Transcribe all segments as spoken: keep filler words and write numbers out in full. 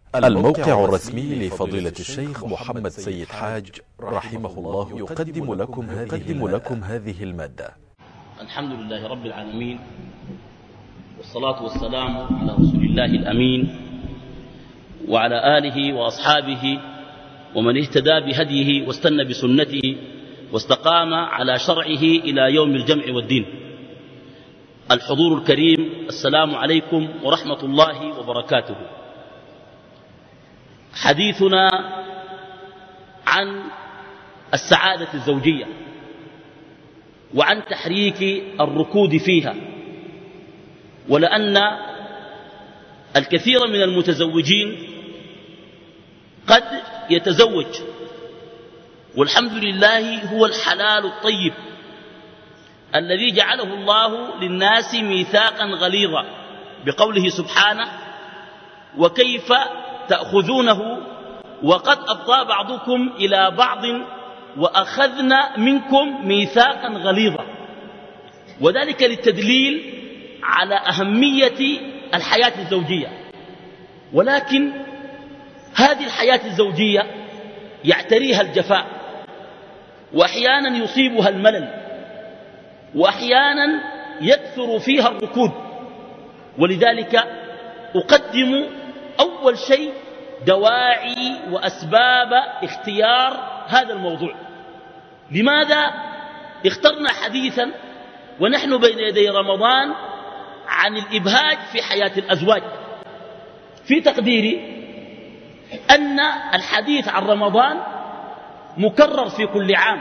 الموقع الرسمي لفضيلة الشيخ محمد سيد حاج رحمه الله يقدم لكم هذه, لكم هذه المادة. الحمد لله رب العالمين، والصلاة والسلام على رسول الله الأمين وعلى آله وأصحابه ومن اهتدى بهديه واستنى بسنته واستقام على شرعه إلى يوم الجمع والدين. الحضور الكريم، السلام عليكم ورحمة الله وبركاته. حديثنا عن السعادة الزوجية وعن تحريك الركود فيها، ولأن الكثير من المتزوجين قد يتزوج والحمد لله هو الحلال الطيب الذي جعله الله للناس ميثاقا غليظا بقوله سبحانه: وكيف تأخذونه وقد أفضى بعضكم إلى بعض وأخذنا منكم ميثاقا غليظا، وذلك للتدليل على أهمية الحياة الزوجية. ولكن هذه الحياة الزوجية يعتريها الجفاء، وأحيانا يصيبها الملل، وأحيانا يكثر فيها الركود. ولذلك أقدم أول شيء دواعي وأسباب اختيار هذا الموضوع. لماذا اخترنا حديثا ونحن بين يدي رمضان عن الإبهاج في حياة الأزواج؟ في تقديري أن الحديث عن رمضان مكرر في كل عام،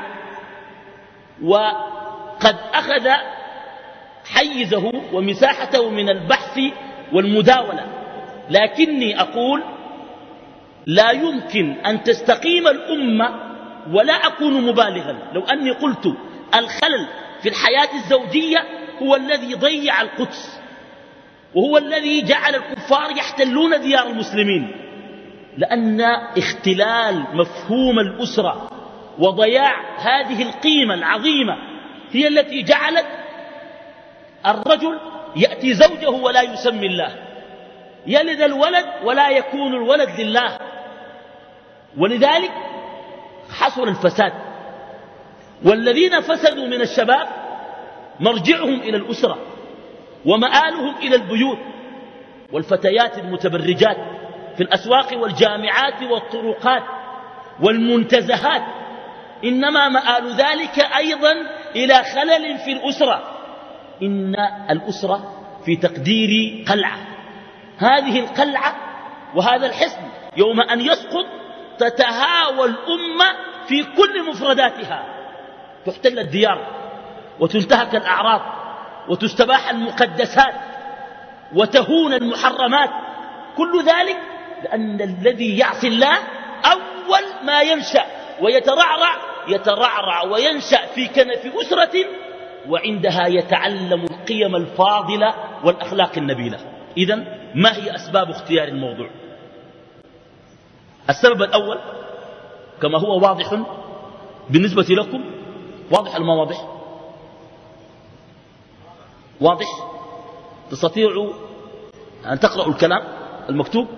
وقد أخذ حيزه ومساحته من البحث والمداولة. لكني أقول لا يمكن أن تستقيم الأمة، ولا أكون مبالغا لو أني قلت الخلل في الحياة الزوجية هو الذي ضيع القدس، وهو الذي جعل الكفار يحتلون ديار المسلمين، لأن اختلال مفهوم الأسرة وضياع هذه القيمة العظيمة هي التي جعلت الرجل يأتي زوجه ولا يسمي الله، يلد الولد ولا يكون الولد لله. ولذلك حصل الفساد، والذين فسدوا من الشباب مرجعهم إلى الأسرة ومآلهم إلى البيوت، والفتيات المتبرجات في الأسواق والجامعات والطرقات والمنتزهات، إنما مآل ذلك أيضا إلى خلل في الأسرة. إن الأسرة في تقديري قلعة، هذه القلعة وهذا الحصن يوم أن يسقط تتهاوى الأمة في كل مفرداتها، تحتل الديار وتنتهك الأعراض وتستباح المقدسات وتهون المحرمات، كل ذلك لأن الذي يعصي الله أول ما ينشأ ويترعرع يترعرع وينشأ في كنف أسرة، وعندها يتعلم القيم الفاضلة والأخلاق النبيلة. إذن ما هي أسباب اختيار الموضوع؟ السبب الأول كما هو واضح بالنسبة لكم، واضح ولا ما واضح؟ واضح؟ تستطيعوا أن تقرأوا الكلام المكتوب؟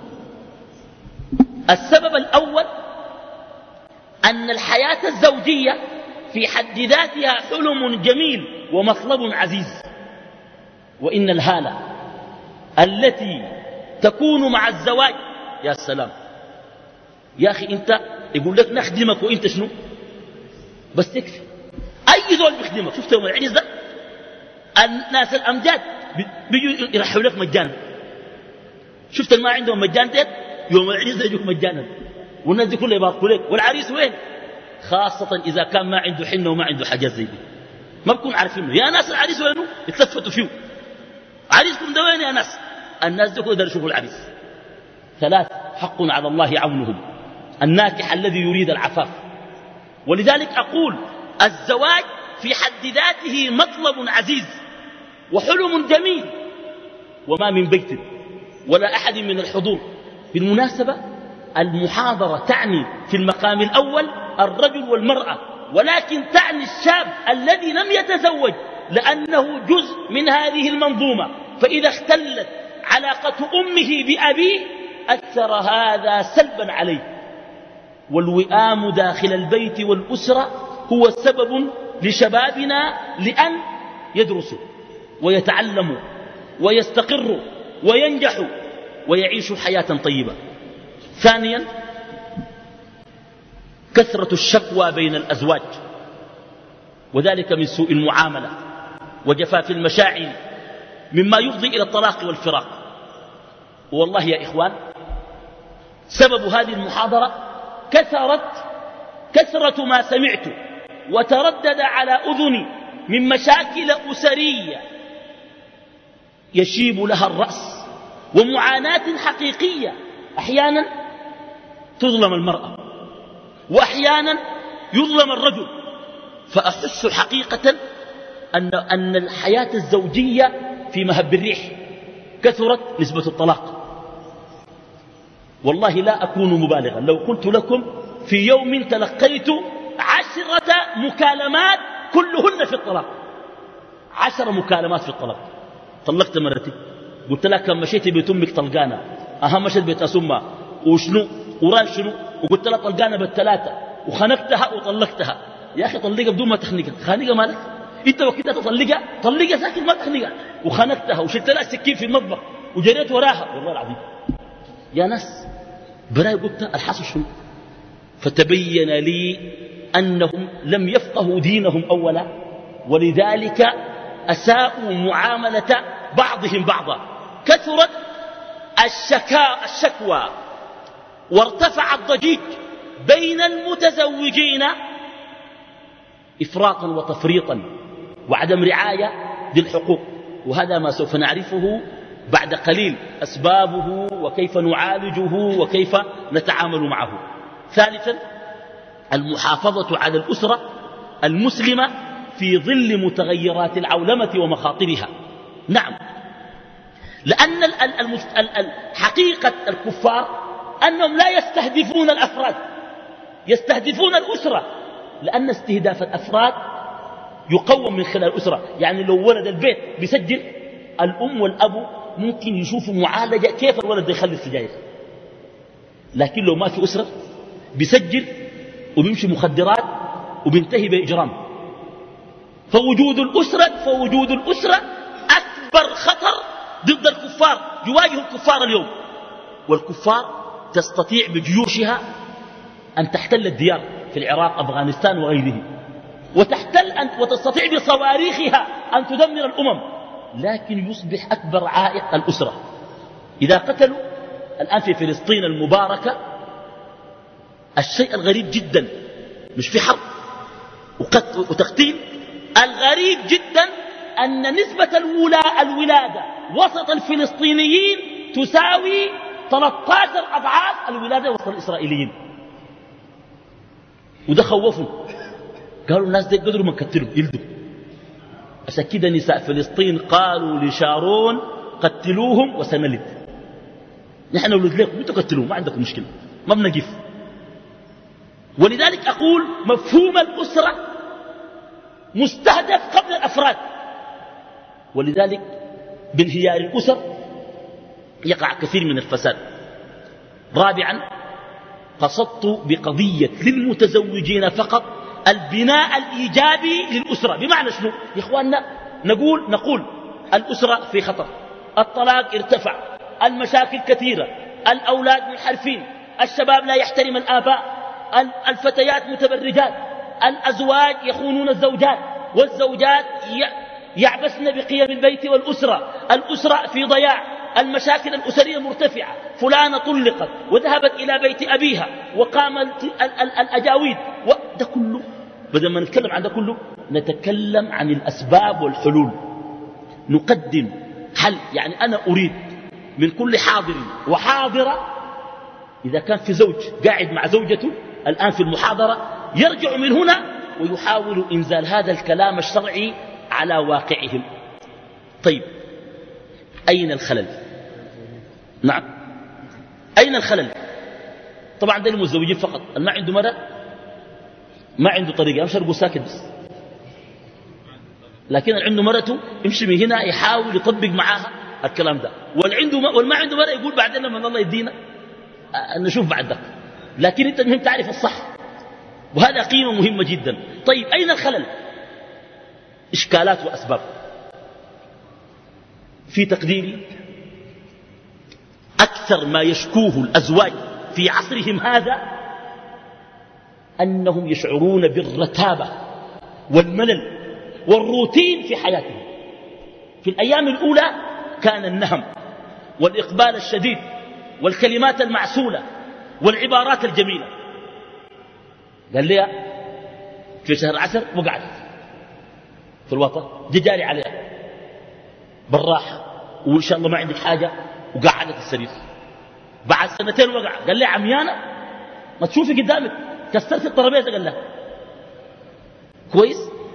السبب الأول أن الحياة الزوجية في حد ذاتها حلم جميل ومطلب عزيز، وإن الهالة التي تكون مع الزواج، يا سلام يا أخي، أنت يقول لك نخدمك وإنت شنو بس تكفي. أي زول بيخدمك، شفت يوم العريس ده الناس الأمجاد بيجوا يرحبوا لك مجانا، شفت ما عندهم مجان ديت يوم العريس ده يجوك مجانا، والناس دي كلها يباركوا لك. والعريس وين؟ خاصة إذا كان ما عنده حنة وما عنده حاجات زي دي، ما بكون عارفينه. يا ناس العريس وينه؟ يتلفتوا فيه، عريسكم ده وين يا ناس؟ الناس دي كلها يشوفوا العريس. ثلاث: حق على الله عونهم، الناكح الذي يريد العفاف. ولذلك أقول الزواج في حد ذاته مطلب عزيز وحلم جميل، وما من بيت ولا أحد من الحضور. بالمناسبة المحاضرة تعني في المقام الأول الرجل والمرأة، ولكن تعني الشاب الذي لم يتزوج، لأنه جزء من هذه المنظومة. فإذا اختلت علاقة أمه بأبيه أثر هذا سلبا عليه. والوئام داخل البيت والأسرة هو السبب لشبابنا لأن يدرسوا ويتعلموا ويستقروا وينجحوا ويعيشوا حياة طيبة. ثانيا، كثرة الشكوى بين الأزواج، وذلك من سوء المعاملة وجفاف المشاعر مما يفضي إلى الطلاق والفراق. والله يا إخوان، سبب هذه المحاضرة كثرت كثرة ما سمعت وتردد على أذني من مشاكل أسرية يشيب لها الرأس ومعاناة حقيقية. أحيانا تظلم المرأة وأحيانا يظلم الرجل. فأحس حقيقة أن, أن الحياة الزوجية في مهب الريح، كثرت نسبة الطلاق. والله لا أكون مبالغا لو قلت لكم في يوم تلقيت عشرة مكالمات كلهن في الطلاق. عشر مكالمات في الطلاق. طلقت مرتي، قلت لها كم مشيتي بيت أمك طلقانا، أهم مشيت بيت أسمها وشنو وران شنو، وقلت لها طلقانا بالثلاثة وخنقتها وطلقتها. يا أخي طلقها بدون ما تخنقها، خانقها مالك انت وكده تطلقها، طلقها ساكن ما تخنقها. وخنقتها وشلت لها السكين في المطبخ وجريت وراها. والله العظيم يا ناس براي قلت الحاصل شنو؟ فتبين لي أنهم لم يفقهوا دينهم أولا، ولذلك أساءوا معاملة بعضهم بعضا. كثرت الشكا الشكوى وارتفع الضجيج بين المتزوجين إفراطا وتفريطا وعدم رعاية للحقوق. وهذا ما سوف نعرفه بعد قليل، أسبابه وكيف نعالجه وكيف نتعامل معه. ثالثا، المحافظة على الأسرة المسلمة في ظل متغيرات العولمة ومخاطرها. نعم، لأن حقيقة الكفار أنهم لا يستهدفون الأفراد، يستهدفون الأسرة، لأن استهداف الأفراد يقوم من خلال الأسرة. يعني لو ولد البيت بيسجل، الأم والأب ممكن يشوفوا معالجة كيف الولد يخلي السجاير. لكن لو ما في أسرة بيسجل وبيمشي مخدرات وبينتهي بإجرام. فوجود الأسرة فوجود الأسرة أكبر خطر ضد الكفار، يواجه الكفار اليوم. والكفار تستطيع بجيوشها أن تحتل الديار في العراق، أفغانستان وغيره، وتحتل أن وتستطيع بصواريخها أن تدمر الأمم، لكن يصبح أكبر عائق الأسرة. إذا قتلوا الآن في فلسطين المباركة، الشيء الغريب جدا، مش في حرب وتقتيل، الغريب جدا أن نسبة الولادة وسط الفلسطينيين تساوي ثلاثة عشر أضعاف الولادة وسط الإسرائيليين. وده خوفوا، قالوا الناس دي قدروا ما نقتلهم يلدوا. عشان كده نساء فلسطين قالوا لشارون قتلوهم وسنلد. نحن نولد لكم انتوا قتلوهم، ما عندكم مشكلة، ما بنقف. ولذلك أقول مفهوم الأسرة مستهدف قبل الأفراد، ولذلك بانهيار الأسر يقع كثير من الفساد. رابعا، قصدت بقضية للمتزوجين فقط البناء الإيجابي للأسرة. بمعنى شنو يا إخواننا؟ نقول نقول الأسرة في خطر، الطلاق ارتفع، المشاكل كثيرة، الأولاد منحرفين، الشباب لا يحترم الآباء، الفتيات متبرجات، الأزواج يخونون الزوجات، والزوجات يعبثن بقيم البيت والأسرة، الأسرة في ضياع، المشاكل الأسرية مرتفعة، فلانة طلقت وذهبت إلى بيت أبيها وقام الأجاويد. وده كله بدل ما نتكلم عن ده كله نتكلم عن الأسباب والحلول، نقدم حل. يعني أنا أريد من كل حاضر وحاضرة، إذا كان في زوج قاعد مع زوجته الآن في المحاضرة، يرجع من هنا ويحاول إنزال هذا الكلام الشرعي على واقعهم. طيب، أين الخلل؟ نعم، أين الخلل؟ طبعا ده المتزوجين فقط، ما عنده مرة ما عنده طريقة، يمشي يرقو ساكت بس. لكن اللي عنده مرته يمشي من هنا يحاول يطبق معاها الكلام ده، واللي عنده والما عنده مرة يقول بعدين لما الله يدينا نشوف بعد ذلك، لكن أنت المهم تعرف الصح، وهذا قيمة مهمة جدا. طيب أين الخلل؟ إشكالات وأسباب. في تقديري أكثر ما يشكوه الأزواج في عصرهم هذا أنهم يشعرون بالرتابة والملل والروتين في حياتهم. في الأيام الأولى كان النهم والإقبال الشديد والكلمات المعسولة والعبارات الجميلة. قال لي في شهر عشر وقعت في الوطن جاري عليها بالراحة وإن شاء الله ما عندك حاجة، وقعدت السرير. بعد سنتين وقع، قال لي عميانة ما تشوفي قدامك، كسرت الطرابيزة. قال لها كويس.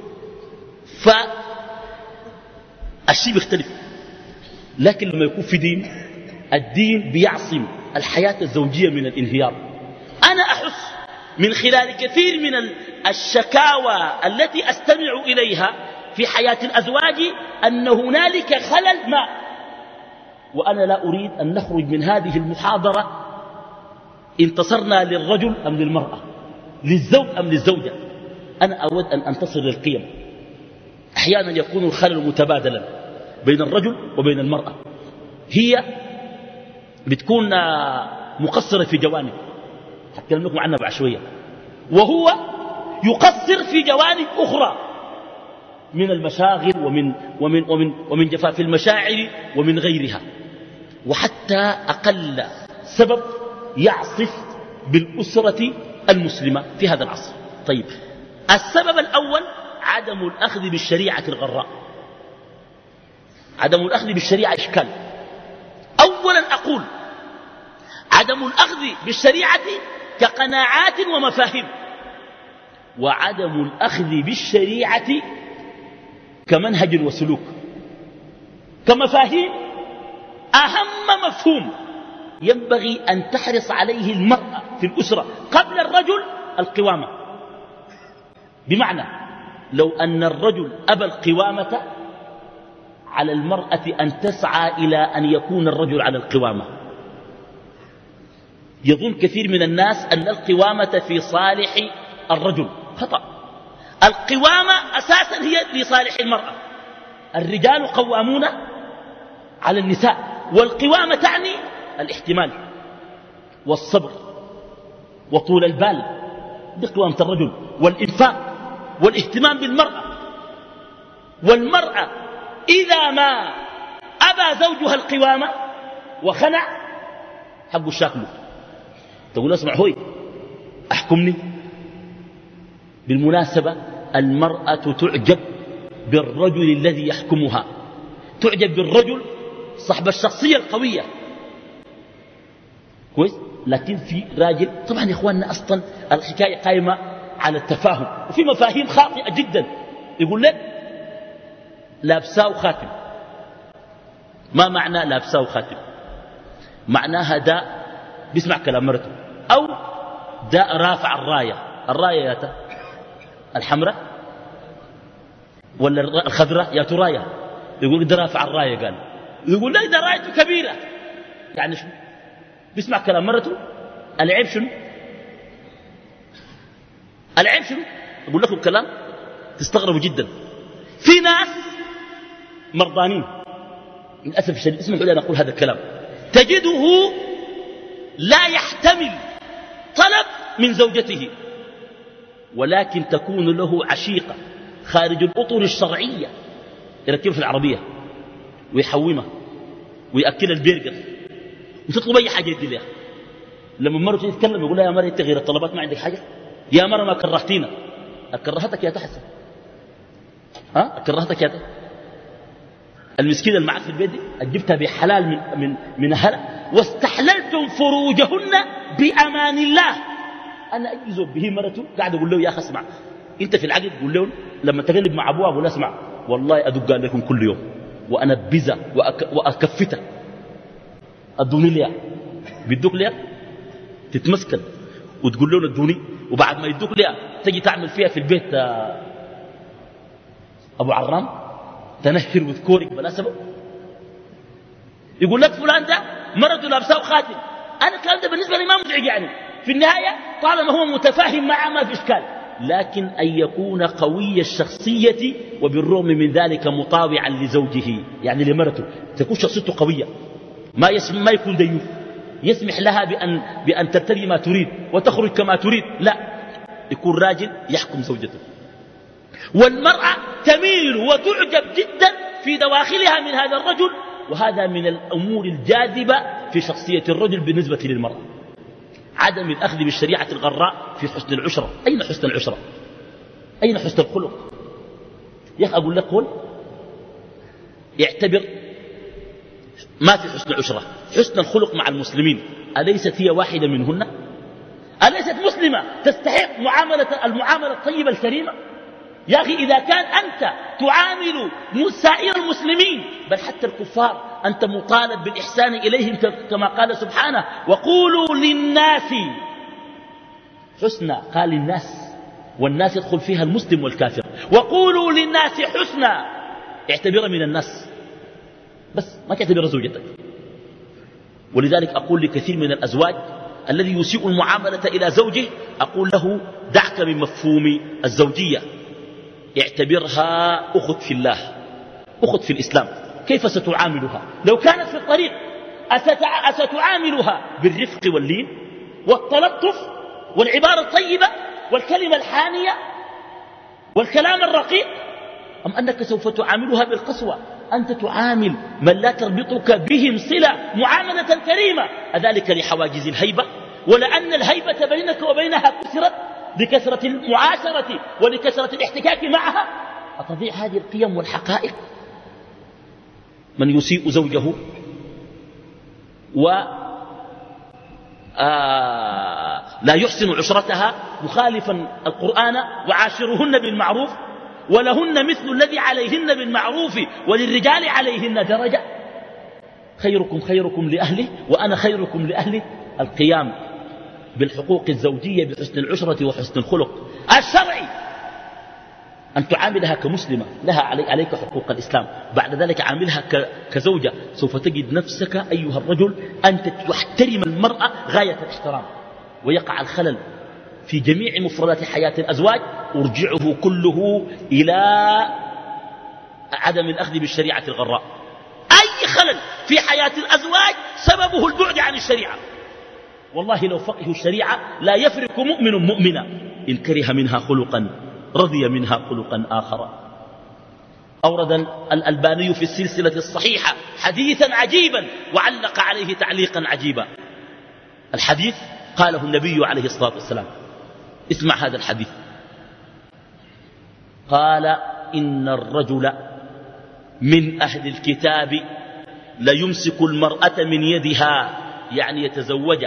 فالشيء بيختلف، لكن لما يكون في دين، الدين بيعصم الحياة الزوجية من الانهيار. أنا أحس من خلال كثير من الشكاوى التي أستمع إليها في حياة الأزواج أن هنالك خلل ما، وأنا لا أريد أن نخرج من هذه المحاضرة انتصرنا للرجل أم للمرأة، للزوج أم للزوجة. أنا أود أن أنتصر للقيم. أحيانا يكون الخلل متبادلا بين الرجل وبين المرأة، هي بتكون مقصرة في جوانب هتكلم لكم عنها بعد شوية، وهو يقصر في جوانب أخرى من المشاغل ومن, ومن, ومن, ومن جفاف المشاعر ومن غيرها. وحتى أقل سبب يعصف بالأسرة المسلمة في هذا العصر. طيب، السبب الأول عدم الأخذ بالشريعة الغراء. عدم الأخذ بالشريعة إشكال. أولا أقول عدم الأخذ بالشريعة كقناعات ومفاهيم، وعدم الأخذ بالشريعة كمنهج وسلوك. كمفاهيم، أهم مفهوم ينبغي أن تحرص عليه المرأة في الأسرة قبل الرجل القوامة. بمعنى لو أن الرجل أبى القوامة، على المرأة أن تسعى إلى أن يكون الرجل على القوامة. يظن كثير من الناس أن القوامة في صالح الرجل، خطأ. القوامة أساسا هي لصالح المرأة. الرجال قوامون على النساء، والقوامة تعني الاحتمال والصبر وطول البال، دي قوامة الرجل، والإنفاق والاهتمام بالمرأة. والمرأة إذا ما أبى زوجها القوامة وخنع حق الشاكله، تقول اسمع هوي أحكمني. بالمناسبة المرأة تعجب بالرجل الذي يحكمها، تعجب بالرجل صاحب الشخصية القوية، كويس. لكن في راجل، طبعا يا إخواننا أصلا الحكاية قائمة على التفاهم، وفي مفاهيم خاطئة جدا. يقول لك لابساه خاتم. ما معنى لابساه خاتم؟ معناها داء بيسمع كلام مرته، أو داء رافع الراية. الراية يا تا الحمراء ولا الخضراء؟ يا تراية. يقول ده رافع الراية. قال يقول لا ده رايته كبيرة. يعني شو بيسمع كلام مرته؟ العيب شنو؟ العيب شنو؟ أقول لكم كلام تستغربوا جدا. في ناس مرضانين للأسف الشديد، اسمحوا لي أن أقول هذا الكلام، تجده لا يحتمل طلب من زوجته، ولكن تكون له عشيقة خارج الأطر الشرعية، يركبها في العربية ويحومها ويأكل البرجر وتطلب أي حاجة يدي لها. لما مرة تتكلم يقول لها يا مرة أنت غير الطلبات ما عندك حاجة؟ يا مرة ما كرهتينا. أكرهتك يا تحسن؟ ها أكرهتك يا تحسن؟ المسكينة اللي معك في البيت دي أجبتها بحلال من, من, من أهلها، واستحللتم فروجهن بأمان الله. أنا أجلس به مرته قاعد أقول له يا أخي اسمع، أنت في العقد قول له لما تقلب مع أبوها أقول له اسمع والله أدق لكم كل يوم وأنبذها وأك وأكفتها. أدوني ليها، بيدوك ليها تتمسكن وتقول له ادوني، وبعد ما يدوك ليها تجي تعمل فيها في البيت أبو عرام تنهر وذكورك بلا سبب. يقول لك فلان ده مرته لابسه خاتم. أنا الكلام ده بالنسبة لي ما مزعج يعني، في النهاية طالما هو متفاهم معه ما في إشكال، لكن أن يكون قوي الشخصية وبالرغم من ذلك مطاوعا لزوجه، يعني لمرته تكون شخصيته قوية، ما, ما يكون ديوث يسمح لها بأن, بأن ترتدي ما تريد وتخرج كما تريد، لا، يكون راجل يحكم زوجته. والمرأة تميل وتعجب جدا في دواخلها من هذا الرجل، وهذا من الأمور الجاذبة في شخصية الرجل بالنسبة للمرأة. عدم الأخذ بالشريعة الغراء في حسن العشرة. أين حسن العشرة؟ أين حسن الخلق؟ يا أخي أقول لك قول اعتبر ما في حسن العشرة، حسن الخلق مع المسلمين، أليست هي واحدة منهن؟ أليست مسلمة تستحق معاملة المعاملة الطيبة الكريمة؟ يا أخي إذا كان أنت تعامل سائر المسلمين بل حتى الكفار أنت مطالب بالإحسان إليهم كما قال سبحانه وقولوا للناس حسنا، قال للناس والناس يدخل فيها المسلم والكافر، وقولوا للناس حسنا، اعتبر من الناس بس ما تعتبر زوجتك. ولذلك أقول لكثير من الأزواج الذي يسيء المعاملة إلى زوجه أقول له دعك من مفهوم الزوجية، اعتبرها أخت في الله، أخت في الإسلام. كيف ستعاملها لو كانت في الطريق؟ أستعاملها بالرفق واللين والتلطف والعبارة الطيبة والكلمة الحانية والكلام الرقيق، أم أنك سوف تعاملها بالقسوة؟ أنت تعامل من لا تربطك بهم صلة معاملة كريمة، أذلك لحواجز الهيبة؟ ولأن الهيبة بينك وبينها كسرت بكثرة المعاشرة ولكثرة الاحتكاك معها، أتضيع هذه القيم والحقائق. من يسيء زوجه و آه لا يحسن عشرتها مخالفا القرآن وعاشرهن بالمعروف ولهن مثل الذي عليهن بالمعروف وللرجال عليهن درجة، خيركم خيركم لأهله وأنا خيركم لأهله. القيام بالحقوق الزوجية بحسن العشرة وحسن الخلق الشرعي، أن تعاملها كمسلمة لها عليك حقوق الإسلام، بعد ذلك عاملها كزوجة. سوف تجد نفسك أيها الرجل أنت تحترم المرأة غاية الاحترام، ويقع الخلل في جميع مفردات حياة الأزواج أرجعه كله إلى عدم الأخذ بالشريعة الغراء. أي خلل في حياة الأزواج سببه البعد عن الشريعة. والله لو فقهوا الشريعة لا يفرق مؤمن مؤمنا إن كره منها خلقا رضي منها خلقا آخر. أورد الألباني في السلسلة الصحيحة حديثا عجيبا وعلق عليه تعليقا عجيبا. الحديث قاله النبي عليه الصلاة والسلام، اسمع هذا الحديث، قال إن الرجل من أهل الكتاب ليمسك المرأة من يدها، يعني يتزوجها،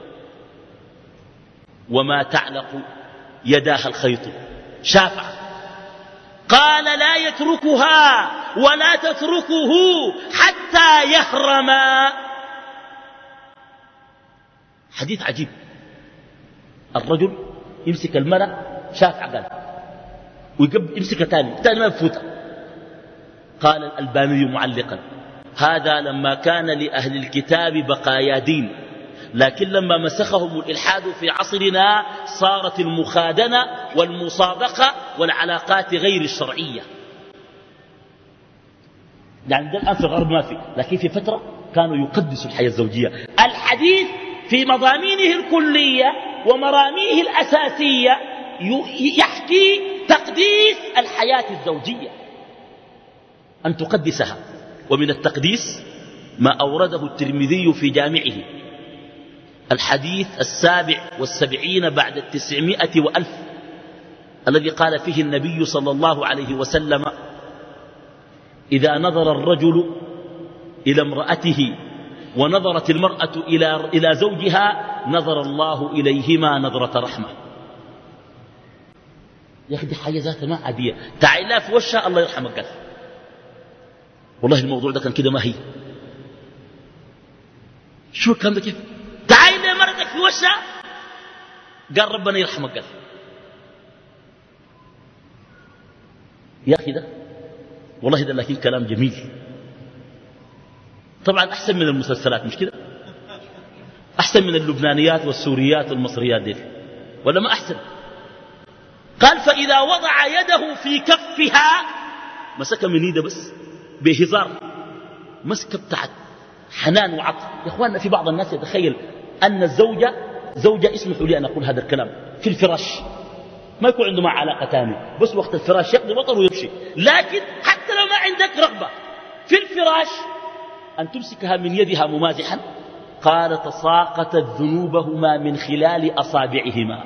وما تعلق يداها الخيط، شافع، قال لا يتركها ولا تتركه حتى يهرما. حديث عجيب. الرجل يمسك المرأة شافع قال ويمسك تاني تاني ما بفوتها. قال الألباني معلقا هذا لما كان لأهل الكتاب بقايا دين، لكن لما مسخهم الإلحاد في عصرنا صارت المخادنة والمصادقة والعلاقات غير الشرعية. يعني ده الآن في الغرب ما في، لكن في فترة كانوا يقدسوا الحياة الزوجية. الحديث في مضامينه الكلية ومراميه الأساسية يحكي تقديس الحياة الزوجية، أن تقدسها. ومن التقديس ما أورده الترمذي في جامعه، الحديث السابع والسبعين بعد التسعمائة وألف، الذي قال فيه النبي صلى الله عليه وسلم إذا نظر الرجل إلى امرأته ونظرت المرأة إلى, إلى زوجها نظر الله إليهما نظرة رحمة. يا أخي دي حاجة ذاتها ما عادية، تعال لا في وشها الله يرحمك قال والله الموضوع ده كان كده ما هي. شو الكلام ده كيف؟ تعال لي مرتك في وشها قال ربنا يرحمك قال. يا أخي ده والله ده لكن كلام جميل، طبعا أحسن من المسلسلات مش كده؟ أحسن من اللبنانيات والسوريات والمصريات دي ولا ما أحسن؟ قال فإذا وضع يده في كفها مسك من يده بس بهزار مسك بتاعت حنان وعطف. يا أخواننا في بعض الناس يتخيل أن الزوجة زوجة اسمحوا لي أن أقول هذا الكلام في الفراش ما يكون عنده مع علاقة تانية بس وقت الفراش يقضي وطر ويمشي. لكن حتى لو ما عندك رغبة في الفراش أن تمسكها من يدها ممازحا قال تساقطت ذنوبهما من خلال أصابعهما.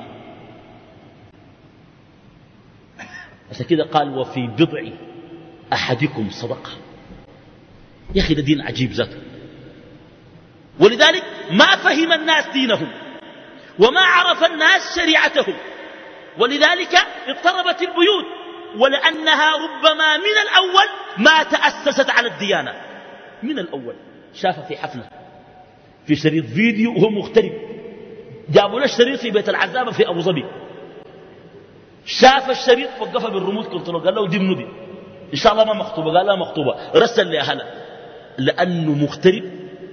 عشان كده قال وفي بضع أحدكم صدقة. يا أخي ده دين عجيب ذاته. ولذلك ما فهم الناس دينهم وما عرف الناس شريعتهم ولذلك اضطربت البيوت ولأنها ربما من الأول ما تأسست على الديانة. من الأول شاف في حفلة في شريط فيديو وهو مغترب جابوا له الشريط في بيت العزابة في أبو ظبي شاف الشريط وقفها بالريموت كنترول قال له دي منو دي إن شاء الله ما مخطوبة قال لا مخطوبة رسل لأهلها لأنه مغترب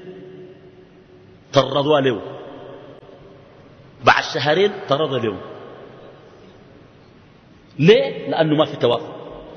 طردوا له بعد شهرين طرد له. ليه؟ لأنه ما في توافق.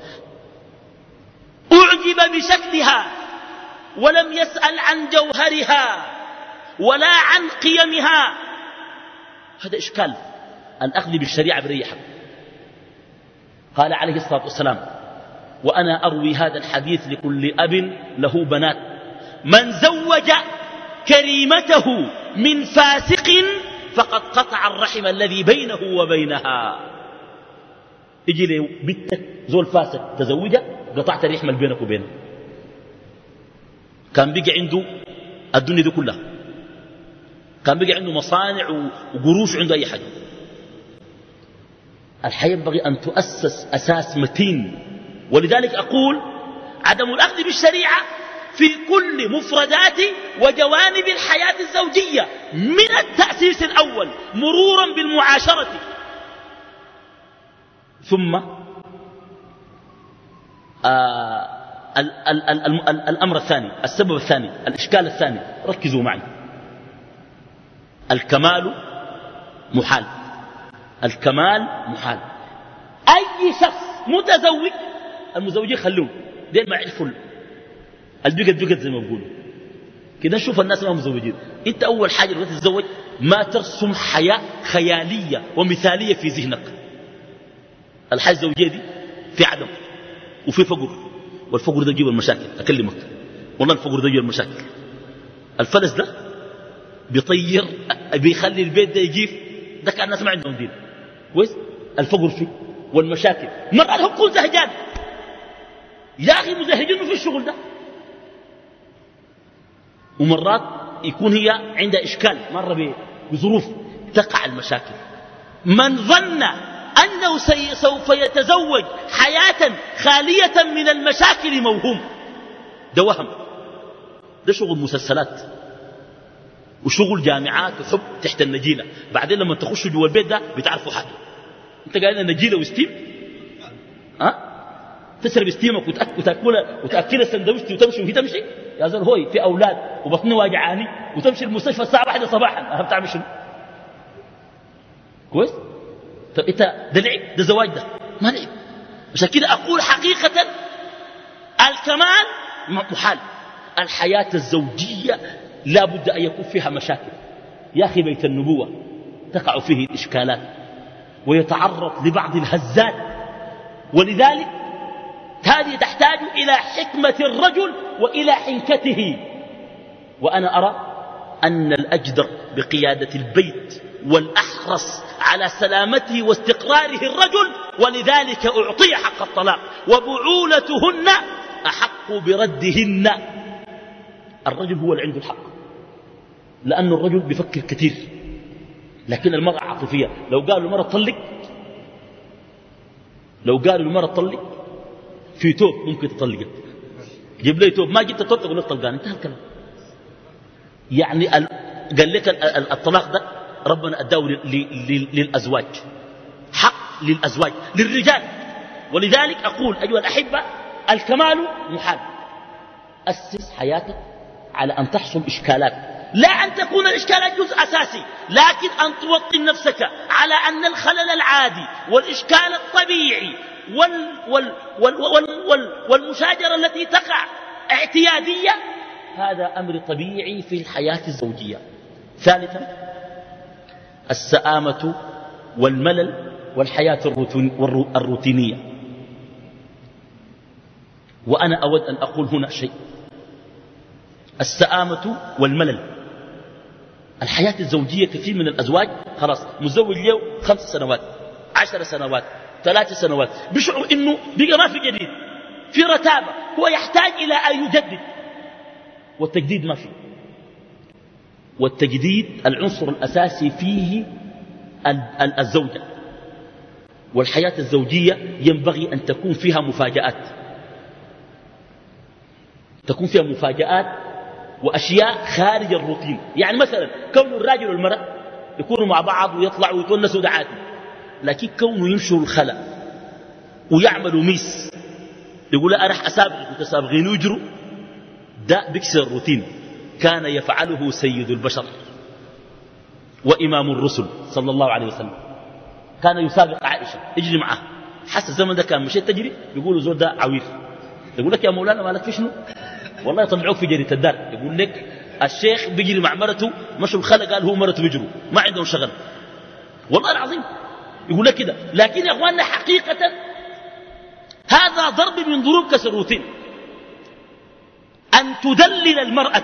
أعجب بشكلها ولم يسأل عن جوهرها ولا عن قيمها. هذا إشكال. الأخذ بالشريعة بريحة. قال عليه الصلاة والسلام وأنا أروي هذا الحديث لكل أب له بنات من زوج كريمته من فاسق فقد قطع الرحم الذي بينه وبينها. يجي لي بنتك زول فاسق تزوجها قطعت الرحم اللي بينك وبينه. كان بيجي عنده الدنيا دي كلها كان بيجي عنده مصانع وقروش عنده أي حاجة. الحياة ينبغي أن تؤسس أساس متين. ولذلك أقول عدم الأخذ بالشريعة في كل مفردات وجوانب الحياة الزوجية من التأسيس الأول مرورا بالمعاشرة ثم آه ال ال ال ال ال الأمر الثاني السبب الثاني الإشكال الثاني ركزوا معي. الكمال محال. الكمال محال. أي شخص متزوج المزوجين خلوه دين ما يعرفوا البقت بقت زي ما بيقولوا كده. نشوف الناس ما مزوجين. انت أول حاجة لما تتزوج ما ترسم حياة خيالية ومثالية في ذهنك. الحياة الزوجية دي في عدم وفي فقر والفقر ده يجيب المشاكل. أكلمك والله الفقر ده يجيب المشاكل. الفلس ده بيطير بيخلي البيت ده يجيف. ده كان الناس ما عندهم دين كويس. الفقر فيه والمشاكل مرات هم يكون زهجان يا أخي مزهجينه في الشغل ده ومرات يكون هي عندها إشكال مرة بظروف تقع المشاكل. من ظن أنه سوف يتزوج حياة خالية من المشاكل موهوم. ده وهم. ده شغل مسلسلات وشغل جامعات وحب تحت النجيلة. بعدين لما تخشوا جوا البيت ده بتعرفوا حاجة. انت قاعد النجيلة وستيم أه؟ تشرب ستيمك وتأكلها وتأكل السندويشتي وتمشي وهي تمشي. يا زول هوي في أولاد وبطني واجعاني وتمشي المستشفى الساعة واحدة صباحا. أنا بتعمل شنو كويس. طب انت ده لعب ده زواج ده ما لعب. عشان كده أقول حقيقة الكمال محال. الحياة الزوجية لا بد أن يكون فيها مشاكل. يا أخي بيت النبوة تقع فيه الإشكالات ويتعرض لبعض الهزات. ولذلك هذه تحتاج إلى حكمة الرجل وإلى حنكته. وأنا أرى أن الأجدر بقيادة البيت والأحرص على سلامته واستقراره الرجل. ولذلك أعطي حق الطلاق وبعولتهن أحق بردهن. الرجل هو اللي عنده الحق لأن الرجل بيفكر كثير. لكن المرأة عاطفية. لو قالوا المرأة طلق لو قالوا المرأة طلق في توب ممكن تطلقت. جيب لي توب ما جبت توب تقول لك طلقان. انتهى الكلام. يعني قال لك الطلاق ده ربنا أداه للأزواج حق للأزواج للرجال. ولذلك أقول أيها الأحبة الكمال محال. أسس حياتك على أن تحصل إشكالات لا أن تكون الإشكالات جزء أساسي، لكن أن توطن نفسك على أن الخلل العادي والإشكال الطبيعي وال وال وال وال وال والمشاجرة التي تقع اعتيادية هذا أمر طبيعي في الحياة الزوجية. ثالثا السآمة والملل والحياة الروتينية. وأنا أود أن أقول هنا شيء. السآمة والملل، الحياة الزوجية كثير من الأزواج خلاص مزوج له خمس سنوات عشر سنوات ثلاث سنوات بيشعر إنه بقى ما في جديد، في رتابة، هو يحتاج إلى أن يجدد، والتجديد ما فيه. والتجديد العنصر الأساسي فيه الزوجة، والحياة الزوجية ينبغي أن تكون فيها مفاجآت، تكون فيها مفاجآت وأشياء خارج الروتين. يعني مثلا كون الراجل والمرأة يكونوا مع بعض ويطلعوا ويتونسوا دعاتي، لكن كونه يمشوا الخلا ويعملوا ميس يقول لا أرح أسابق وتسابقين ويجروا، ده بيكسر الروتين. كان يفعله سيد البشر وإمام الرسل صلى الله عليه وسلم، كان يسابق عائشة يجري معها. حس الزمن ده كان مشيت تجري يقولوا زول ده عوير، يقول لك يا مولانا مالك في شنو؟ والله يطلعوك في جريدة الدار، يقول لك الشيخ بيجري مع مرته مشوا الخلق قال هو مرته بيجروا ما عندهم شغل، والله العظيم يقول لك كده. لكن يا اخواننا حقيقة هذا ضرب من ضروب كسر الروتين. أن تدلل المرأة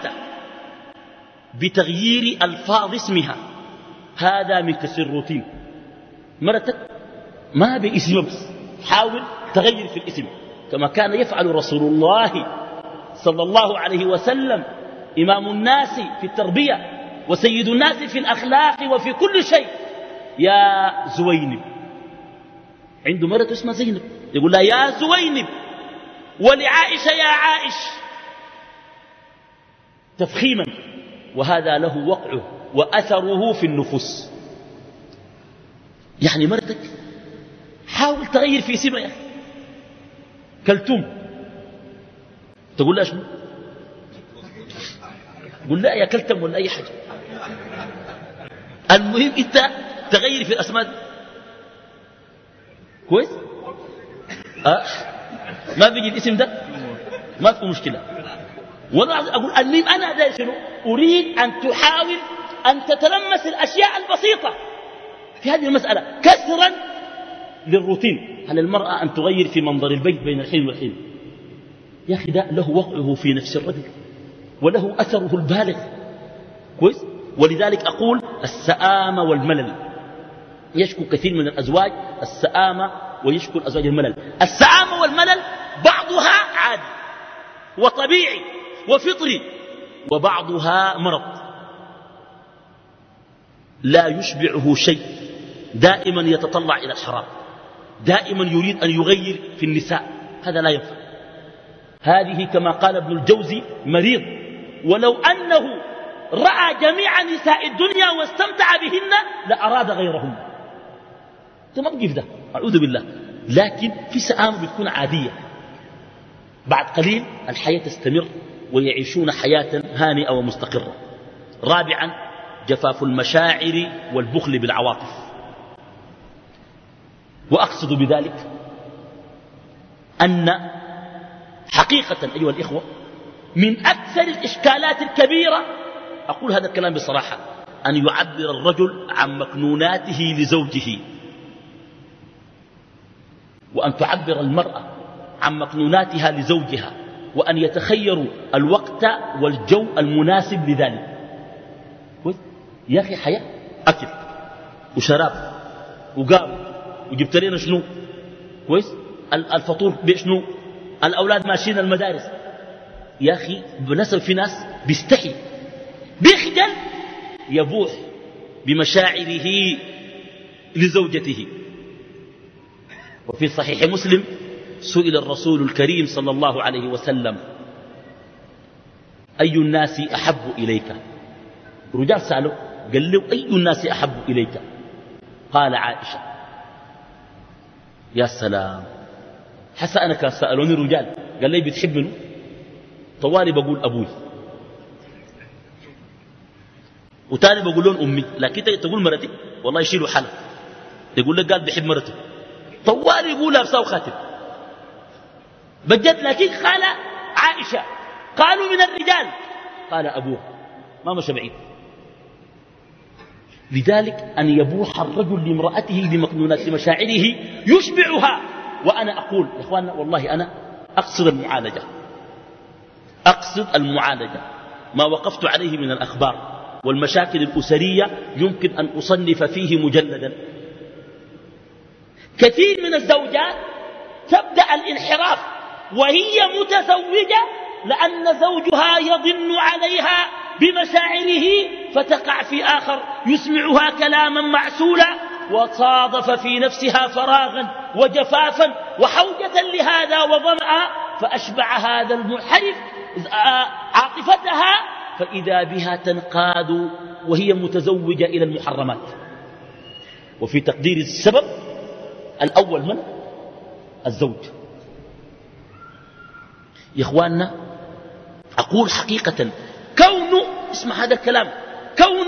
بتغيير ألفاظ اسمها هذا من كسر الروتين. مرتك ما باسم بس حاول تغير في الاسم، كما كان يفعل رسول الله صلى الله عليه وسلم إمام الناس في التربية وسيد الناس في الأخلاق وفي كل شيء. يا زوينب، عنده مرة اسمها زينب يقول لها يا زوينب، ولعائشة يا عائش، تفخيما، وهذا له وقعه وأثره في النفوس. يعني مرتك حاول تغير في اسمها يا أخي. كلثوم تقول لها شنو؟ قول لا يا كلتم ولا أي حاجة. المهم أنت تغير في الأسماء دي. كويس؟ أه؟ ما بيجي الاسم ده ما في مشكلة. والله أقول المهم أنا ده شنو؟ أريد أن تحاول أن تتلمس الأشياء البسيطة في هذه المسألة كسرا للروتين. هل المرأة أن تغير في منظر البيت بين الحين والحين؟ يا أخي ده له وقعه في نفس الرجل وله أثره البالغ. كويس؟ ولذلك أقول السآمة والملل. يشكو كثير من الأزواج السآمة ويشكو الأزواج الملل. السآمة والملل بعضها عادي وطبيعي وفطري، وبعضها مرض لا يشبعه شيء، دائما يتطلع إلى الحرام، دائما يريد أن يغير في النساء، هذا لا ينفع. هذه كما قال ابن الجوزي مريض، ولو أنه رأى جميع نساء الدنيا واستمتع بهن لأراد غيرهن. ما بقيف ده أعوذ بالله. لكن في سآمة بتكون عادية، بعد قليل الحياة تستمر ويعيشون حياة هانئة ومستقرة. رابعا جفاف المشاعر والبخل بالعواطف. وأقصد بذلك أن حقيقة أيها الإخوة من أكثر الإشكالات الكبيرة، أقول هذا الكلام بصراحة، أن يعبر الرجل عن مكنوناته لزوجه، وأن تعبر المرأة عن مكنوناتها لزوجها، وأن يتخيروا الوقت والجو المناسب لذلك. يا أخي حياة أكل وشراب وقام وجبت لنا شنو كويس، الفطور بشنو، الأولاد ماشيين المدارس. يا أخي بنسب في ناس بيستحي بيخجل يبوح بمشاعره لزوجته. وفي صحيح مسلم سئل الرسول الكريم صلى الله عليه وسلم أي الناس أحب إليك؟ رجال سألوا قال له أي الناس أحب إليك؟ قال عائشة. يا سلام، حتى أنا كان سألوني رجال قال لي بتحب منه؟ طوالي بقول أبوي. وتاني بقول لهم أمي، لكن تقول مرتي والله يشيلوا حالة. يقول لك قال بيحب مرته طوال يقول لابسه وخاتم بجد. لكن قال عائشة قالوا من الرجال، قال أبوها، ما مشى بعيد. لذلك أن يبوح الرجل لامرأته بمكنونات مشاعره يشبعها. وأنا أقول يا إخواننا والله أنا أقصد المعالجة، أقصد المعالجة. ما وقفت عليه من الأخبار والمشاكل الأسرية يمكن أن أصنف فيه مجلدا. كثير من الزوجات تبدأ الانحراف وهي متزوجة لأن زوجها يضن عليها بمشاعره فتقع في آخر يسمعها كلاما معسولا وصادف في نفسها فراغا وجفافا وحوجة لهذا وظمأ، فأشبع هذا المنحرف عاطفتها فإذا بها تنقاد وهي متزوجة إلى المحرمات. وفي تقدير السبب الأول من؟ الزوج. يا إخواننا أقول حقيقة كون اسمع هذا الكلام، كون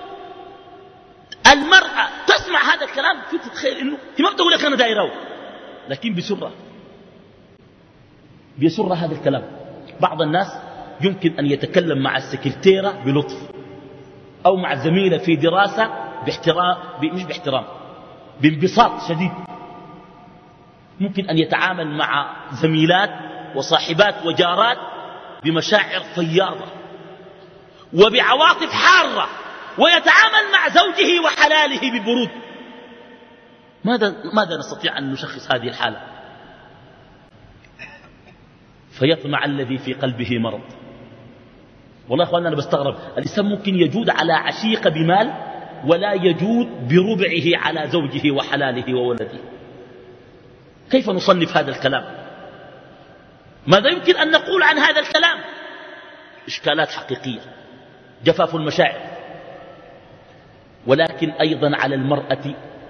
المرأة تسمع هذا الكلام في تتخيل إنه هي ما بتقول لك أنا دايره، لكن بسرة بسرة هذا الكلام. بعض الناس يمكن أن يتكلم مع السكرتيرة بلطف أو مع زميلة في دراسة باحترام، مش باحترام، بانبساط شديد. ممكن أن يتعامل مع زميلات وصاحبات وجارات بمشاعر فياضة وبعواطف حارة، ويتعامل مع زوجه وحلاله ببرود. ماذا, ماذا نستطيع أن نشخص هذه الحالة؟ فيطمع الذي في قلبه مرض. والله يا أخواننا أنا بستغرب، الإنسان ممكن يجود على عشيقة بمال ولا يجود بربعه على زوجه وحلاله وولده. كيف نصنف هذا الكلام؟ ماذا يمكن أن نقول عن هذا الكلام؟ إشكالات حقيقية، جفاف المشاعر. ولكن أيضا على المرأة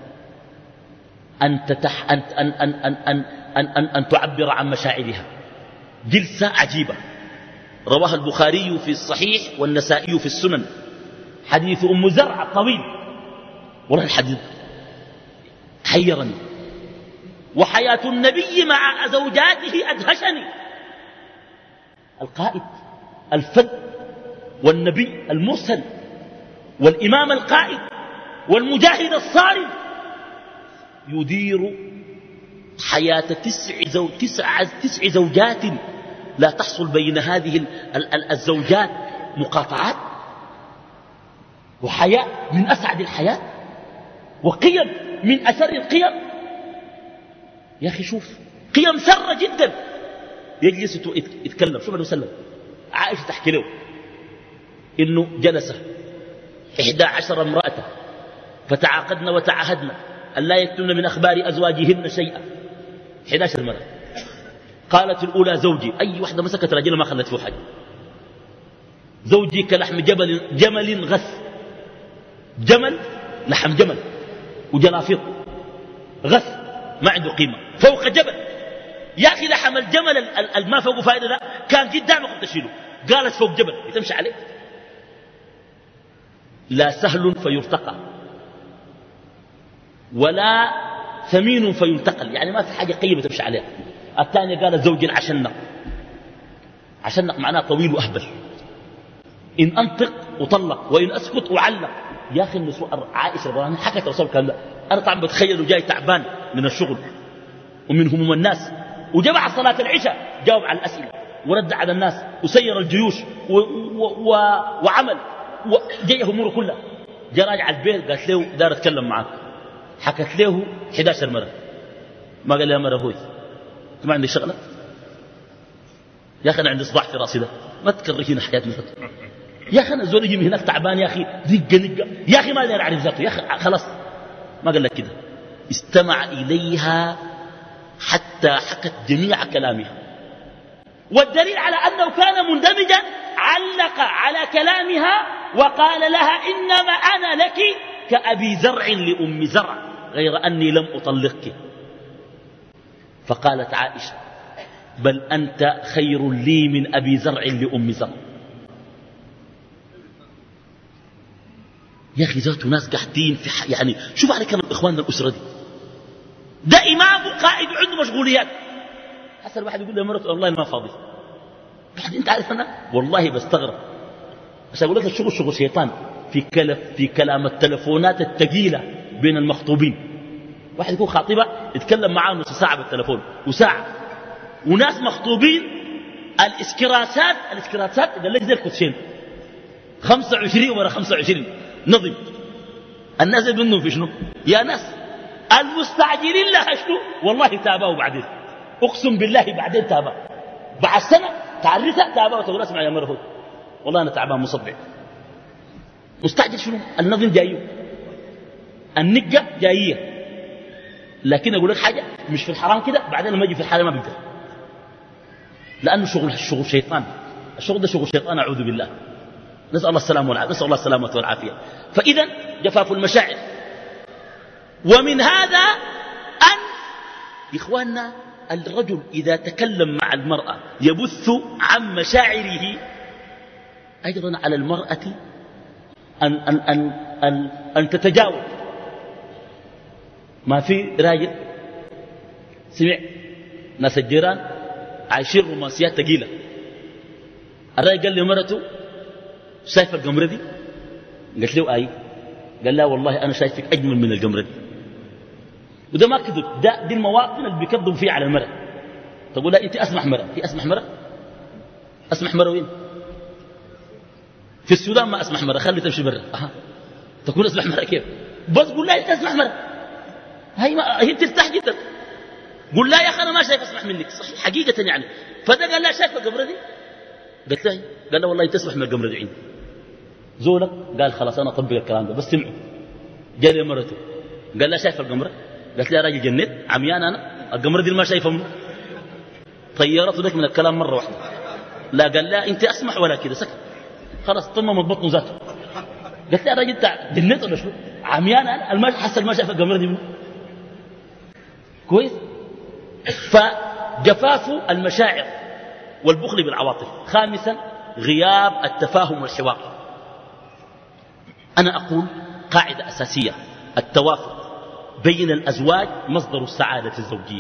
أن, تتح أن, أن, أن, أن, أن, أن, أن, أن تعبر عن مشاعرها. جلسة عجيبة رواها البخاري في الصحيح والنسائي في السنن، حديث أم زرع الطويل. والله الحديث حيرني، وحياة النبي مع زوجاته أدهشني. القائد الفذ والنبي المرسل والإمام القائد والمجاهد الصارم يدير حياة تسع, زو تسع, تسع زوجات، لا تحصل بين هذه الزوجات مقاطعات، وحياة من أسعد الحياة، وقيم من أسر القيم. يا أخي شوف قيم سرة جدا. يجلس يتكلم، شوف عليه وسلم، عائشة تحكي له إنه جلس إحدى عشر امرأة فتعاقدن وتعاهدن أن لا يكتمن من أخبار أزواجهن شيئا. إحدى عشر مرة. قالت الأولى زوجي، أي واحدة مسكت رجل ما خلت فيه حاجة. زوجي كلحم جبل جمل غث، جمل لحم جمل وجلافيط غث ما عنده قيمة، فوق جبل. يا أخي لحم الجمل الما فوق فائدة ده كان قدامك تشيله، قالت فوق جبل تمشي عليه. لا سهل فيرتقى ولا ثمين فينتقل، يعني ما في حاجة قيمة تمشي عليها. الثانية قالت زوجي العشنق، عشنق معناه طويل وأهبل، إن أنطق وطلق وإن أسكت وعلق. يا أخي النسوة عائشة رضي الله عنها حكت رسول الله، أنا طبعا بتخيل جاي تعبان من الشغل ومن هموم الناس، وجمع صلاة العشاء جاوب على الأسئلة ورد على الناس وسير الجيوش و و و وعمل وجاي هموره كلها. جاء راجع البيت قالت له دار أتكلم معك، حكت له إحدى عشرة مرة، ما قال لها مرة هوي ما عندي شغلة. يا أخي أنا عندي صداع في راسي ده، ما تكرهينا حياتنا. يا أخي أنا زول يجي من هناك تعبان، يا أخي دقة دقة، يا أخي ما لي أعرف ذاته، يا أخي خلاص ما قال لك كده. استمع إليها حتى حكت جميع كلامها، والدليل على أنه كان مندمجا علق على كلامها وقال لها إنما أنا لك كأبي زرع لأم زرع غير أني لم أطلقك. فقالت عائشة بل أنت خير لي من أبي زرع لأم زرع. يا أخي ذاته ناس قاعدين في ح... يعني شوف على كم إخواننا الأسرة دي، ده إمام وقائد وعنده مشغوليات. حسن الواحد يقول لمرته والله ما فاضي، أنت عارف أنا والله بستغرب، بس أقول لك الشغل شغل شيطان. في كلف في كلام التلفونات الثقيلة بين المخطوبين، واحد يكون خاطبة يتكلم معاه نص ساعة بالتلفون وساعة، وناس مخطوبين الاسكراسات الاسكراسات قال لك زي الكوتشين خمسة وعشرين ورا خمسة وعشرين نظم. الناس منهم في شنو يا ناس؟ المستعجلين لها شنو؟ والله تابعوا بعدين، اقسم بالله بعدين تابع بعد سنة تعرفها تابعوا وتقول اسمع يا مرفوض والله انا تعبان مصدع. مستعجل شنو؟ النظم جايه، النقة جايه، لكن اقول لك حاجة مش في الحرام كده، بعدين لما يجي في الحلال ما بيقدر، لانه شغل الشغل شيطان، الشغل ده شغل شيطان اعوذ بالله، نسأل الله السلامة والعافية، نسأل الله السلامة والعافية. فإذا جفاف المشاعر. ومن هذا أن إخواننا الرجل إذا تكلم مع المرأة يبث عن مشاعره، أيضا على المرأة أن, أن, أن, أن, أن تتجاوب. ما في راجل سمع ناس الجيران عايشين رومانسيات ثقيلة، الراجل قال لمرته شايف القمرة دي؟ قالت له آي. قال لا والله أنا شايفك أجمل من القمرة دي. وده ما كذب، ده دي المواطن اللي بيكذب فيها على المرأة. تقول لا أنت أسمح مرأة، في أسمح مرأة؟ أسمح مرأة وين؟ في السودان ما أسمح مرأة، خلي تمشي برا. أها تقول أسمح مرأة كيف؟ بس قول لا أنت أسمح مرأة، هي ما هي ترتاح جدا. قول لا يا أخي أنا ما شايف أسمح منك، صحيح حقيقة يعني. فده قال لا شايف القمرة دي؟ قلت له قال له والله أنت تسمح من القمرة دي عندي. زولك قال خلاص أنا أطبق الكلام ده، بس سمعوا. جاء لي مرته قال لا شايف القمرة؟ قالت لي يا راجل جنيت عميان أنا، القمرة دي ما شايفها منه. طيرته ذاك من الكلام مرة واحدة. لا قال لا أنت أسمح ولا كده، سكت خلاص طمم بطنه ذاته. قالت لي يا راجل أنت جنيت ولا شو؟ عميان أنا الماش حسن ما شايف القمرة دي منه. كويس. فجفاف المشاعر والبخل بالعواطف. خامسا غياب التفاهم والحوار. أنا أقول قاعدة أساسية: التوافق بين الأزواج مصدر السعادة الزوجية،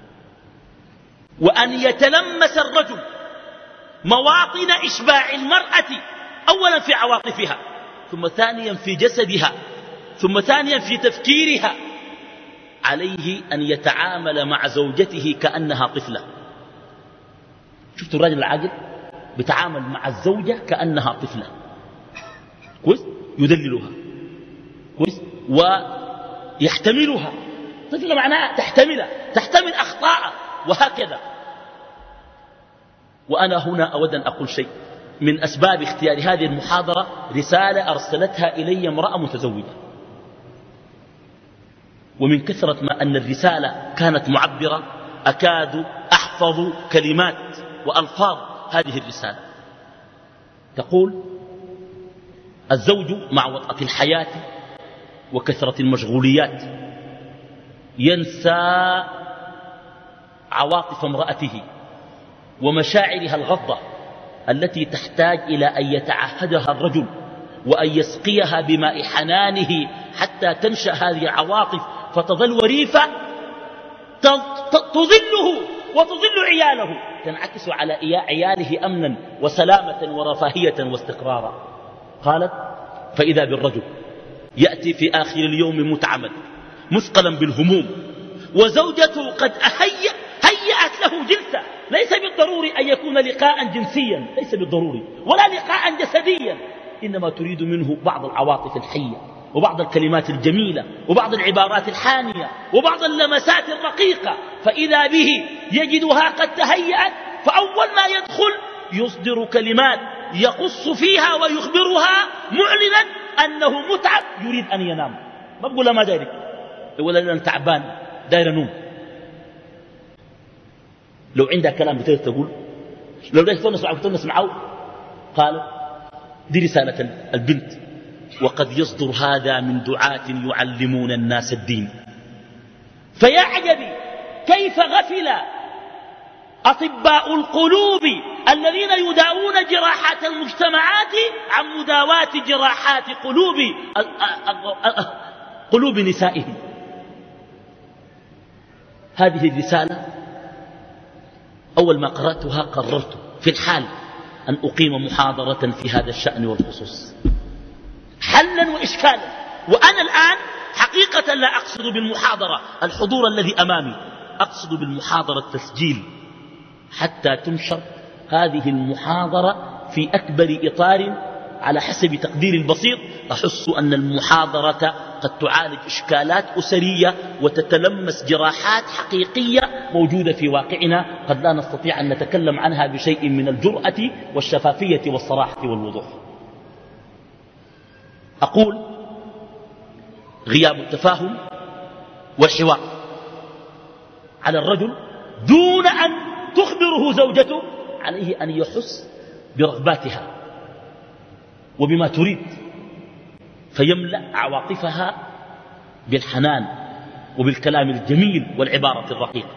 وأن يتلمس الرجل مواطن إشباع المرأة أولا في عواطفها، ثم ثانيا في جسدها، ثم ثانيا في تفكيرها. عليه أن يتعامل مع زوجته كأنها طفلة. شفت الرجل العاقل بيتعامل مع الزوجة كأنها طفلة، كويس، يدللها كويس ويحتملها. طفلة معناها تحتملها، تحتمل أخطاء وهكذا. وأنا هنا أود أن أقول شيء. من أسباب اختيار هذه المحاضرة رسالة أرسلتها إلي امرأة متزوجة، ومن كثرة ما أن الرسالة كانت معبرة أكاد أحفظ كلمات وألفاظ هذه الرسالة. تقول: الزوج مع وطأة الحياة وكثرة المشغوليات ينسى عواطف امرأته ومشاعرها الغضة التي تحتاج إلى أن يتعهدها الرجل وأن يسقيها بماء حنانه حتى تنشأ هذه العواطف فتظل وريفة تظله وتظل عياله، تنعكس على عياله أمنا وسلامة ورفاهية واستقرارا. قالت: فإذا بالرجل يأتي في آخر اليوم متعمد مثقلا بالهموم، وزوجته قد أهيأ هيأت له جلسة، ليس بالضروري أن يكون لقاء جنسيا، ليس بالضروري، ولا لقاء جسديا، إنما تريد منه بعض العواطف الحية وبعض الكلمات الجميلة وبعض العبارات الحانية وبعض اللمسات الرقيقة. فإذا به يجدها قد تهيأت، فأول ما يدخل يصدر كلمات يقص فيها ويخبرها معلنا أنه متعب يريد أن ينام. ما بقول ما دايرك ولا أنا تعبان داير نوم. لو عندها كلام بتقدر تقول، لو ده تونس معه تونس معه. قال: دي رسالة البنت: وقد يصدر هذا من دعاة يعلمون الناس الدين. فيا عجبي كيف غفل أطباء القلوب الذين يداوون جراحات المجتمعات عن مداواة جراحات قلوب قلوب نسائهم. هذه الرسالة أول ما قرأتها قررت في الحال أن أقيم محاضرة في هذا الشأن والخصوص حلا وإشكالا. وأنا الآن حقيقة لا أقصد بالمحاضرة الحضور الذي أمامي، أقصد بالمحاضرة التسجيل حتى تنشر هذه المحاضرة في أكبر إطار. على حسب تقدير البسيط أحس أن المحاضرة قد تعالج إشكالات أسرية وتتلمس جراحات حقيقية موجودة في واقعنا قد لا نستطيع أن نتكلم عنها بشيء من الجرأة والشفافية والصراحة والوضوح. أقول غياب التفاهم والحوار على الرجل دون أن تخبره زوجته عليه أن يحس برغباتها وبما تريد فيملأ عواطفها بالحنان وبالكلام الجميل والعبارة الرقيقة.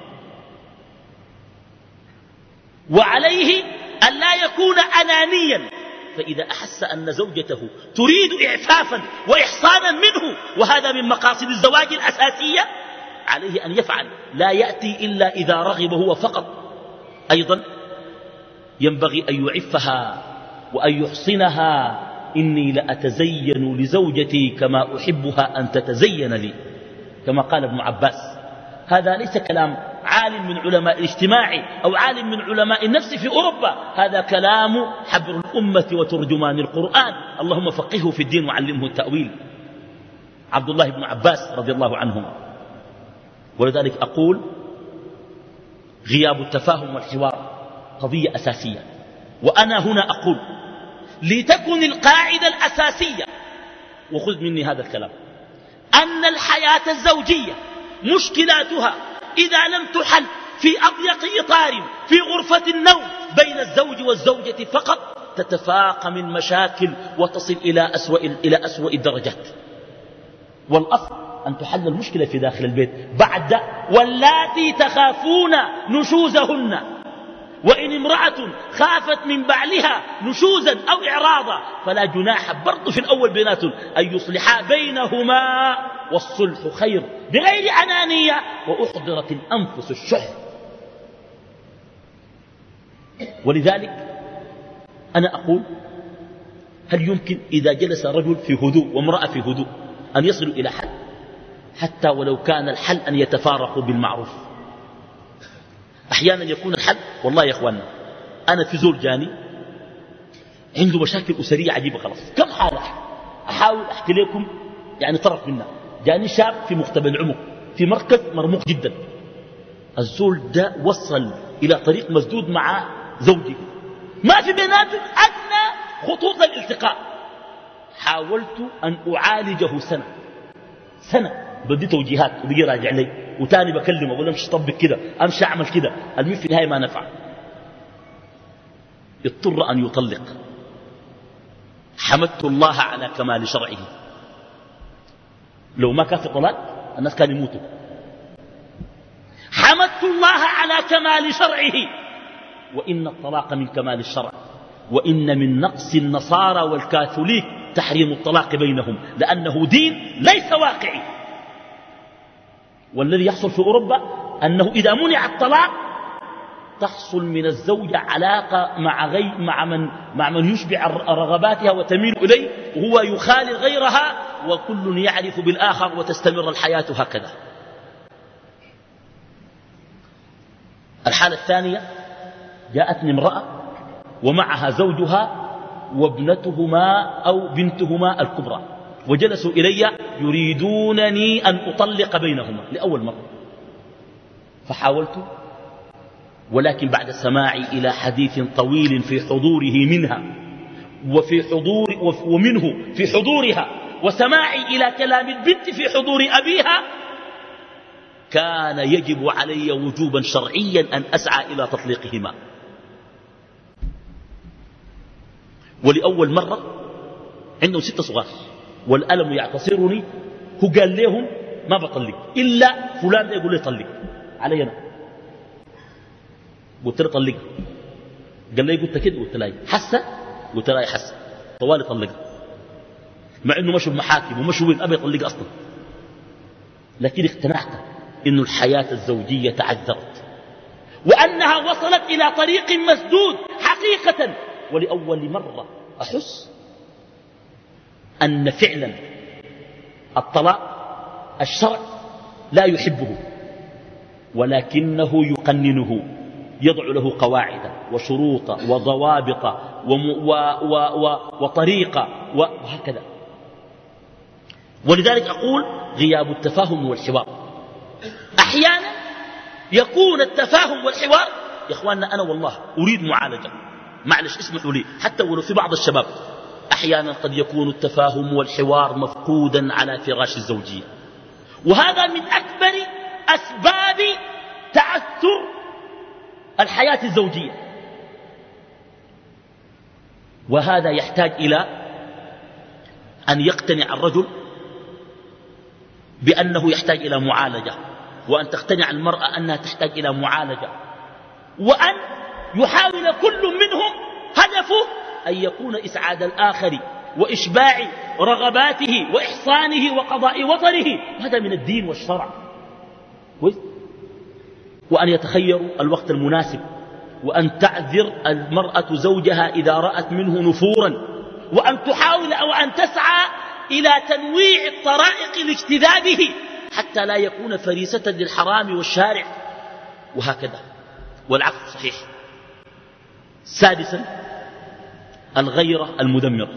وعليه أن لا يكون أنانيا، فإذا أحس أن زوجته تريد إعفافا وإحصانا منه وهذا من مقاصد الزواج الأساسية عليه أن يفعل، لا يأتي إلا إذا رغب هو فقط. أيضا ينبغي أن يعفها وأن يحصنها. إني لأتزين لزوجتي كما أحبها أن تتزين لي، كما قال ابن عباس. هذا ليس كلام عالم من علماء الاجتماع أو عالم من علماء النفس في أوروبا، هذا كلام حبر الأمة وترجمان القرآن، اللهم فقهه في الدين وعلمه التأويل، عبد الله بن عباس رضي الله عنهما. ولذلك أقول غياب التفاهم والحوار قضية أساسية. وأنا هنا أقول لتكن القاعدة الأساسية، وخذ مني هذا الكلام، أن الحياة الزوجية مشكلاتها إذا لم تحل في أضيق إطار في غرفة النوم بين الزوج والزوجة فقط تتفاقم المشاكل وتصل إلى أسوأ, إلى أسوأ الدرجات. والأصل أن تحل المشكلة في داخل البيت بعد واللاتي تخافون نشوزهن. وإن امرأة خافت من بعلها نشوزا أو إعراضا فلا جناح برضو في الأول بيناتهم أن يصلحا بينهما والصلح خير بغير أنانية وأحضرت الأنفس الشح. ولذلك أنا أقول هل يمكن إذا جلس رجل في هدوء وامرأة في هدوء أن يصلوا إلى حل، حتى ولو كان الحل أن يتفارقوا بالمعروف؟ أحيانا يكون الحل، والله يا أخواننا أنا في زول جاني عنده مشاكل أسرية عجيبة خلاص، كم حالة أحاول أحكي لكم يعني طرف منها. جاني شاب في مختبر العمق في مركز مرموق جدا، الزول ده وصل إلى طريق مسدود مع زوجي، ما في بيناتهم أدنى خطوط الالتقاء. حاولت أن أعالجه سنة سنة بدي توجيهات وبيجي راجع لي وتاني بكلمه أقول امشي طبق كده امشي اعمل كده، المهم في النهايه ما نفع، اضطر ان يطلق. حمدت الله على كمال شرعه، لو ما كان في طلاق الناس كانوا يموتوا. حمدت الله على كمال شرعه، وان الطلاق من كمال الشرع، وان من نقص النصارى والكاثوليك تحريم الطلاق بينهم لانه دين ليس واقعي. والذي يحصل في أوروبا أنه إذا منع الطلاق تحصل من الزوجة علاقة مع, غي مع, من مع من يشبع رغباتها وتميل إليه وهو يخالي غيرها وكل يعرف بالآخر وتستمر الحياة هكذا. الحالة الثانية جاءتني امرأة ومعها زوجها وابنتهما أو بنتهما الكبرى وجلسوا إلي يريدونني أن أطلق بينهما لأول مرة، فحاولت ولكن بعد السماع إلى حديث طويل في حضوره منها وفي حضور ومنه في حضورها وسماعي إلى كلام البنت في حضور أبيها كان يجب علي وجوبا شرعيا أن أسعى إلى تطليقهما. ولأول مرة عندهم ستة صغار والألم يعتصرني، هو قال لهم ما بطلق إلا فلان ده يقول لي طلق علي أنا، قلت له طلق قال لي قلت كده، قلت لا حسه، قلت لا حسه طوالي طلقها، مع انه مشوا بمحاكم ومشوا وين ابي يطلقها اصلا. لكن اقتنعت انه الحياه الزوجيه تعذرت وانها وصلت الى طريق مسدود حقيقه. ولاول مره احس ان فعلا الطلاق الشرع لا يحبه، ولكنه يقننه، يضع له قواعد وشروط وضوابط و و و وطريقة وهكذا. ولذلك أقول غياب التفاهم والحوار. أحيانا يكون التفاهم والحوار، يا إخواننا أنا والله أريد معالجة، معلش اسمحوا لي، حتى ولو في بعض الشباب أحيانا قد يكون التفاهم والحوار مفقودا على فراش الزوجية، وهذا من أكبر أسباب تعثر الحياة الزوجية. وهذا يحتاج إلى أن يقتنع الرجل بأنه يحتاج إلى معالجة، وأن تقتنع المرأة أنها تحتاج إلى معالجة، وأن يحاول كل منهم هدفه أن يكون إسعاد الآخر وإشباع رغباته وإحصانه وقضاء وطره، هذا من الدين والشرع. وأن يتخيروا الوقت المناسب، وأن تعذر المرأة زوجها إذا رأت منه نفورا، وأن تحاول أو أن تسعى إلى تنويع الطرائق لاجتذابه حتى لا يكون فريسة للحرام والشارع، وهكذا. والعكس صحيح. سادسا الغيرة المدمرة.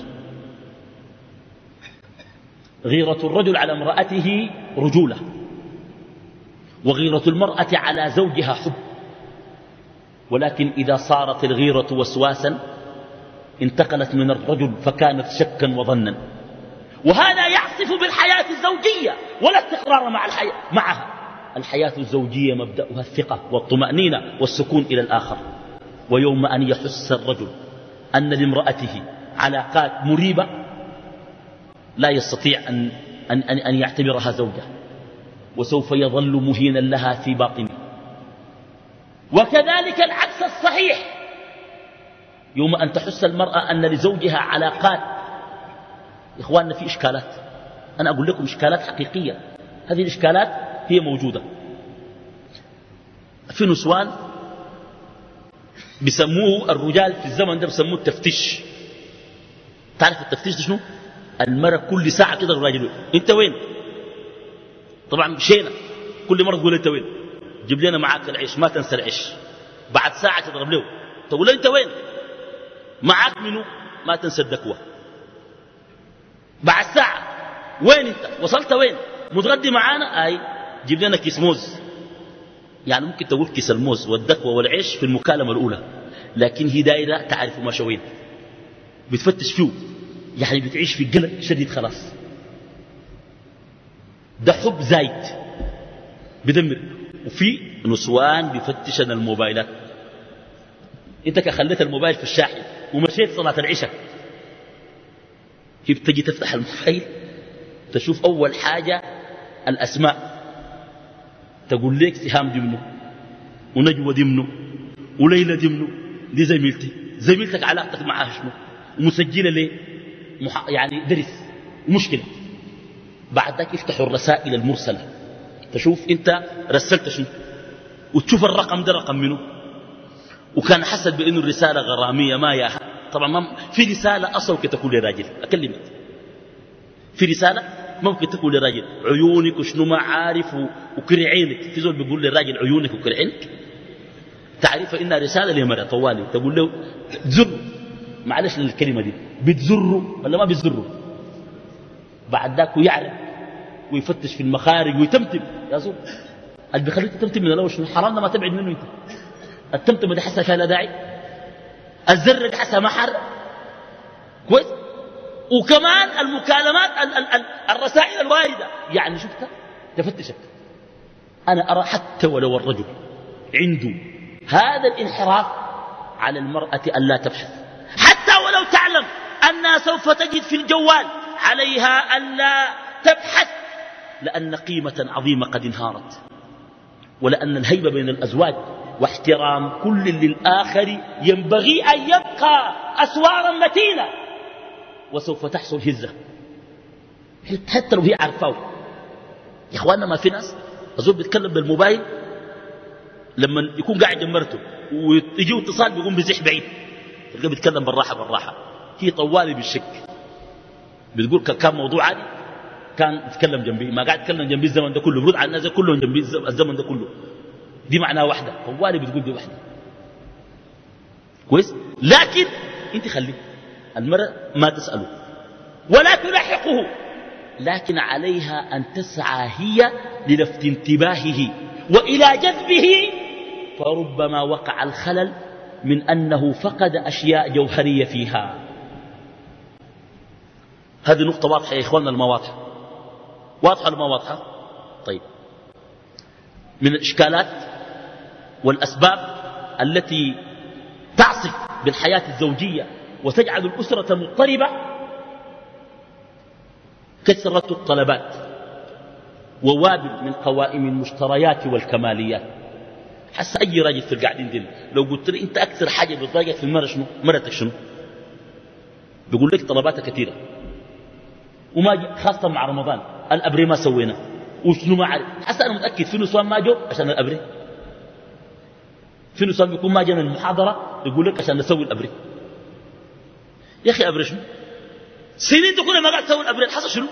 غيرة الرجل على امرأته رجولة، وغيرة المرأة على زوجها حب. ولكن إذا صارت الغيرة وسواسا انتقلت من الرجل فكانت شكا وظنا، وهذا يعصف بالحياة الزوجية ولا استقرار مع الحياة معها. الحياة الزوجية مبدأها الثقة والطمأنينة والسكون إلى الآخر. ويوم أن يحس الرجل أن لامرأته علاقات مريبة لا يستطيع أن, أن, أن, أن يعتبرها زوجة، وسوف يظل مهينا لها في باطنه. وكذلك العكس الصحيح، يوم أن تحس المرأة أن لزوجها علاقات. إخواننا في إشكالات، أنا أقول لكم إشكالات حقيقية، هذه الإشكالات هي موجودة. في نسوان بيسموه الرجال في الزمن ده بيسموه التفتيش. تعرف التفتيش ده شنو؟ المرأة كل ساعة كده الراجل انت وين؟ طبعا مشينا كل مرة تقول انت وين؟ جيب لنا معاك العيش، ما تنسى العيش. بعد ساعة تضرب له تقول انت وين؟ معاك منو؟ ما تنسى الدكوة. بعد ساعة وين انت؟ وصلت وين؟ متغدي معانا؟ اي جيب لنا كيس موز. يعني ممكن تقول كيس الموز والدكوة والعيش في المكالمة الأولى، لكن هي دائرة تعرف ما شوين، بتفتش فيه، يعني بتعيش في قلق شديد خلاص. ده حب زايد بدمر. وفي نسوان بيفتشن الموبايلات. انت كخليت الموبايل في الشاحن ومشيت صلاة العشاء، كيف تجي تفتح الموبايل تشوف أول حاجة الأسماء، تقول لك سهام دي منه، ونجوى دي منه، وليلى دي منه، دي زميلتي. زميلتك علاقتك معها شنو؟ ومسجلة ليه؟ مح... يعني درس مشكلة. بعد ذلك يفتحوا الرسائل المرسلة، تشوف انت رسلت شنو، وتشوف الرقم ده رقم منه. وكان حسب بأنه الرسالة غرامية ما ياها. طبعا ما في رسالة أصلا ممكن تكون لراجل، أكلمك في رسالة ممكن تكون لراجل عيونك وشنو ما عارف وكري عينك. في زول بيقول للراجل عيونك وكري عينك، تعرف إنها رسالة لمرأة طوالي تقول له تزر، معلش الكلمة دي بتزره ولا ما بتزره. بعد ذاك يعرف ويفتش في المخارج ويتمتم. يا زول اللي بيخليك تتمتم من الأول شنو؟ حرام ما تبعد منه انت. التمتم دي حسها فيها لا داعي، الزر دي حسها ما حر كويس. وكمان المكالمات ال ال ال الرسائل الواردة، يعني شفتها تفتشك. أنا أرى حتى ولو الرجل عنده هذا الانحراف على المرأة أن لا تبحث، حتى ولو تعلم أنها سوف تجد في الجوال، عليها أن لا تبحث، لأن قيمة عظيمة قد انهارت، ولأن الهيبة بين الأزواج واحترام كل للآخر ينبغي أن يبقى أسوارا متينة، وسوف تحصل هزة حتى لو هي عارفاه. يا إخواننا ما في ناس أزول بيتكلم بالموبايل لما يكون قاعد جمرته ويجيه اتصال بيقوم بزح بعيد، تلقاه بيتكلم بالراحة بالراحة، هي طوالي بالشك بتقول كان موضوع عادي كان يتكلم جنبي، ما قاعد يتكلم جنبي الزمن ده كله، برد على الناس كلهم جنبي الزمن ده كله، دي معناها واحدة، طوالي بتقول دي واحدة كويس. لكن انت خليه المرأة ما تسأله ولا تلاحقه، لكن عليها أن تسعى هي للفت انتباهه وإلى جذبه، فربما وقع الخلل من أنه فقد أشياء جوهرية فيها. هذه نقطة واضحة يا إخواننا، المواضحة واضحة ولا ما واضحة؟ طيب، من الإشكالات والأسباب التي تعصف بالحياة الزوجية وتجعل الأسرة مضطربة كثرة الطلبات ووابل من قوائم المشتريات والكماليات. حس أي راجل في القاعدين دي لو قلت لي أنت أكثر حاجة بتضايقك في المرأة شنو؟ مرتك شنو؟ بيقول لك طلباتها كثيرة، وما خاصة مع رمضان الأبري ما سوينا وشنو ما عارف. حتى أنا متأكد في نسوان ما جو عشان الأبري، في نسوان بيكون ما جانا المحاضرة يقول لك عشان نسوي الأبري. يا أخي أبري شنو؟ سنين تقول ما قاعد تسوي الأبري، حصل شنو؟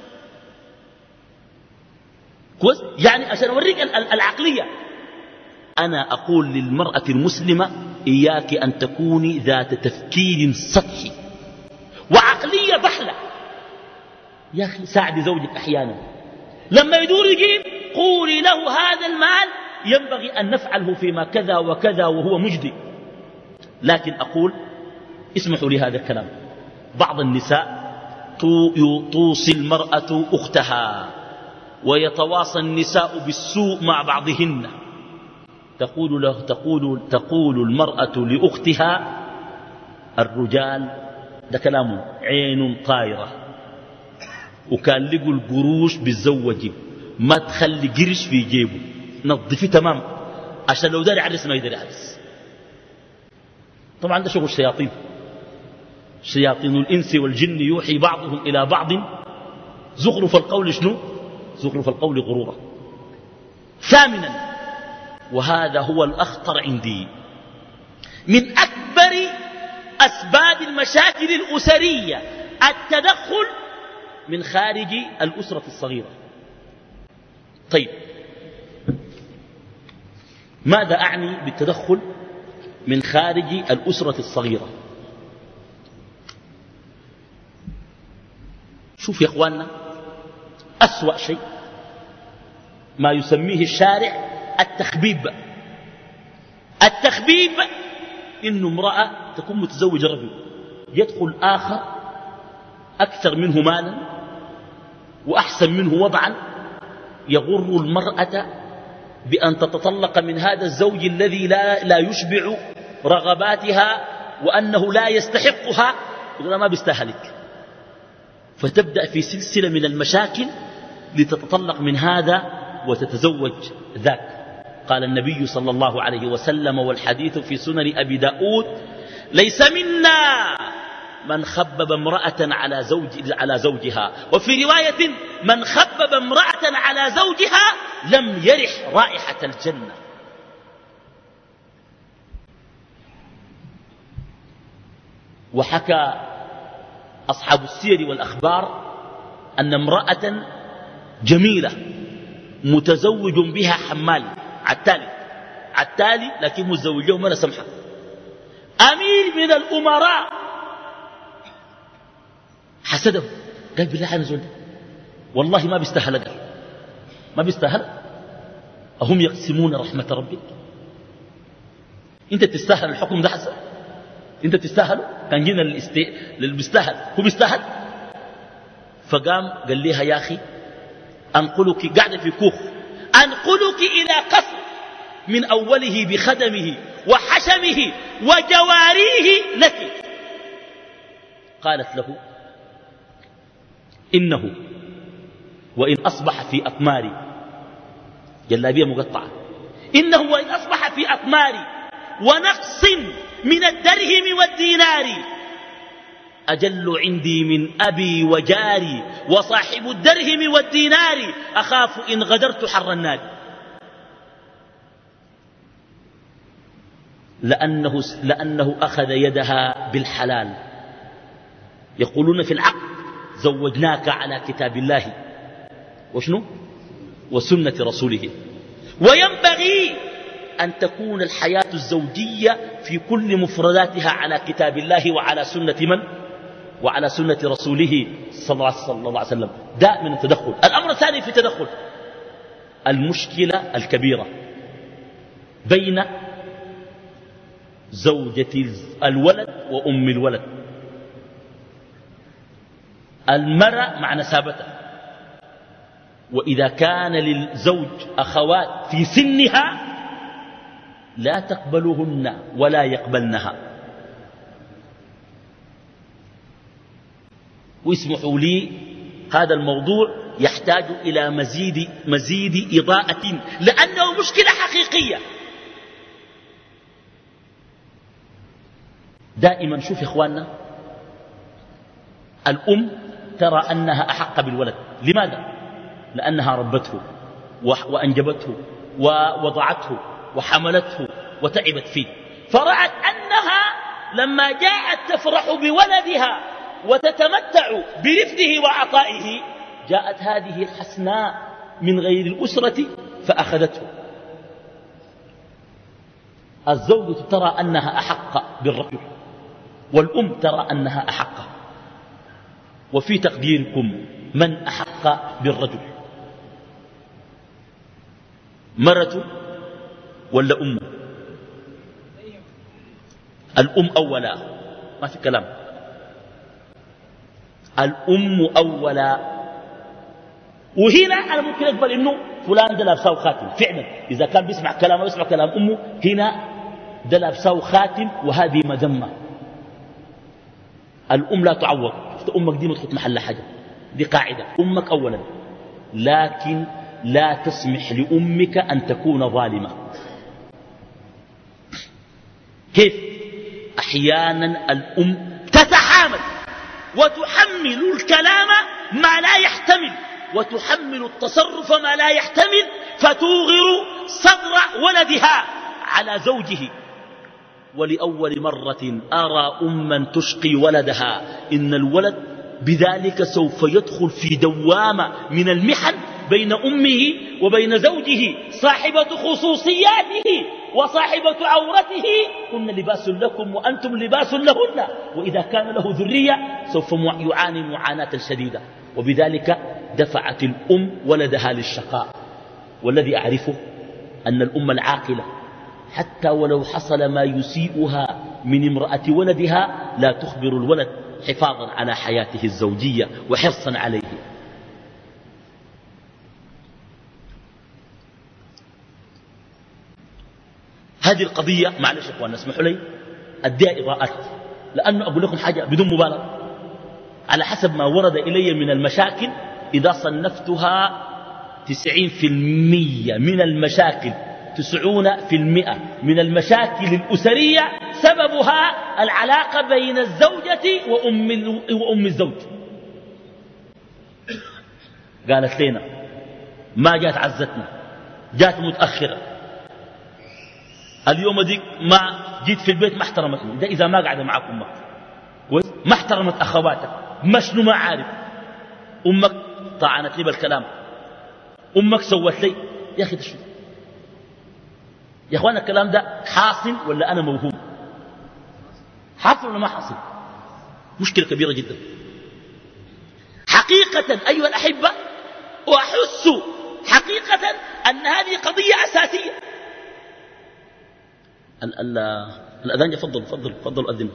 كويس؟ يعني عشان أوريك العقلية. أنا أقول للمرأة المسلمة إياك أن تكوني ذات تفكير سطحي وعقلية بحلة. يا أخي ساعدي زوجك أحيانا لما يدور يجيب قولي له هذا المال ينبغي أن نفعله فيما كذا وكذا وهو مجدي. لكن أقول اسمحوا لي هذا الكلام، بعض النساء توصي المرأة أختها ويتواصى النساء بالسوء مع بعضهن. تقول له تقول تقول المرأة لأختها الرجال ده كلامه عين طايرة، وكان لقوا القروش بالزوجي ما تخلي قرش في جيبه، نظفي تمام عشان لو داري يعرس ما يدري يعرس. طبعا ده شغل الشياطين، شياطين الإنس والجن يوحي بعضهم إلى بعض زخرف القول شنو؟ زخرف القول غرورا. ثامنا، وهذا هو الأخطر عندي، من أكبر أسباب المشاكل الأسرية التدخل من خارج الأسرة الصغيرة. طيب، ماذا أعني بالتدخل من خارج الأسرة الصغيرة؟ شوف يا إخواننا، أسوأ شيء ما يسميه الشارع التخبيب. التخبيب إنه امرأة تكون متزوجة رجل يدخل آخر أكثر منه مالا وأحسن منه وضعا، يغر المرأة بأن تتطلق من هذا الزوج الذي لا, لا يشبع رغباتها وأنه لا يستحقها، يقول ما بيستاهلك، فتبدأ في سلسلة من المشاكل لتتطلق من هذا وتتزوج ذاك. قال النبي صلى الله عليه وسلم والحديث في سنن أبي داود: ليس منا من خبب امرأة على, زوج على زوجها، وفي رواية من خبب امرأة على زوجها لم يرح رائحة الجنة. وحكى أصحاب السير والأخبار أن امرأة جميلة متزوج بها حمال عالتالي عالتالي لكن متزوج له مرة سمحة، أمير من الأمراء حسده، قال بالله أنا زول والله ما بيستاهل، قال ما بيستاهل. أهم يقسمون رحمة ربك؟ أنت تستاهل الحكم ده حسن؟ أنت تستاهل؟ كان جينا للإستي... للبيستاهل، هو بيستاهل. فقام قال لها يا أخي أنقلك، قاعدة في كوخ، أنقلك إلى قصر من أوله بخدمه وحشمه وجواريه لك. قالت له إنه وإن أصبح في أقماري جلابية مقطعة، إنه وإن أصبح في أطمار ونقص من الدرهم والدينار أجل عندي من أبي وجاري وصاحب الدرهم والدينار أخاف إن غدرت حر النار. لأنه, لأنه أخذ يدها بالحلال. يقولون في العقد زوجناك على كتاب الله وشنو وسنة رسوله. وينبغي أن تكون الحياة الزوجية في كل مفرداتها على كتاب الله وعلى سنة من وعلى سنة رسوله صلى الله عليه وسلم. ده من التدخل. الأمر الثاني في التدخل المشكلة الكبيرة بين زوجة الولد وأم الولد. المرأة مع نسابته، وإذا كان للزوج أخوات في سنها لا تقبلهن ولا يقبلنها. واسمحوا لي هذا الموضوع يحتاج إلى مزيد, مزيد إضاءة لأنه مشكلة حقيقية. دائما شوف يا إخواننا، الأم ترى أنها أحق بالولد. لماذا؟ لأنها ربته وأنجبته ووضعته وحملته وتعبت فيه، فرأت أنها لما جاءت تفرح بولدها وتتمتع برفده وعطائه جاءت هذه الحسناء من غير الأسرة فأخذته. الزوجة ترى أنها أحق بالرجل والأم ترى أنها أحق. وفي تقديركم من أحق بالرجل؟ مرته ولا أمه؟ الأم أولا، ما في كلام. الأم أولا. وهنا أنا ممكن أقبل إنه فلان ده لابسه خاتم فعلا، إذا كان بيسمع كلامه ويسمع كلام أمه هنا ده لابسه خاتم وهذه مذمة. الأم لا تعوض. شفت أمك دي ما تحط محل حاجة، دي قاعدة. أمك أولا، لكن لا تسمح لأمك أن تكون ظالمة. كيف؟ أحيانا الأم تتحامل وتحمل الكلام ما لا يحتمل وتحمل التصرف ما لا يحتمل فتوغر صدر ولدها على زوجه. ولأول مرة أرى أما تشقي ولدها. إن الولد بذلك سوف يدخل في دوامة من المحن بين أمه وبين زوجه، صاحبة خصوصياته وصاحبة عورته. هن لباس لكم وأنتم لباس لهن. وإذا كان له ذرية سوف يعاني معاناة شديدة. وبذلك دفعت الأم ولدها للشقاء. والذي أعرفه أن الأم العاقلة حتى ولو حصل ما يسيئها من امرأة ولدها لا تخبر الولد حفاظا على حياته الزوجية وحرصا عليه. هذه القضية معلش يا اخوان اسمحوا لي أديها إضاءات، لأنه أقول لكم حاجة بدون مبالغة على حسب ما ورد إلي من المشاكل. إذا صنفتها تسعين في المية من المشاكل، تسعون في المئة من المشاكل الأسرية سببها العلاقة بين الزوجة وأم, وأم الزوج. قالت لنا ما جات عزتنا، جات متأخرة، اليوم ديك ما جيت في البيت ما احترمتني. ده إذا ما قاعدة معك أمك كويس، ما احترمت أخواتك، مشنو ما عارف. أمك طعنت لي بالكلام، أمك سوت لي. يا أخي تشوف يا أخوانا الكلام ده حاصل ولا أنا موهوم؟ حاصل ولا ما حاصل؟ مشكلة كبيرة جدا حقيقة أيها الأحبة. وأحس حقيقة أن هذه قضية أساسية. ال ال الأذان يفضل فضل فضل أذن.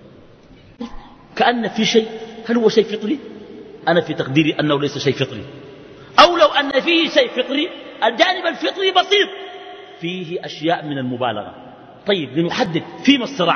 كأن في شيء، هل هو شيء فطري؟ أنا في تقديري أنه ليس شيء فطري، أو لو أن فيه شيء فطري الجانب الفطري بسيط، فيه أشياء من المبالغة. طيب لنحدد فيما الصراع.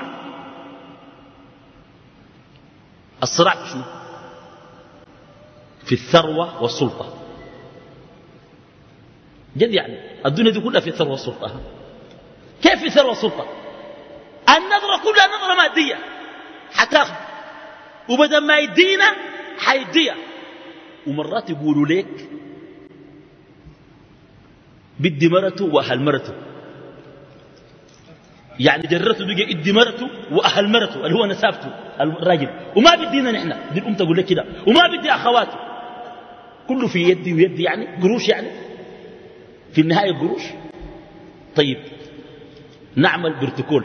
الصراع في شنو؟ في الثروة والسلطة. جد يعني الدنيا دي كلها في ثروة السلطة. كيف في ثروة السلطة؟ النظرة كلها نظرة مادية حتاخذ، وبدل ما يدينا حيديها. ومرات يقولوا ليك بدي مرته وأهل مرته، يعني جرته بقى ادي مرته وأهل مرته اللي هو نسابته الراجل، وما بدينا نحن. دي الأم تقول لك كده، وما بدي أخواته، كله في يدي ويدي، يعني قروش، يعني في النهاية قروش. طيب نعمل بروتوكول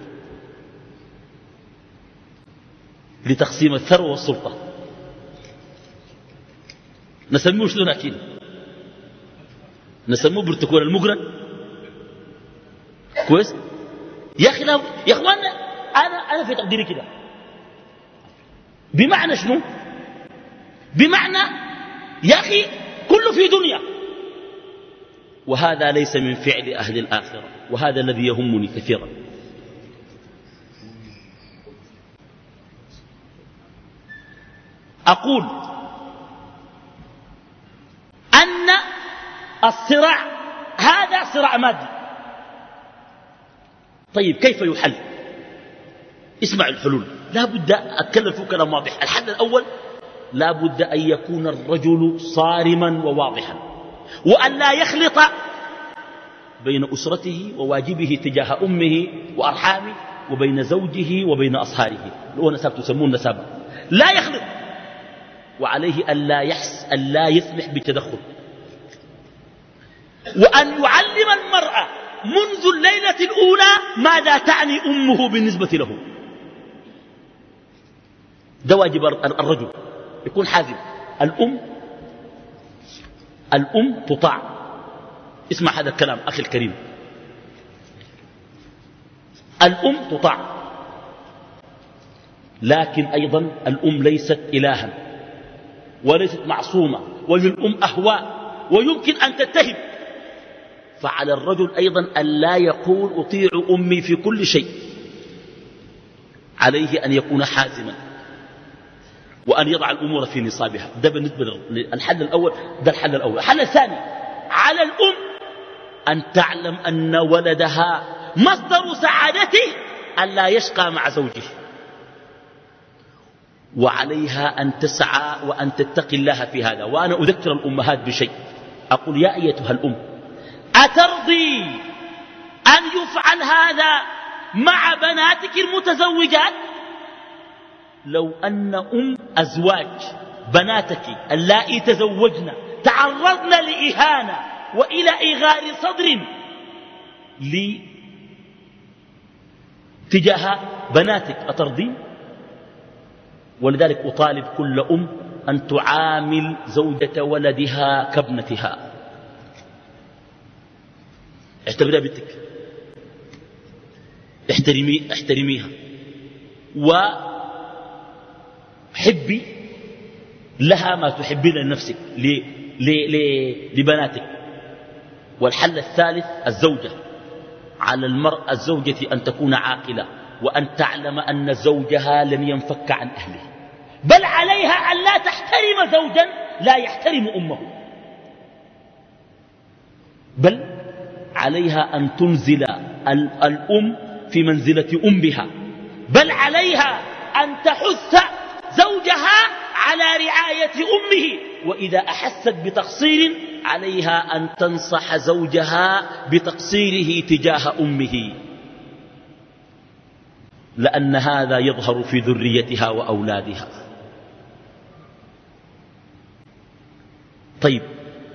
لتقسيم الثروة والسلطة، نسميه شنو أكيد؟ نسميه بروتوكول المقرن. كويس يا أخي؟ لا يا أخوانا، أنا أنا في تقديري كده. بمعنى شنو؟ بمعنى يا أخي كله في دنيا، وهذا ليس من فعل أهل الآخرة، وهذا الذي يهمني كثيرا. أقول أن الصراع هذا صراع مادي. طيب كيف يحل؟ اسمع الحلول. لا بد أتكلم فيه كلام واضح. الحل الأول لا بد أن يكون الرجل صارما وواضحا، وأن لا يخلط بين أسرته وواجبه تجاه أمه وأرحامه وبين زوجه وبين أصهاره، هو نساب تسمون نسابة. لا يخلط، وعليه أن لا يحس أن لا يسمح بالتدخل، وأن يعلم المرأة منذ الليلة الأولى ماذا تعني أمه بالنسبة له. ده واجب الرجل، يكون حازم. الأم الأم تطاع. اسمع هذا الكلام أخي الكريم، الأم تطاع، لكن أيضا الأم ليست إلها وليست معصومة، وللأم أهواء ويمكن أن تتهم. فعلى الرجل أيضا أن لا يقول أطيع أمي في كل شيء، عليه أن يكون حازما وأن يضع الأمور في نصابها. ده بالنسبة للحل الأول. ده الحل الأول. الحل الثاني، على الأم أن تعلم أن ولدها مصدر سعادته أن لا يشقى مع زوجه، وعليها أن تسعى وأن تتقي الله في هذا. وأنا أذكر الأمهات بشيء، أقول يا أيتها الأم، أترضي أن يفعل هذا مع بناتك المتزوجات؟ لو أن أم أزواج بناتك اللائي تزوجن تعرضن لإهانة وإلى إغار صدر لي تجاه بناتك، أترضين؟ ولذلك أطالب كل أم أن تعامل زوجة ولدها كابنتها. اعتبرها بنتك، احترمي احترميها، وحبي لها ما تحبين لنفسك لبناتك. والحل الثالث، الزوجة. على المرأة الزوجة أن تكون عاقلة، وأن تعلم أن زوجها لن ينفك عن أهله، بل عليها أن لا تحترم زوجا لا يحترم أمه، بل عليها أن تنزل الأم في منزلة أمها، بل عليها أن تحث زوجها على رعاية أمه، وإذا أحست بتقصير عليها أن تنصح زوجها بتقصيره تجاه أمه، لأن هذا يظهر في ذريتها وأولادها. طيب،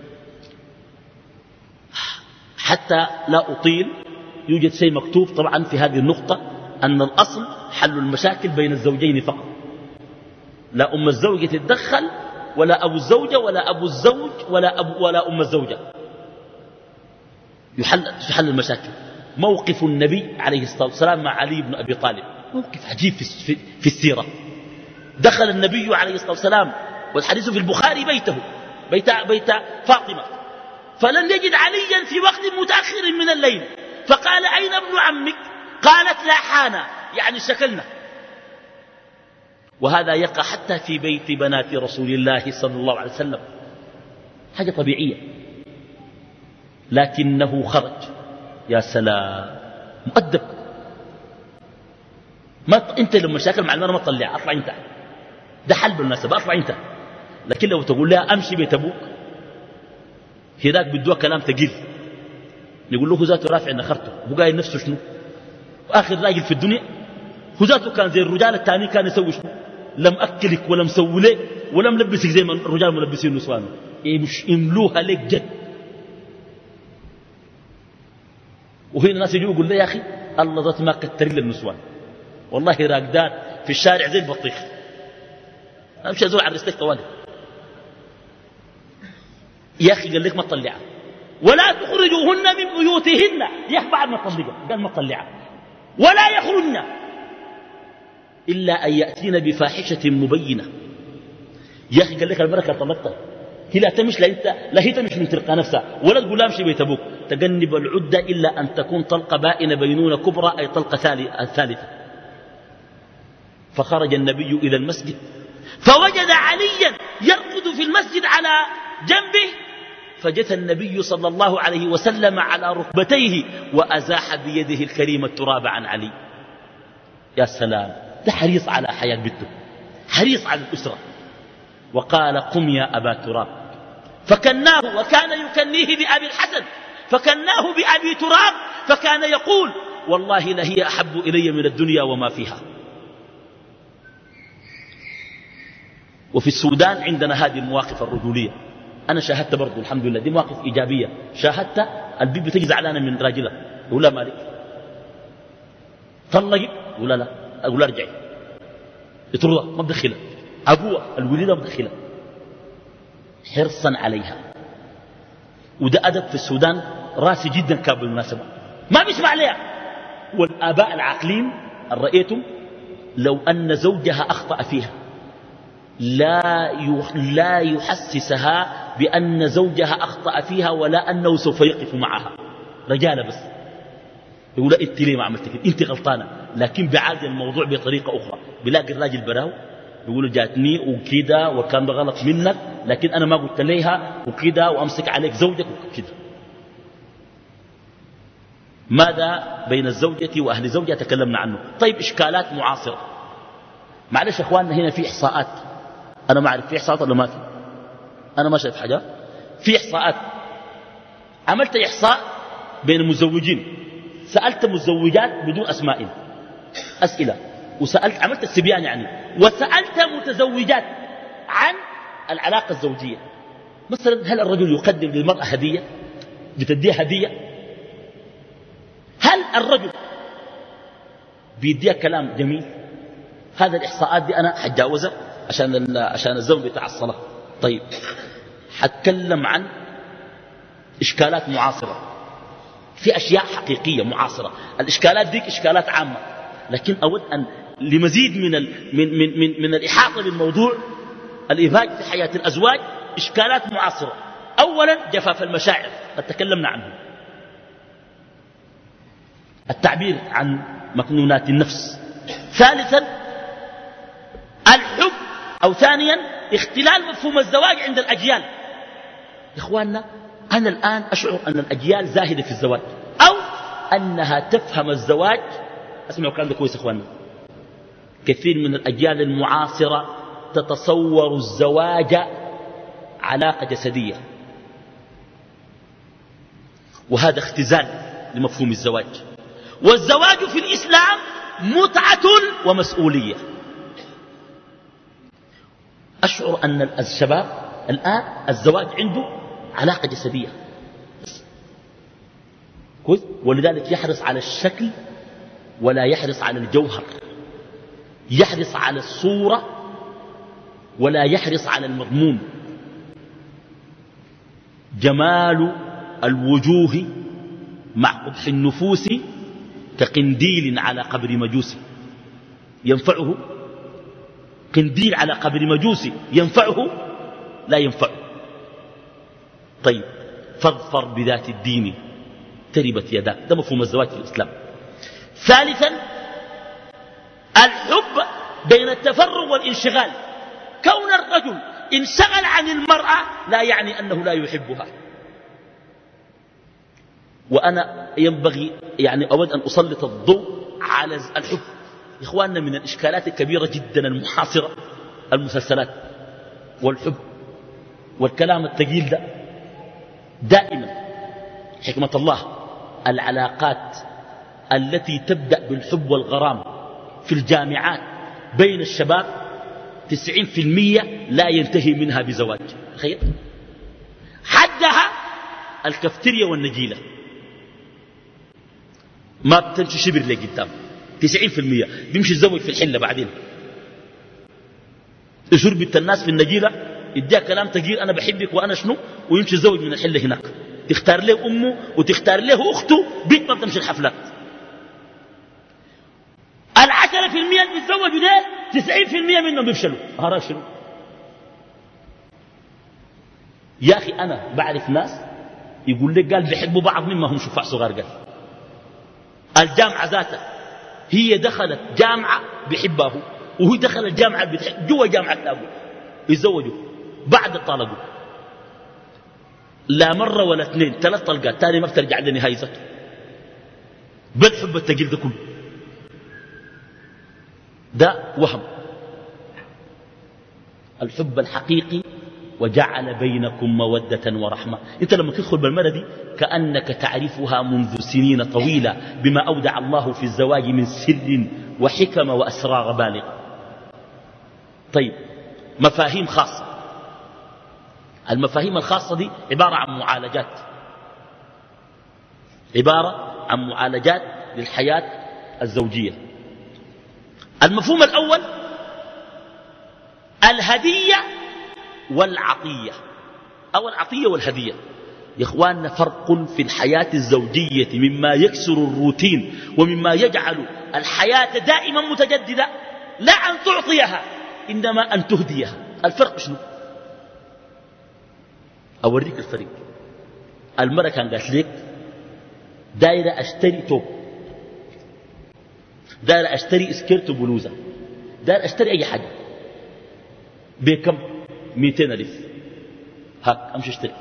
حتى لا أطيل، يوجد شيء مكتوب طبعا في هذه النقطة، أن الأصل حل المشاكل بين الزوجين فقط، لا أم الزوجة تتدخل، ولا أبو الزوجة، ولا أبو الزوج، ولا, أبو ولا أم الزوجة. يحل, يحل المشاكل. موقف النبي عليه الصلاة والسلام مع علي بن أبي طالب موقف عجيب في, في السيرة. دخل النبي عليه الصلاة والسلام، والحديث في البخاري، بيته بيت, بيت فاطمة، فلم يجد عليا في وقت متأخر من الليل، فقال أين ابن عمك؟ قالت لا حانا، يعني شكلنا. وهذا يقع حتى في بيت بنات رسول الله صلى الله عليه وسلم، حاجة طبيعية. لكنه خرج. يا سلام، مؤدب. ما ت... انت لما مشاكل مع المرأة ما تطلع، اطلع انت، ده حل بالمناسبة، اطلع انت. لكن لو تقول لها امشي بيت ابوك، هناك بدوها كلام ثقيل، يقول له هو ذاته رافع نخرته، هو قايل نفسه شنو؟ واخر راجل في الدنيا، هو ذاته كان زي الرجال الثاني، كان يسوي شنو؟ لم اكلك ولم سوي لك ولم لبسك زي ما الرجال ملبسين نسوانه، يملوها لك جد. وهنا الناس يجوا يقول له يا اخي الله ذات ما كتر لي النسوان، والله راقدات في الشارع زي البطيخ، امشي ازول على رستك طوالي. يا اخي قال لك ما تطلعها، ولا تخرجوهن من بيوتهن، يا اخي بعد ما تطلقها قال ما تطلعها، ولا يخرجن الا ان ياتين بفاحشه مبينه. يا اخي قال لك المرأة طلقتها، هي لا تمش، لا انت لا هي تمش من تلقى نفسها، ولا تقول لا امشي بيت ابوك، تجنب العده الا ان تكون طلقه بائنه بينونه كبرى، اي طلقه ثالثه. فخرج النبي الى المسجد فوجد عليا يرقد في المسجد على جنبه، فجثى النبي صلى الله عليه وسلم على ركبتيه وازاح بيده الكريمه التراب عن علي. يا سلام، ده حريص على حياه بنته، حريص على الاسره. وقال قم يا أبا تراب، فكناه، وكان يكنيه بأبي الحسن، فكناه بأبي تراب، فكان يقول والله لهي أحب إلي من الدنيا وما فيها. وفي السودان عندنا هذه المواقف الرجولية، أنا شاهدت برضو الحمد لله، دي مواقف إيجابية. شاهدت البيب بتجي زعلانة من راجلها، يقول لا مالك طلقي، يقول لا لا، أقول ارجعي، يطردها ما بدخلها، أبوها الوليدة مدخلة، حرصا عليها. وده أدب في السودان راسي جدا كان بالمناسبة، ما بيسمع عليها. والآباء العاقلين رأيتم لو أن زوجها أخطأ فيها لا لا يحسسها بأن زوجها أخطأ فيها ولا أنه سوف يقف معها، رجالة بس يقول انت ليه ما عملت كده، انت غلطانة. لكن بعالج الموضوع بطريقة أخرى، بلاقي الراجل براو يقولوا جاتني وكده وكان ده غلط منك، لكن أنا ما قلت ليها وكده وأمسك عليك زوجك وكده. ماذا بين الزوجة وأهل زوجها تكلمنا عنه. طيب إشكالات معاصرة، معلش يا أخواننا، هنا في إحصاءات، أنا ما أعرف في إحصاءات ولا ما في، أنا ما شايف حاجة. في إحصاءات، عملت إحصاء بين المزوجين، سألت مزوجات بدون أسماء أسئلة، وسألت عملت السبيان يعني، وسألت متزوجات عن العلاقة الزوجية. مثلا هل الرجل يقدم للمرأة هدية، بتديها هدية؟ هل الرجل بيديها كلام جميل؟ هذا الإحصاءات دي أنا حتجاوزها عشان عشان الزمن بتاع الصلاة. طيب حتكلم عن إشكالات معاصرة، في أشياء حقيقية معاصرة. الإشكالات ديك إشكالات عامة، لكن أود أن لمزيد من ال من من من, من الإحاطة بالموضوع، الإبهاج في حياة الأزواج، إشكالات معاصرة. أولا جفاف المشاعر، قد تكلمنا عنه، التعبير عن مكنونات النفس. ثالثا الحب، أو ثانيا اختلال مفهوم الزواج عند الأجيال. يا إخواننا أنا الآن أشعر أن الأجيال زاهدة في الزواج، أو أنها تفهم الزواج. اسمعوا الكلام ده كويس يا إخواننا، كثير من الأجيال المعاصرة تتصور الزواج علاقة جسدية، وهذا اختزال لمفهوم الزواج. والزواج في الإسلام متعة ومسؤولية. أشعر أن الشباب الآن الزواج عنده علاقة جسدية كويس، ولذلك يحرص على الشكل ولا يحرص على الجوهر، يحرص على الصورة ولا يحرص على المضمون. جمال الوجوه مع قبح النفوس كقنديل على قبر مجوس ينفعه، قنديل على قبر مجوس ينفعه لا ينفعه. طيب فاظفر بذات الدين تربت يداك، ده مفهوم الزواج في الإسلام. ثالثا الحب بين التفرغ والانشغال. كون الرجل انشغل عن المرأة لا يعني أنه لا يحبها. وأنا ينبغي يعني أود أن أسلط الضوء على الحب. يا إخواننا، من الإشكالات الكبيرة جدا المحاصرة المسلسلات والحب والكلام الثقيل ده. دائما حكمة الله العلاقات التي تبدأ بالحب والغرام في الجامعات بين الشباب تسعين في المية لا ينتهي منها بزواج. تخيل، حدها الكفتيريا والنجيلة، ما بتمشي شبر لقدام. تسعين في المية بيمشي الزوج في الحلة بعدين يشور بنت الناس في النجيلة، يديها كلام تقيل أنا بحبك وأنا شنو، ويمشي الزوج من الحلة هناك، تختار له أمه وتختار له أخته، بيت ما بتمشي الحفلات. العشرة في المية اللي بيتزوجوا ده تسعين في المية منهم بيفشلوا. هذا شنو يا أخي؟ أنا بعرف ناس يقول لك قال بيحبوا بعض مما هم شفاع صغار. قال الجامعة ذاتها هي دخلت جامعة بيحبها وهو دخل الجامعة بتحب جوا جامعة أبوه، يتزوجوا بعد طلقوا لا مرة ولا اثنين ثلاث طلقات، تاني ما بترجع لنهاية ذاته. بل حب التقيل ده كله ده وهم. الحب الحقيقي وجعل بينكم مودة ورحمة. انت لما تدخل بالمرة دي كأنك تعرفها منذ سنين طويلة بما أودع الله في الزواج من سر وحكم وأسرار بالغة. طيب، مفاهيم خاصة. المفاهيم الخاصة دي عبارة عن معالجات، عبارة عن معالجات للحياة الزوجية. المفهوم الأول الهدية والعطية، أو العطية والهدية. يا إخواننا، فرق في الحياة الزوجية مما يكسر الروتين ومما يجعل الحياة دائما متجددة، لا أن تعطيها إنما أن تهديها. الفرق شنو؟ أوريك الفرق. المرأة كان قالت لك دايرة أشتري توب، دايرة أشتري اسكيرت وبلوزة، دايرة أشتري أي حاجة بكم؟ مئتين ألف. هاك أمشي اشتري.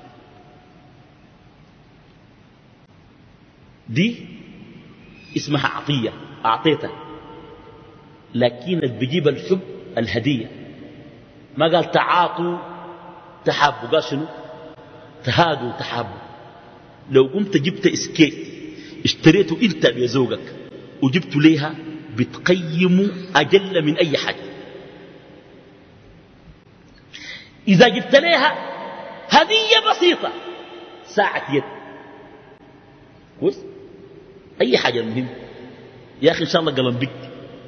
دي اسمها عطية، أعطيتها. لكن بيجيب الحب الهدية. ما قال تعاطوا تحابوا، قال شنو؟ تهادوا تحابوا. لو قمت جبت اسكيت اشتريته انت بزوجك وجبت ليها بتقيمه أجل من أي حاجة. إذا جبت لها هدية بسيطة، ساعة يد، كويس، أي حاجة المهم، يا أخي إن شاء الله قلم بك،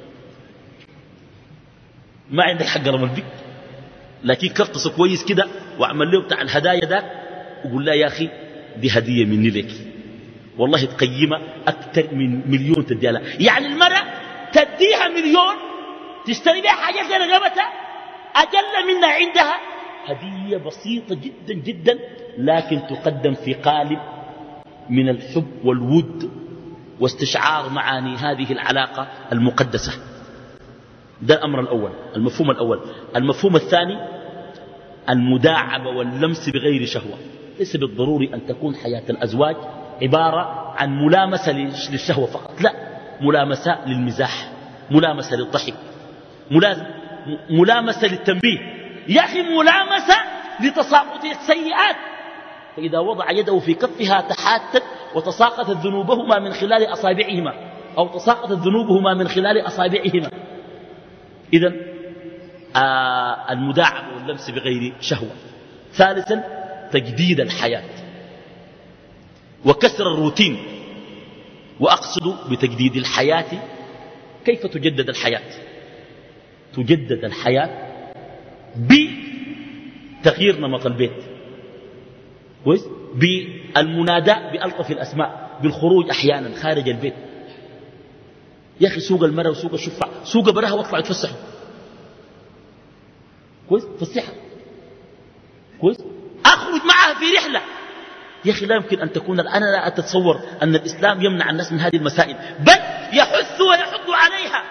ما عندك حق قلم بك، لكن كرتصه كويس كده واعمل له بتاع الهدايا ده وقول له يا أخي دي هدية مني لك، والله تقيمها أكثر من مليون تديها لها. يعني المرأة تديها مليون تشتري بها حاجات لرغبتها أجل منها عندها هدية بسيطة جدا جدا، لكن تقدم في قالب من الحب والود واستشعار معاني هذه العلاقة المقدسة. ده الأمر الأول، المفهوم الأول. المفهوم الثاني المداعبة واللمس بغير شهوة. ليس بالضروري أن تكون حياة الأزواج عبارة عن ملامسة للشهوة فقط، لا، ملامسة للمزاح، ملامسة للضحك، ملامسة للتنبيه، يا أخي ملامسة لتساقط السيئات. فإذا وضع يده في كفها تحاتت وتساقطت ذنوبهما من خلال أصابعهما، أو تساقطت ذنوبهما من خلال أصابعهما. إذن آه المداعبة واللمس بغير شهوة. ثالثا تجديد الحياة وكسر الروتين. وأقصد بتجديد الحياة كيف تجدد الحياة؟ تجدد الحياة بتغيير نمط البيت، كويس، بالمناداة بألطف الأسماء، بالخروج أحيانا خارج البيت. يا أخي سوق المرأة وسوق الشفع، سوق براها واطلع يتفسحوا، كويس، فسحها، كويس، أخرج معها في رحلة. يا أخي لا يمكن أن تكون، أنا لا أتصور أن الإسلام يمنع الناس من هذه المسائل، بل يحث ويحض عليها،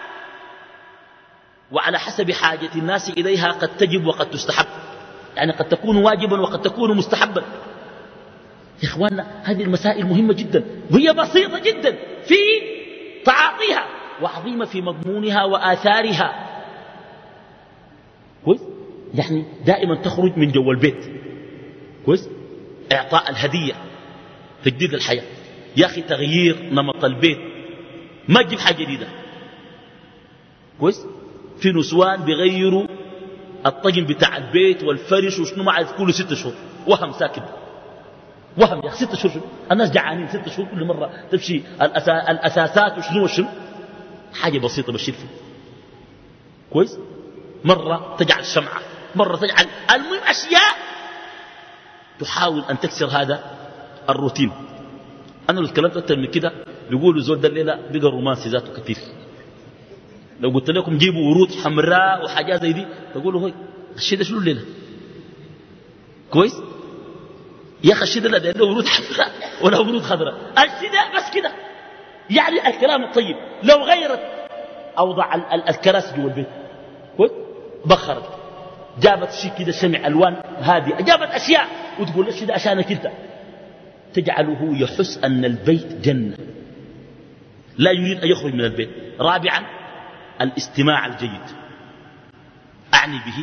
وعلى حسب حاجة الناس إليها قد تجب وقد تستحب، يعني قد تكون واجبا وقد تكون مستحبا. يا إخواننا هذه المسائل مهمة جدا، وهي بسيطة جدا في تعاطيها وعظيمة في مضمونها وآثارها. كويس؟ يعني دائما تخرج من جو البيت. كويس؟ إعطاء الهدية، تجديد الحياة. يا أخي تغيير نمط البيت، ما تجيب حاجة جديدة. كويس؟ في نسوان بيغيروا الطقم بتاع البيت والفرش وشنو ما عايز كله ست شهور، وهم ساكن وهم يا أخي ست شهور، الناس جعانين ست شهور كل مرة تمشي الأسا... الأساسات وشنو وشنو. حاجة بسيطة بشير فيه. كويس؟ مرة تجعل شمعة، مرة تجعل، المهم أشياء تحاول أن تكسر هذا الروتين. أنا لو اتكلمت أكثر من كده بيقولوا زول ده الليلة بقى رومانسي ذاته كثير. لو قلت لكم جيبوا ورود حمراء وحاجات زي دي تقولوا هوي الشيء ده شنو الليلة. كويس؟ يا أخي الشيء ده لا ده ورود حمراء ولا ورود خضراء، الشيء ده بس كده. يعني الكلام الطيب لو غيرت أوضع ال ال الكراسي جوا البيت، كويس؟ بخرت، جابت شيء كده شمع ألوان هادئة، جابت أشياء وتقول الشيء ده عشانك أنت، تجعله يحس أن البيت جنة، لا يريد أن يخرج من البيت. رابعا الاستماع الجيد. أعني به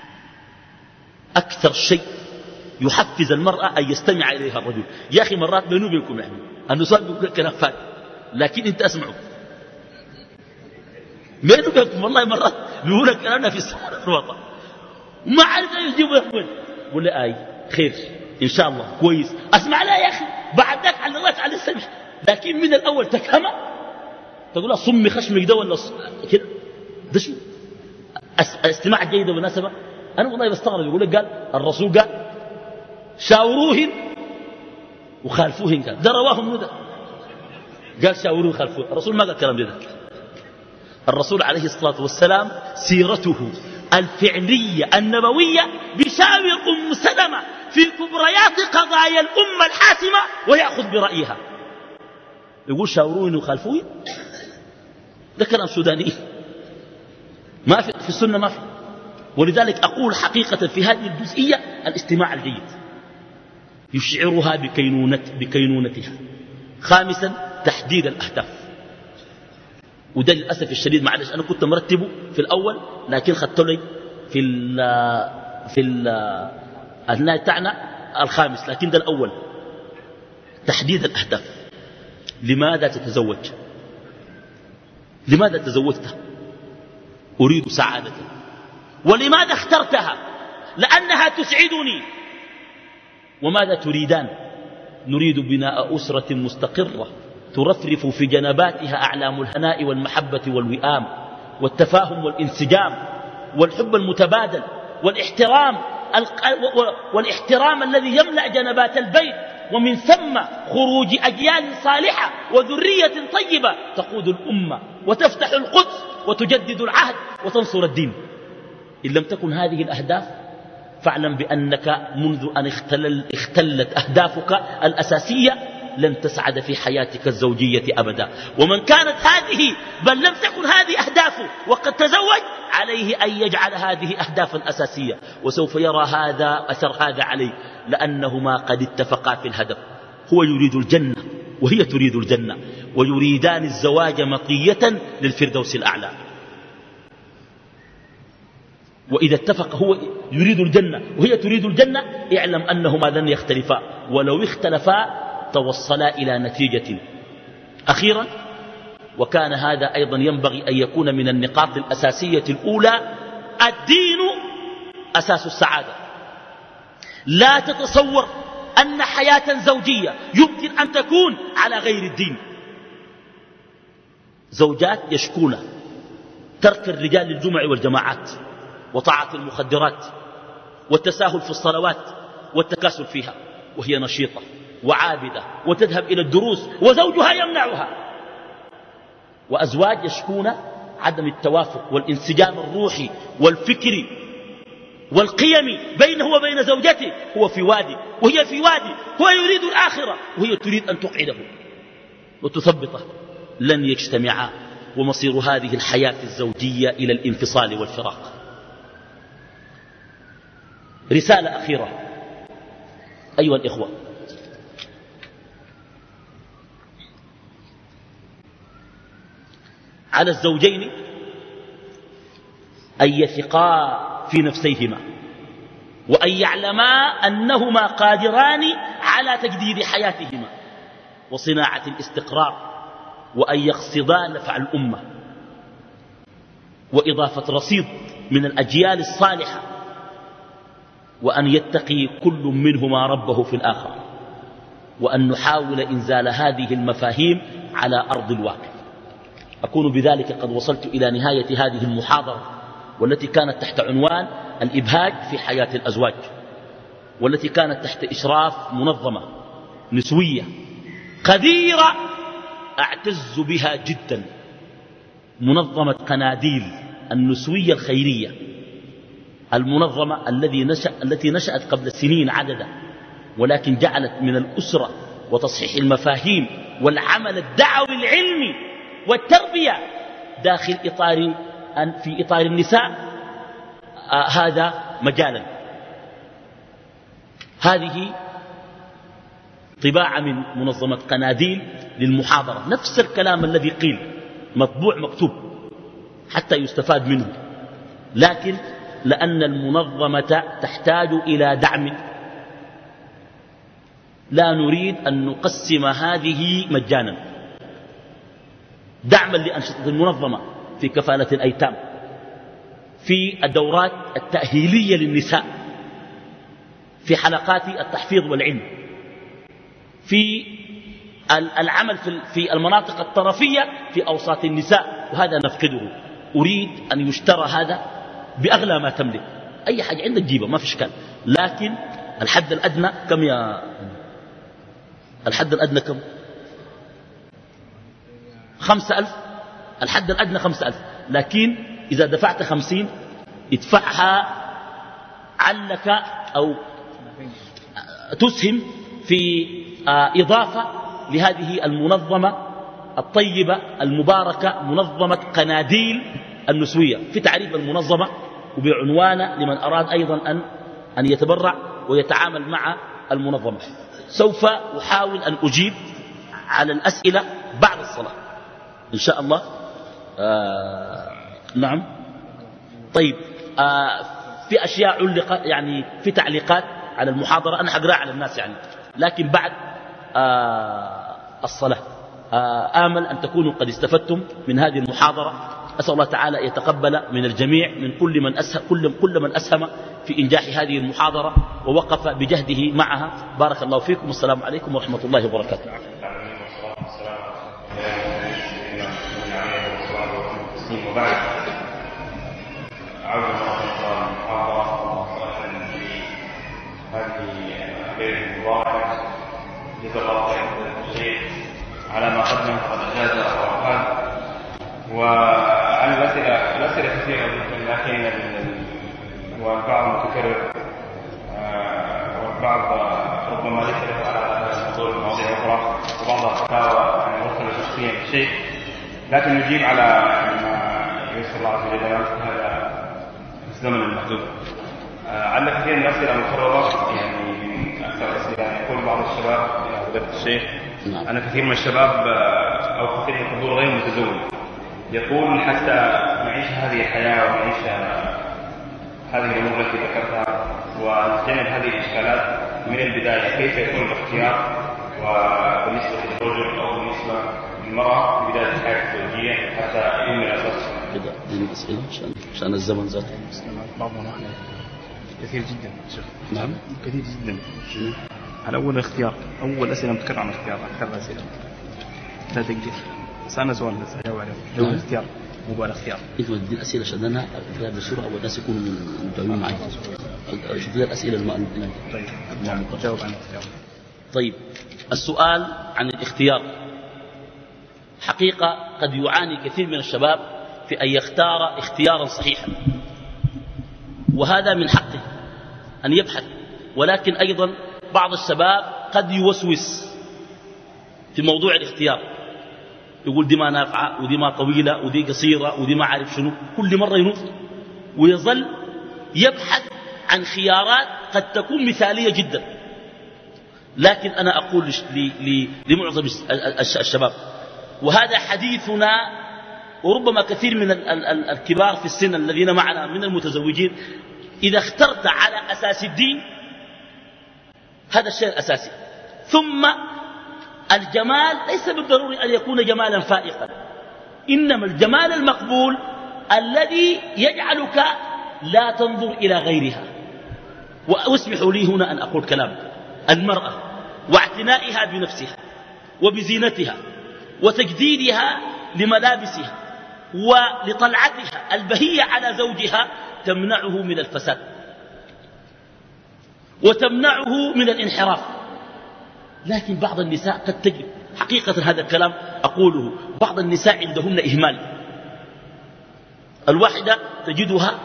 أكثر شيء يحفز المرأة أن يستمع إليها الرجل. يا أخي مرات بينه وبينكم يعني النساء بيقول كلام فارغ لكن أنت أسمعه بينه وبينكم، والله مرات بيقول كلامنا في السفر في الوطن ما عارف يجيبه يقول قول لي آي خير إن شاء الله كويس، أسمع لا يا أخي بعد ذاك على الله تعالى السمع، لكن من الأول تكهمه تقول له صمي خشمك ده ولا كده ده شو استماع جيد ومناسبة. أنا والله بستغرب يقول لك قال الرسول قال شاوروهن وخالفوهن، قال ده رواه منو ده قال شاوروه وخالفوه، الرسول ما قال كلام ده. الرسول عليه الصلاة والسلام سيرته الفعلية النبوية بيشاور أم سلمة في كبريات قضايا الأمة الحاسمة ويأخذ برأيها. يقول شاوروهن وخالفوهن، ده كلام سوداني ما في في السنة ما في. ولذلك أقول حقيقة في هذه الجزئية الاستماع الجيد يشعرها بكينونة بكينونتها. خامسا تحديد الأهداف، وده للأسف الشديد معلش أنا كنت مرتبه في الأول لكن خدت لي في ال في ال النهاية بتاعنا الخامس، لكن ده الأول. تحديد الأهداف. لماذا تتزوج؟ لماذا تزوجتها؟ أريد سعادتها. ولماذا اخترتها؟ لأنها تسعدني. وماذا تريدان؟ نريد بناء أسرة مستقرة ترفرف في جنباتها أعلام الهناء والمحبة والوئام والتفاهم والانسجام والحب المتبادل والاحترام والاحترام الذي يملأ جنبات البيت، ومن ثم خروج أجيال صالحة وذرية طيبة تقود الأمة وتفتح القدس وتجدد العهد وتنصر الدين. إن لم تكن هذه الأهداف فاعلم بأنك منذ أن اختلل اختلت أهدافك الأساسية لن تسعد في حياتك الزوجية أبدا. ومن كانت هذه بل لم تكن هذه أهدافه وقد تزوج عليه أن يجعل هذه أهدافا أساسية، وسوف يرى هذا أثر هذا عليه، لأنهما قد اتفقا في الهدف. هو يريد الجنة وهي تريد الجنة، ويريدان الزواج مطية للفردوس الأعلى. وإذا اتفق هو يريد الجنة وهي تريد الجنة اعلم أنهما لن يختلفا، ولو اختلفا توصلا إلى نتيجة. أخيرا، وكان هذا أيضا ينبغي أن يكون من النقاط الأساسية الأولى، الدين أساس السعادة. لا تتصور أن حياة زوجية يمكن أن تكون على غير الدين. زوجات يشكون ترك الرجال للجمع والجماعات وطاعة المخدرات والتساهل في الصلوات والتكاسل فيها، وهي نشيطة وعابدة وتذهب إلى الدروس وزوجها يمنعها. وأزواج يشكون عدم التوافق والانسجام الروحي والفكري والقيمي بينه وبين زوجته، هو في وادي وهي في وادي، هو يريد الآخرة وهي تريد أن تقعده وتثبطه. لن يجتمعا، ومصير هذه الحياة الزوجية إلى الانفصال والفراق. رسالة أخيرة أيها الإخوة، على الزوجين أن يثقا في نفسيهما، وأن يعلما أنهما قادران على تجديد حياتهما وصناعة الاستقرار، وأن يقصدا نفع الأمة وإضافة رصيد من الأجيال الصالحة، وأن يتقي كل منهما ربه في الآخر، وأن نحاول إنزال هذه المفاهيم على أرض الواقع. أكون بذلك قد وصلت إلى نهاية هذه المحاضرة، والتي كانت تحت عنوان الإبهاج في حياة الأزواج، والتي كانت تحت إشراف منظمة نسوية قديرة أعتز بها جدا، منظمة قناديل النسوية الخيرية، المنظمة الذي نشأ التي نشأت قبل سنين عددا، ولكن جعلت من الأسرة وتصحيح المفاهيم والعمل الدعوي العلمي والتربية داخل إطار في إطار النساء آه هذا مجالا. هذه طباعة من منظمة قناديل للمحاضرة، نفس الكلام الذي قيل مطبوع مكتوب حتى يستفاد منه، لكن لأن المنظمة تحتاج إلى دعم لا نريد أن نقسم هذه مجانا، دعما لأنشطة المنظمة في كفالة الأيتام، في الدورات التأهيلية للنساء، في حلقات التحفيظ والعلم، في العمل في المناطق الطرفية في أوساط النساء، وهذا نفقده. أريد أن يشترى هذا بأغلى ما تملك، أي حاجة عندك جيبه ما في إشكال، لكن الحد الأدنى كم يا الحد الأدنى كم؟ خمسة ألف. الحد الأدنى خمسة ألف، لكن إذا دفعت خمسين ادفعها علك أو تسهم في إضافة لهذه المنظمة الطيبة المباركة، منظمة قناديل النسوية، في تعريف المنظمة وبعنوان لمن أراد أيضا أن أن يتبرع ويتعامل مع المنظمة. سوف أحاول أن أجيب على الأسئلة بعد الصلاة إن شاء الله. آه نعم. طيب آه في أشياء علقت، يعني في تعليقات على المحاضرة أنا حقرأ على الناس يعني، لكن بعد آه الصلاة. آه آمل أن تكونوا قد استفدتم من هذه المحاضرة. أسأل الله تعالى يتقبل من الجميع، من كل من أسهم, كل, كل من أسهم في إنجاح هذه المحاضرة ووقف بجهده معها. بارك الله فيكم، والسلام عليكم ورحمة الله وبركاته. وبعد عودة المحاضرة في هذه الليلة المباركة، جزا الله خير الشيخ على ما قدم فقد أجاز وأفاد. وعن الأسئلة الأسئلة كثيرة جدا، لكن والبعض متكرر والبعض ربما ليس له على الموضوع المواضيع أخرى، وبعضها فتاوى يعني مرسلة شخصيا للشيخ، لكن نجيب على ما يسر الله عز وجل هذا الزمن المحدود. عندنا كثير من الأسئلة مكررة، يعني من أكثر الأسئلة يقول بعض الشباب يا فضيلة الشيخ أنا كثير من الشباب أو كثير من الحضور غير متزوج، يقول حتى نعيش هذه الحياة ونعيش هذه الأمور التي ذكرتها ونجنب هذه الإشكالات من البداية، كيف يكون الاختيار وبالنسبة للرجل أو بالنسبة للمرأة في بداية الحياة الزوجية حتى يوم الأساس؟ كده دي الأسئلة عشان عشان الزمن ذاته بعضنا نحن كثير جدا شيخ. نعم كثير جدا. على أول اختيار، أول أسئلة متكررة عن الاختيار، أكثر أسئلة لا تقدر. بس أنا سؤال بس أجاوب عليه، جو الاختيار مو بالاختيار. إنت ودي الأسئلة عشان أنا أقرأ بسرعة والناس يكونوا متابعين معي. شوف لي الأسئلة الم طيب نعم جاوب عن الاختيار. طيب السؤال عن الاختيار، حقيقة قد يعاني كثير من الشباب في أن يختار اختيارا صحيحا، وهذا من حقه أن يبحث، ولكن أيضا بعض الشباب قد يوسوس في موضوع الاختيار، يقول دي ما نافعة ودي ما طويلة ودي قصيرة ودي ما عارف شنو، كل مرة ينوف ويظل يبحث عن خيارات قد تكون مثالية جدا. لكن أنا أقول لمعظم الشباب، وهذا حديثنا وربما كثير من ال ال ال الكبار في السن الذين معنا من المتزوجين، إذا اخترت على أساس الدين هذا الشيء الأساسي. ثم الجمال ليس بالضروري أن يكون جمالا فائقا، إنما الجمال المقبول الذي يجعلك لا تنظر إلى غيرها. واسمحوا لي هنا أن أقول كلام. المرأة واعتنائها بنفسها وبزينتها وتجديدها لملابسها ولطلعتها البهية على زوجها تمنعه من الفساد وتمنعه من الانحراف. لكن بعض النساء قد تجد حقيقة هذا الكلام أقوله، بعض النساء عندهن إهمال. الواحدة تجدها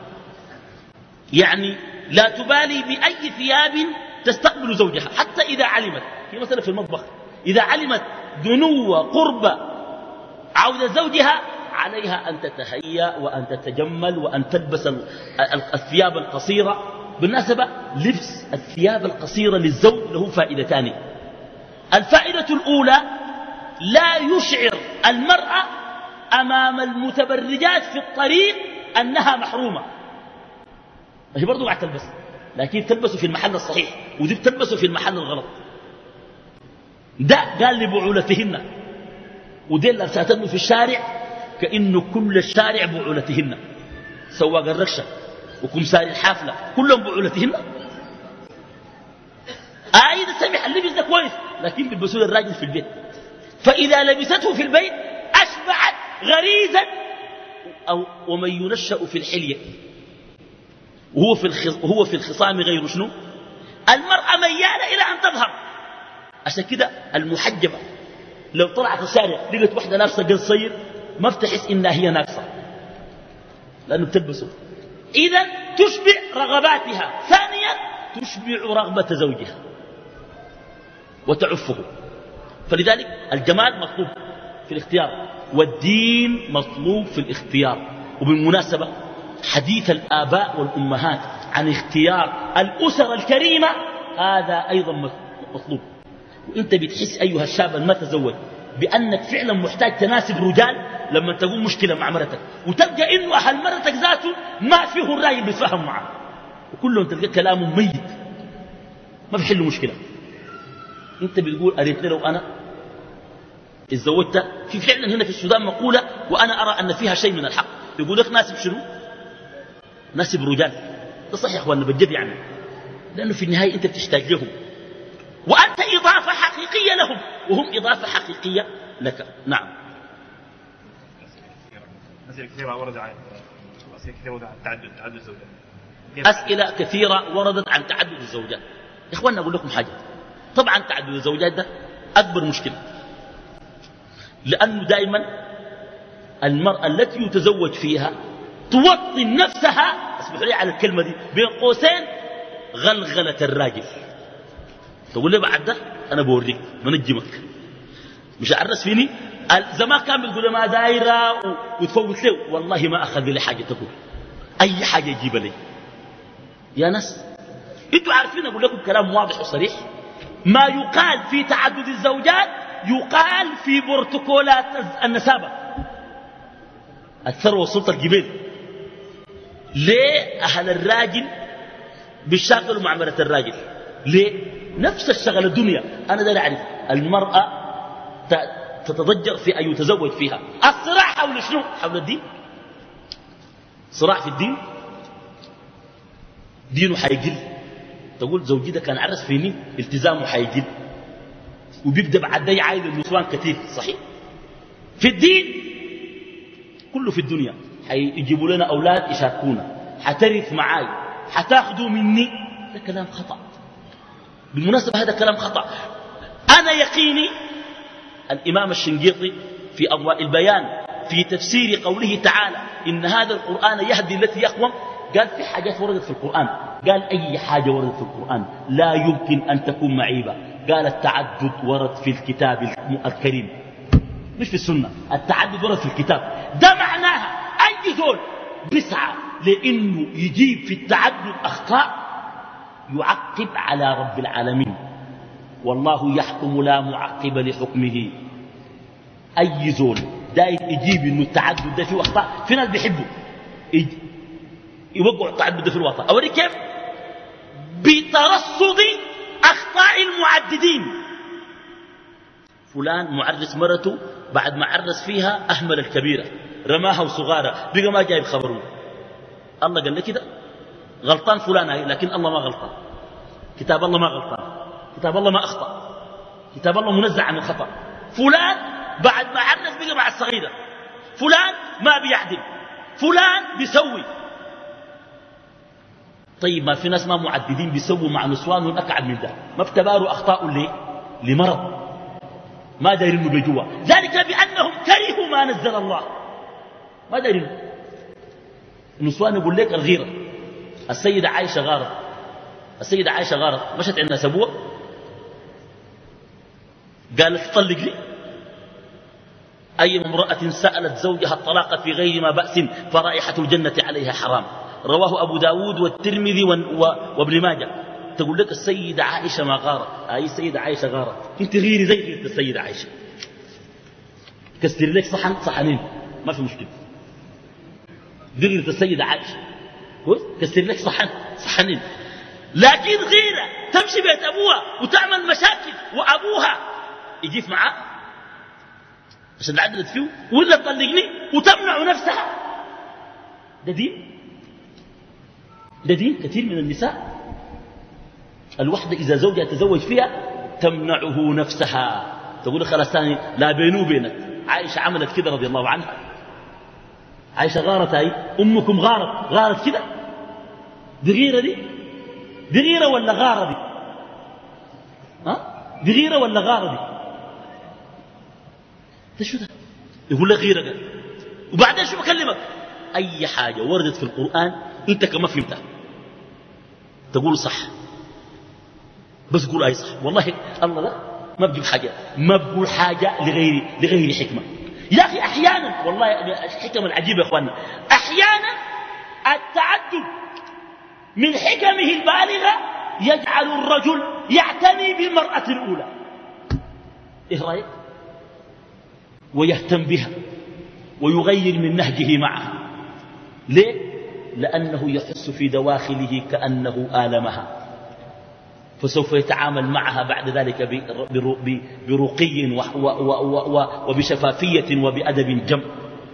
يعني لا تبالي بأي ثياب تستقبل زوجها، حتى إذا علمت في مثلا في المطبخ إذا علمت دنو قرب عودة زوجها عليها أن تتهيأ وأن تتجمل وأن تلبس الثياب القصيرة. بالنسبة لبس الثياب القصيرة للزوج له فائدتان. الفائدة الأولى لا يشعر المرأة أمام المتبرجات في الطريق أنها محرومة. هي برضو قاعد تلبس، لكن تلبسه في المحل الصحيح ودي تلبسه في المحل الغلط. ده قال لبعولتهن، ودي لابساتنه في الشارع كأنه كل الشارع بعولتهن، سواق الركشة وكمساري الحافلة كلهم بعولتهن. آية سمح اللبس ده كويس، لكن بيلبسوه للراجل في البيت، فإذا لبسته في البيت أشبعت غريزا. أو ومن ينشأ في الحلية وهو في وهو في الخصام غير شنو؟ المرأة ميالة إلى أن تظهر. عشان كده المحجبة لو طلعت الشارع لقت واحدة لابسة قصير ما بتحس إنها هي ناقصة، لأنه بتلبسه. إذن تشبع رغباتها. ثانيا تشبع رغبة زوجها وتعفه. فلذلك الجمال مطلوب في الاختيار والدين مطلوب في الاختيار. وبالمناسبة حديث الآباء والأمهات عن اختيار الأسر الكريمة هذا أيضا مطلوب. وانت بتحس أيها الشاب المتزوج بأنك فعلا محتاج تناسب رجال لما تقوم مشكلة مع مرتك وتلقى إنه أهل مرتك ذاته ما فيه الرأي بيتفاهم معه وكلهم تلقى كلامه ميت ما بيحلوا مشكلة. انت بتقول أريتني لو أنا اتزوجت. في فعلا هنا في السودان مقولة وأنا أرى أن فيها شيء من الحق، يقول لك ناسب شنو؟ ناسب رجال. ده صحيح يا أخواننا بجد يعني، لأنه في النهاية أنت بتحتاج لهم وأنت إضافة حقيقية لهم وهم إضافة حقيقية لك. نعم. أسئلة كثيرة وردت عن أسئلة كثيرة وردت عن تعدد تعدد الزوجات. أسئلة كثيرة وردت عن تعدد الزوجات. يا إخواننا أقول لكم حاجة، طبعا تعدد الزوجات ده أكبر مشكلة، لأنه دائما المرأة التي يتزوج فيها توطن نفسها، اسمحوا لي على الكلمة دي بين قوسين، غلغلة الراجل. تقول لي بعد ده أنا بوريك منجمك مش عرس فيني. زمان كان بيقول ما دايرة وتفوت له، والله ما أخذ لي حاجة تقول أي حاجة يجيب لي. يا ناس انتوا عارفين أقول لكم كلام واضح وصريح، ما يقال في تعدد الزوجات يقال في بروتوكولات النسابة. الثروة والسلطة الجبال. ليه أهل الراجل بيشتغلوا مع مرة الراجل؟ ليه؟ نفس الشغل الدنيا. أنا داير أعرف المرأة تتضجر في أن يتزوج فيها. الصراع حول شنو؟ حول الدين. صراع في الدين، دينه حيقل. تقول زوجي ده كان عرس فيني، التزامه حيقل وبيبدأ بعد ده عايز النسوان كثير. صحيح في الدين كله في الدنيا حيجيبوا لنا أولاد يشاركونا، حترث معاي، حتاخذوا مني. ده كلام خطأ. بالمناسبة هذا كلام خطأ. أنا يقيني الإمام الشنقيطي في أضواء البيان في تفسير قوله تعالى إن هذا القرآن يهدي التي يقوم، قال في حاجات وردت في القرآن، قال أي حاجة وردت في القرآن لا يمكن أن تكون معيبة. قال التعدد ورد في الكتاب الكريم مش في السنة، التعدد ورد في الكتاب. ده معناها أي زول بيسعى لأنه يجيب في التعدد أخطاء يعقب على رب العالمين، والله يحكم لا معقب لحكمه. أي زول داير يجيب إنه التعدد ده فيه أخطاء. في ناس بيحبوا يوقعوا التعدد ده في الوطن. أوريك كيف؟ بترصد أخطاء المعددين. فلان معرس مرته بعد ما عرس فيها أهمل الكبيرة رماها وصغارة بقى ما جايب خبره. الله قال لي كده غلطان فلان هاي، لكن الله ما غلطان. كتاب الله ما غلطان، كتاب الله ما أخطأ، كتاب الله منزع عن الخطأ. فلان بعد ما عرس بقى مع الصغيرة، فلان ما بيعدل، فلان بيسوي. طيب ما في ناس ما معددين بيسووا مع نسوانهم أكعب من ده، ما افتباروا أخطاء ليه؟ لمرض ما دايرين انه بجوا، ذلك بأنهم كرهوا ما نزل الله. ما دايرين. النسوان يقول لك الغيرة. السيدة عائشة غارت، السيدة عائشة غارت مشت عندنا سبوة قالت طلق لي. أي امرأة سألت زوجها الطلاق في غير ما بأس فرائحة الجنة عليها حرام. رواه أبو داود والترمذي وابن ماجه. تقول لك السيدة عائشة ما غارت. أي السيدة عائشة غارت، انت غيري زي غيرت السيدة عائشة. كسر لك صحن صحنين ما في مشكلة. غيرت السيدة عائشة كسر لك صحن صحنين، لكن غيرة تمشي بيت أبوها وتعمل مشاكل وأبوها يجيف معاه عشان عدلت فيه ولا تطلقني وتمنع نفسها. ده دين؟ ده دين؟ كثير من النساء الوحدة إذا زوجها تزوج فيها تمنعه نفسها، تقول خلاص ثاني لا بينه وبينك. عائشة عملت كده رضي الله عنها. عائشة غارت هاي أمكم غارت غارت كده. دي غيرة دي؟ دي غيرة ولا غارة دي؟ ها؟ دي غيرة ولا غارة دي؟ ده شو ده؟ يقول لك غيرة قال. وبعدين شو بكلمك؟ أي حاجة وردت في القرآن أنت كما فهمتها تقول صح، بس قول أي صح. والله الله لا ما بجيب حاجة، ما بقول حاجة لغير لغير حكمة. يا أخي أحيانا والله الحكم العجيبة يا أخواني، أحيانا التعدد من حكمه البالغة يجعل الرجل يعتني بالمرأة الأولى. إيه رأيك؟ ويهتم بها ويغير من نهجه معها. ليه؟ لأنه يحس في دواخله كأنه آلمها، فسوف يتعامل معها بعد ذلك برقي وبشفافية وبأدب جم.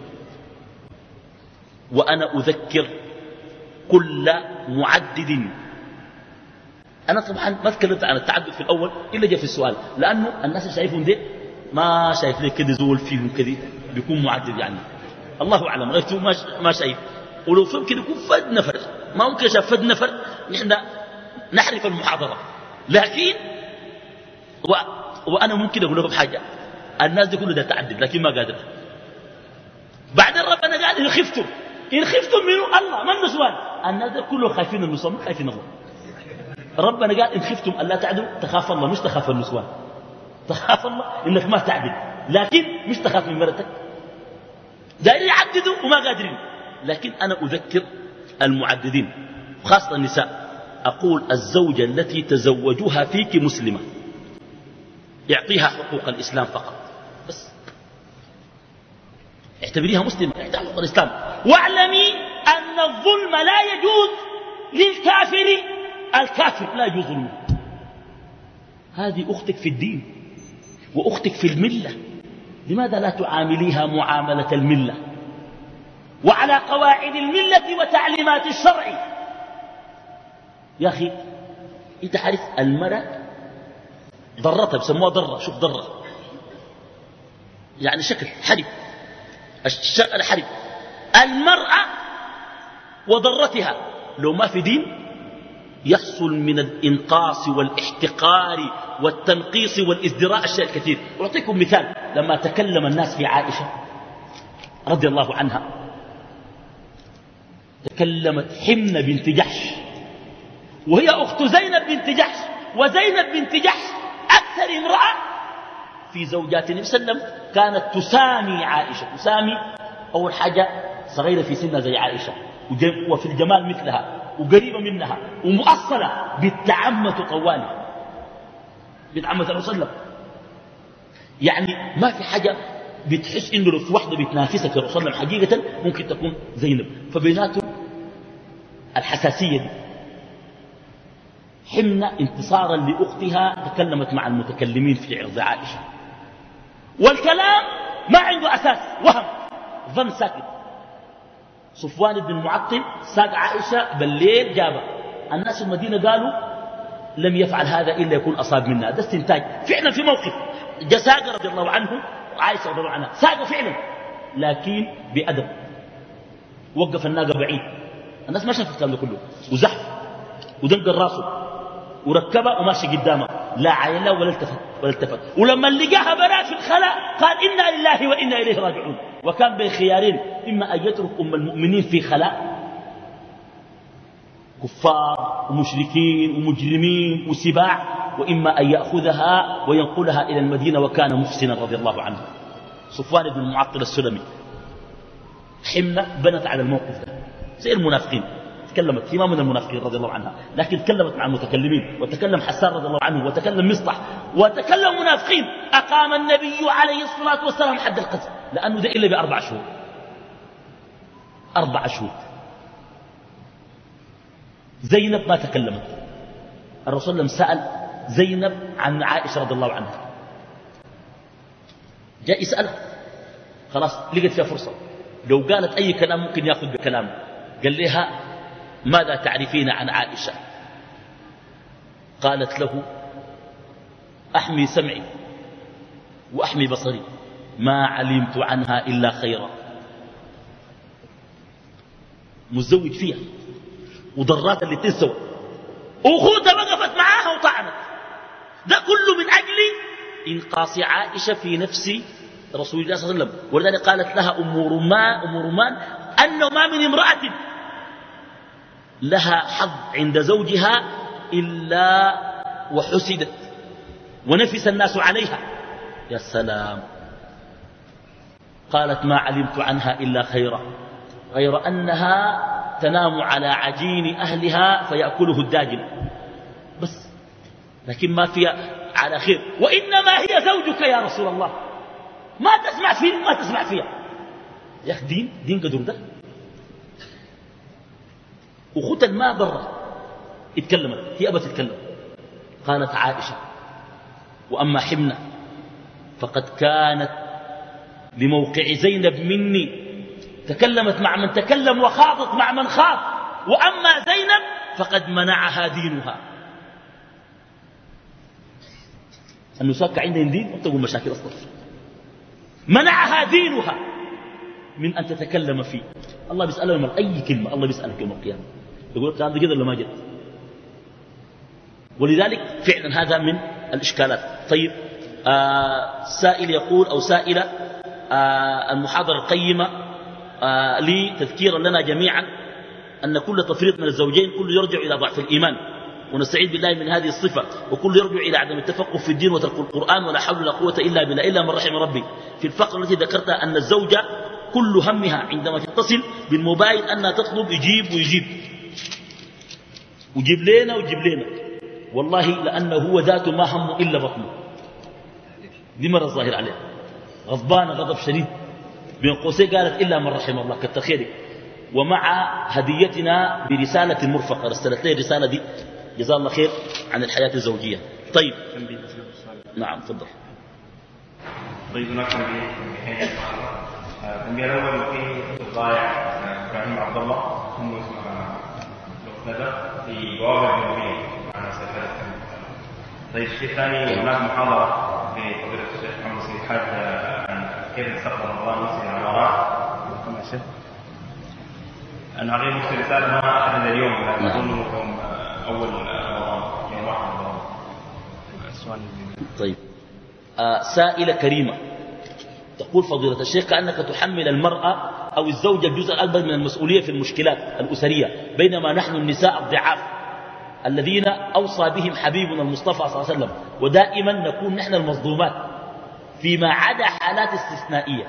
وأنا أذكر كل معدد. أنا طبعا ما تكلمت عن التعدد في الأول إلا جاء في السؤال، لأنه الناس شايفون ده ما شايف ليه كده زول فيهم كده بيكون معدد، يعني الله أعلم غيرته ما شايف. ولو ممكن يكون فد نفر، ما ممكن شاف فد نفر نحن نحرف المحاضرة. لكن و... وأنا ممكن أقول لكم حاجة، الناس دي كله ده تعدد لكن ما قادر. بعدين ربنا قال إن خفتم، إن خفتم منه الله ما النسوان. الناس دي كله خايفين النسوان، ما خايفين الله. ربنا قال إن خفتم ألا تعدوا تخاف الله، مش تخاف النسوان. تخاف الله إنك ما تعدل، لكن مش تخاف من مرتك. دايرين يعددوا وما قادرين. لكن أنا أذكر المعددين خاصة النساء، أقول الزوجة التي تزوجوها فيك مسلمة يعطيها حقوق الإسلام فقط، بس اعتبريها مسلمة، اعطيها حقوق الإسلام. واعلمي أن الظلم لا يجوز للكافر، الكافر لا يجوز ظلمه. هذه أختك في الدين وأختك في الملة، لماذا لا تعامليها معاملة الملة وعلى قواعد الملة وتعليمات الشرع؟ يا أخي أنت عارف المرأة ضرتها بسموها ضرة، شوف ضرة يعني شكل حرب، الشكل حرب. المرأة وضرتها لو ما في دين يحصل من الإنقاص والاحتقار والتنقيص والازدراء الشيء الكثير. أعطيكم مثال. لما تكلم الناس في عائشة رضي الله عنها، تكلمت حمنة بنت جحش وهي أخت زينب بنت جحش، وزينب بنت جحش أكثر امرأة في زوجات النبي صلى الله عليه وسلم كانت تسامي عائشة. تسامي أول حاجة صغيرة في سنها زي عائشة وفي الجمال مثلها وقريبة منها ومؤصلة بالتعمة طوالي، بالتعمة الرسول صلى الله عليه وسلم. يعني ما في حاجة بتحس إنه لو في واحدة بتنافسك يا رسول الله حقيقة ممكن تكون زينب. فبيناتهم الحساسية دي. حمنة انتصارا لأختها تكلمت مع المتكلمين في عرض عائشة، والكلام ما عنده أساس، وهم، ظن ساكت. صفوان بن المعطل ساق عائشة بالليل جابها. الناس في المدينة قالوا لم يفعل هذا إلا يكون أصاب منها، ده استنتاج. فعلا في موقف جاء ساق رضي الله عنه وعائشة رضي الله عنها، ساق فعلا لكن بأدب، وقف الناقة بعيد، الناس ما شافت الكلام ده كله، وزحف ودنقل راسه وركبها وماشي قدامها، لا عيلا ولا التفت ولا التفت. ولما لقاها بنات في الخلاء قال إنا لله وإنا إليه راجعون. وكان بين خيارين، إما أن يترك أم المؤمنين في خلاء كفار ومشركين ومجرمين وسباع، وإما أن يأخذها وينقلها إلى المدينة، وكان محسنا رضي الله عنه. صفوان بن المعطل السلمي. حمنة بنت على الموقف ده زي المنافقين، تكلمت في ما من المنافقين رضي الله عنها، لكن تكلمت مع المتكلمين، وتكلم حسان رضي الله عنه، وتكلم مصطح، وتكلم منافقين. أقام النبي عليه الصلاة والسلام حد القذف، لأنه ده إلا بأربع شهور، أربع شهور. زينب ما تكلمت. الرسول لم سأل زينب عن عائشة رضي الله عنها، جاء يسألها، خلاص لقت فيها فرصة، لو قالت أي كلام ممكن يأخذ بكلامه. قال لها ماذا تعرفين عن عائشة؟ قالت له أحمي سمعي وأحمي بصري، ما علمت عنها إلا خيرا. متزوج فيها وضرات اللي تنسوا، أخوتها وقفت معاها وطعنت، ده كله من أجل إنقاص عائشة في نفس رسول الله صلى الله عليه وسلم. ولذلك قالت لها أم رمان, أم رمان أنه ما من امرأة لها حظ عند زوجها إلا وحسدت ونفس الناس عليها. يا سلام. قالت ما علمت عنها إلا خيرا، غير أنها تنام على عجين أهلها فيأكله الداجن بس، لكن ما فيها على خير. وإنما هي زوجك يا رسول الله، ما تسمع فيه ما تسمع فيها. يا أخي دين دين قدر ده. وخوت الماء برا اتكلمت، هي أبت تتكلم. قالت عائشة وأما حمنة فقد كانت لموقع زينب مني، تكلمت مع من تكلم وخاضت مع من خاض. وأما زينب فقد منعها دينها. النساء عندهم دين وتقول مشاكل أصلا. منعها دينها من أن تتكلم فيه. الله بيسأله يوم أي كلمة، الله بيسألك يوم القيامة يقول لك هذا كده ولا ما جد. ولذلك فعلا هذا من الإشكالات. طيب آه سائل يقول أو سائلة آه المحاضرة القيمة آه لي تذكيرا لنا جميعا أن كل تفريط من الزوجين كل يرجع إلى ضعف الإيمان، ونستعيذ بالله من هذه الصفة، وكل يرجع إلى عدم التفقه في الدين وترك القرآن، ولا حول ولا قوة إلا بالله إلا من رحم ربي. في الفقرة التي ذكرتها أن الزوجة كل همها عندما تتصل بالموبايل أنها تطلب يجيب ويجيب ويجيب لنا ويجيب لنا، والله لأنه هو ذاته ما همه إلا بطنه. دي مرة الظاهر عليه غضبانة غضب شديد، بين قوسين قالت إلا من رحم الله، كتر خيرك. ومع هديتنا برسالة مرفقة رسلت لي الرسالة دي، جزاه الله خير، عن الحياة الزوجية. طيب نعم تفضل. طيب هناك تنبيه التنبيه الأول في الضائع إبراهيم عبد الله ثم اسمها مقتدى في بوابة الجمهورية معنا سيد. طيب الشيء الثاني هناك محاضرة في فضيلة الشيخ محمد سيد حاج عن كيف نستقبل رمضان ونصل على الوراء. أنا غير مرسل رسالة ما أحدد اليوم، لكن أظن يوم أول رمضان يوم واحد رمضان. طيب آه سائلة كريمة تقول فضيلة الشيخ كأنك تحمل المرأة أو الزوجة الجزء الأكبر من المسؤولية في المشكلات الأسرية، بينما نحن النساء الضعاف الذين أوصى بهم حبيبنا المصطفى صلى الله عليه وسلم، ودائما نكون نحن المظلومات فيما عدا حالات استثنائية.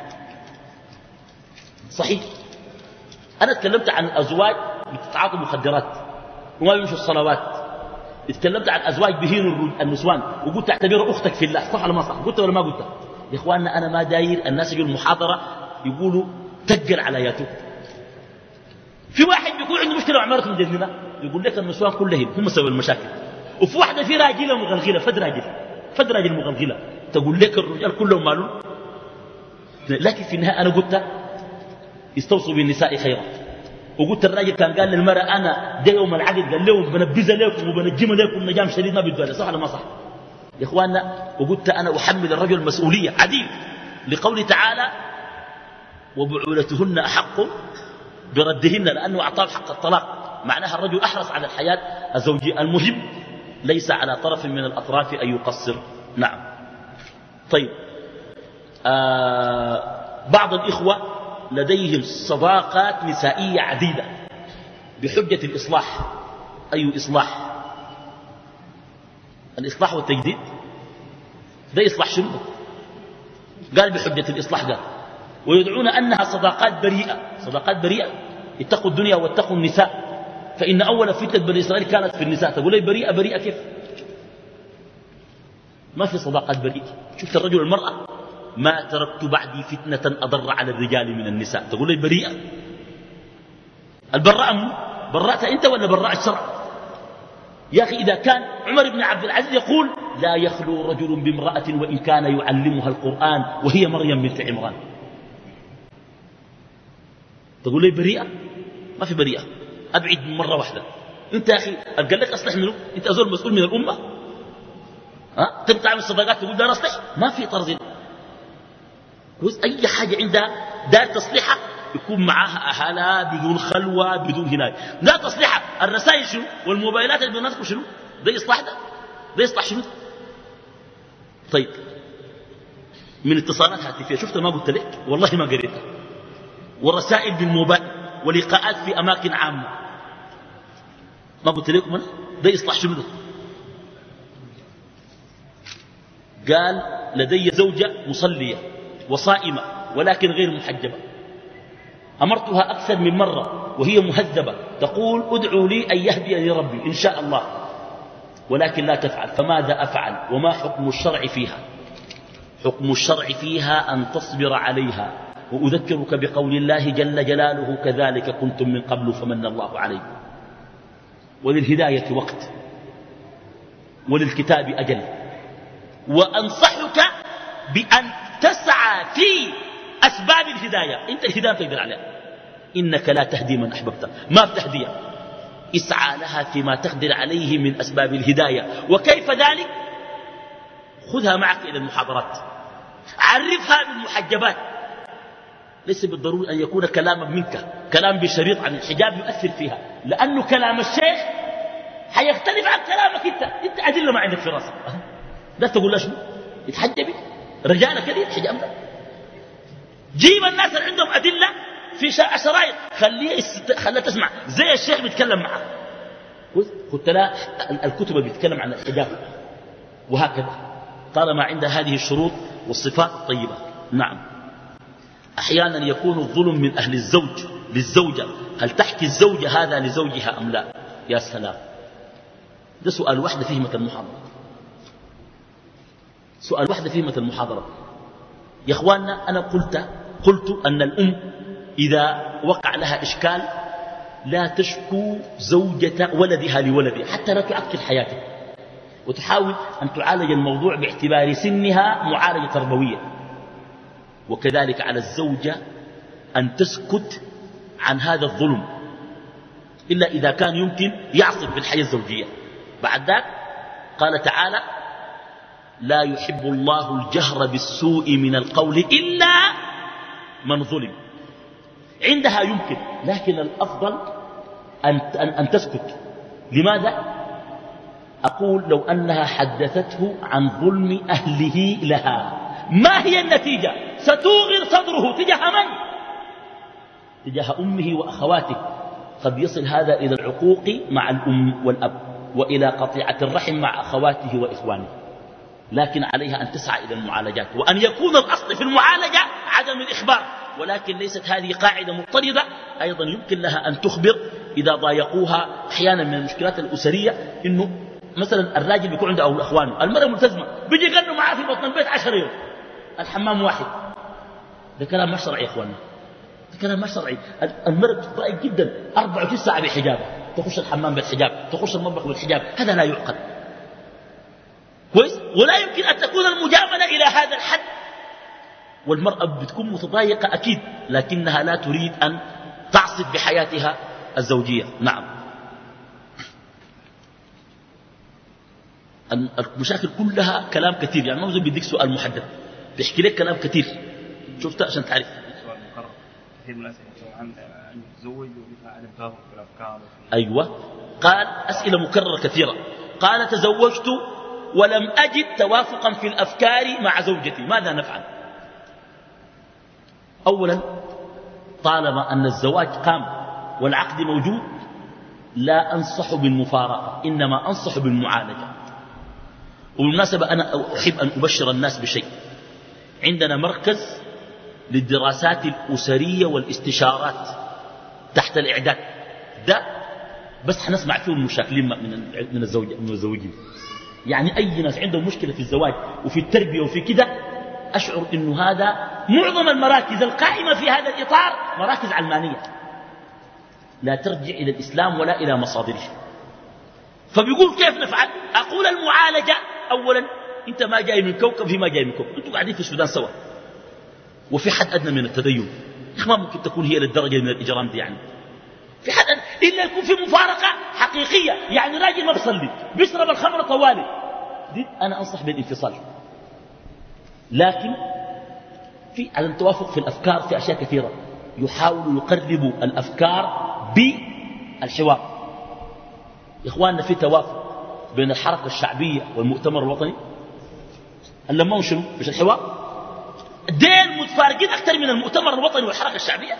صحيح أنا تكلمت عن أزواج بتتعاطوا مخدرات وما يمشوا الصلوات، اتكلمت عن أزواج بهينوا النسوان وقلت اعتبر أختك في الله، صح ولا ما صح؟ قلت ولا ما قلت؟ يا إخواننا أنا ما داير الناس يجوا المحاضرة يقولوا تقل على ياتو. في واحد بيقول عنده مشكلة وعمارة مجننة يقول لك النسوان كلهم هم سبب المشاكل. وفي واحدة في راجلة مغلغلة فد راجل فد راجل مغلغلة تقول لك الرجال كلهم مالون. لكن في النهاية أنا قلت يستوصوا بالنساء خيرا. وقلت الراجل كان قال للمرأة أنا ده يوم العقد قال لهم بنبذ لكم وبنجم لكم نجام شديد ما بيدوا. صح ولا ما صح يا إخواننا؟ وقلت أنا أحمل الرجل المسؤولية عديل لقول تعالى وبعولتهن أحق بردهن لأنه أعطاه حق الطلاق. معناها الرجل أحرص على الحياة الزوجية. المهم ليس على طرف من الأطراف أن يقصر. نعم. طيب آه بعض الإخوة لديهم صداقات نسائية عديدة بحجة الإصلاح. أي إصلاح؟ الإصلاح والتجديد. ده إصلاح شنو؟ قال بحجة الإصلاح قال ويدعون أنها صداقات بريئة. صداقات بريئة. اتقوا الدنيا واتقوا النساء فإن أول فتنة بني إسرائيل كانت في النساء. تقول لي بريئة بريئة كيف؟ ما في صداقات بريئة. شفت الرجل والمرأة ما تركت بعدي فتنة أضر على الرجال من النساء. تقول لي بريئة. البراءة منه براءة أنت ولا براءة الشرع؟ يا أخي إذا كان عمر بن عبد العزيز يقول لا يخلو رجل بامرأة وإن كان يعلمها القرآن وهي مريم بنت عمران. تقول لي بريئة؟ ما في بريئة. أبعد من مرة واحدة. أنت يا أخي قال لك أصلح منه. أنت أزول مسؤول من الأمة. ها تبي تعمل صداقات تقول دار أصلح؟ ما في طرز. أي حاجة عندها دار تصليحها يكون معاها أهلها بدون خلوة بدون هناية. لا تصليحها الرسائل شنو والموبايلات اللي بيناتكم شنو؟ ده إصلاح ده؟ ده إصلاح شنو؟ طيب من اتصالات هاتفية شفتها ما قلت لك والله ما قريتها. ورسائل بالموبايل ولقاءات في أماكن عامة ما قلت لكم أنا؟ ده إصلاح شنو ده؟ قال لدي زوجة مصلية وصائمة ولكن غير محجبة. أمرتها أكثر من مرة وهي مهذبة تقول ادعوا لي أن يهديني ربي إن شاء الله ولكن لا تفعل. فماذا أفعل وما حكم الشرع فيها؟ حكم الشرع فيها أن تصبر عليها. وأذكرك بقول الله جل جلاله كذلك كنتم من قبل فمن الله عليكم. وللهداية وقت وللكتاب أجل. وأنصحك بأن تسعى في أسباب الهداية. أنت الهداية تقدر عليها. إنك لا تهدي من أحببت ما بتهديه. اسعى لها فيما تقدر عليه من أسباب الهداية. وكيف ذلك؟ خذها معك إلى المحاضرات عرفها بالمحجبات. ليس بالضروري أن يكون كلاما منك كلام بشريط عن الحجاب يؤثر فيها لأنه كلام الشيخ حيختلف عن كلامك أنت. أنت أدلة ما عندك في راسك. لا تقول لا شنو يتحجبي رجالة كذي الحجاب ده. جيب الناس اللي عندهم أدلة في شرايط خليه خليه تسمع زي الشيخ بيتكلم معه. قلت لا الكتب بيتكلم عن الحجاب وهكذا طالما عندها هذه الشروط والصفات الطيبة. نعم. أحيانا يكون الظلم من أهل الزوج للزوجة. هل تحكي الزوجة هذا لزوجها أم لا؟ يا سلام. ده سؤال واحدة فيه مثل المحاضرة. سؤال واحدة فيه مثل المحاضرة. يا أخواننا أنا قلت قلت أن الأم إذا وقع لها إشكال لا تشكو زوجة ولدها لولدها حتى لا تعكر حياتها وتحاول أن تعالج الموضوع باعتبار سنها معالجة تربوية. وكذلك على الزوجة أن تسكت عن هذا الظلم إلا إذا كان يمكن يعصف بالحياة الزوجية. بعد ذلك قال تعالى لا يحب الله الجهر بالسوء من القول إلا من ظلم. عندها يمكن لكن الأفضل أن, أن, أن تسكت. لماذا؟ أقول لو أنها حدثته عن ظلم أهله لها ما هي النتيجة؟ ستوغر صدره تجاه من؟ تجاه أمه وأخواته. قد يصل هذا إلى العقوق مع الأم والأب وإلى قطيعة الرحم مع أخواته وإخوانه. لكن عليها أن تسعى إلى المعالجات وأن يكون الأصل في المعالجة عدم الإخبار. ولكن ليست هذه قاعدة مضطردة. أيضا يمكن لها أن تخبر إذا ضايقوها. أحيانا من المشكلات الأسرية إنه مثلا الراجل بيكون عنده أول أخوانه المرأة ملتزمة بيجي يغنوا معاه في بطن البيت عشر يوم الحمام واحد. ده كلام مش شرعي يا اخواننا، ده كلام مش شرعي. المرأة ضائق جدا أربعة وعشرين ساعة بحجابها، تخش الحمام بالحجاب، تخش المطبخ بالحجاب، هذا لا يعقل. كويس؟ ولا يمكن أن تكون المجاملة إلى هذا الحد. والمرأة بتكون متضايقة أكيد، لكنها لا تريد أن تعصف بحياتها الزوجية. نعم. المشاكل كلها كلام كثير، يعني ما بيديك سؤال محدد، بيحكي لك كلام كثير شفته عشان تعرف. سؤال مقرر كثير من الأسئلة عن الزوج ومثل عدم توافق في الأفكار. أيوة، قال أسئلة مكررة كثيرة. قال تزوجت ولم أجد توافقا في الأفكار مع زوجتي، ماذا نفعل؟ أولا، طالما أن الزواج قام والعقد موجود لا أنصح بالمفارقة، إنما أنصح بالمعالجة. وبالمناسبة أنا أحب أن أبشر الناس بشيء. عندنا مركز للدراسات الأسرية والاستشارات تحت الإعداد، ده بس حنسمع فيه المشاكلين من الزوج من الزوجين. يعني أي ناس عندهم مشكلة في الزواج وفي التربية وفي كده، أشعر إنه هذا معظم المراكز القائمة في هذا الإطار مراكز علمانية لا ترجع إلى الإسلام ولا إلى مصادره. فبيقول كيف نفعل؟ أقول المعالجة أولا، أنت ما جاي من كوكب في ما جاي من كوكب، أنتوا قاعدين في السودان سوا وفي حد أدنى من التدين. ما ممكن تكون هي للدرجة من الإجرام دي، يعني في حد أدنى إلا يكون في مفارقة حقيقية. يعني راجل ما بيصلي بيشرب الخمر طوالي، دي أنا أنصح بالانفصال. لكن في عدم توافق في الأفكار في أشياء كثيرة، يحاول يقرب الأفكار بالحوار. يا إخواننا في توافق بين الحركة الشعبية والمؤتمر الوطني، لما هو شنو؟ مش الحوار؟ دين متفارقين أكثر من المؤتمر الوطني والحركة الشعبية.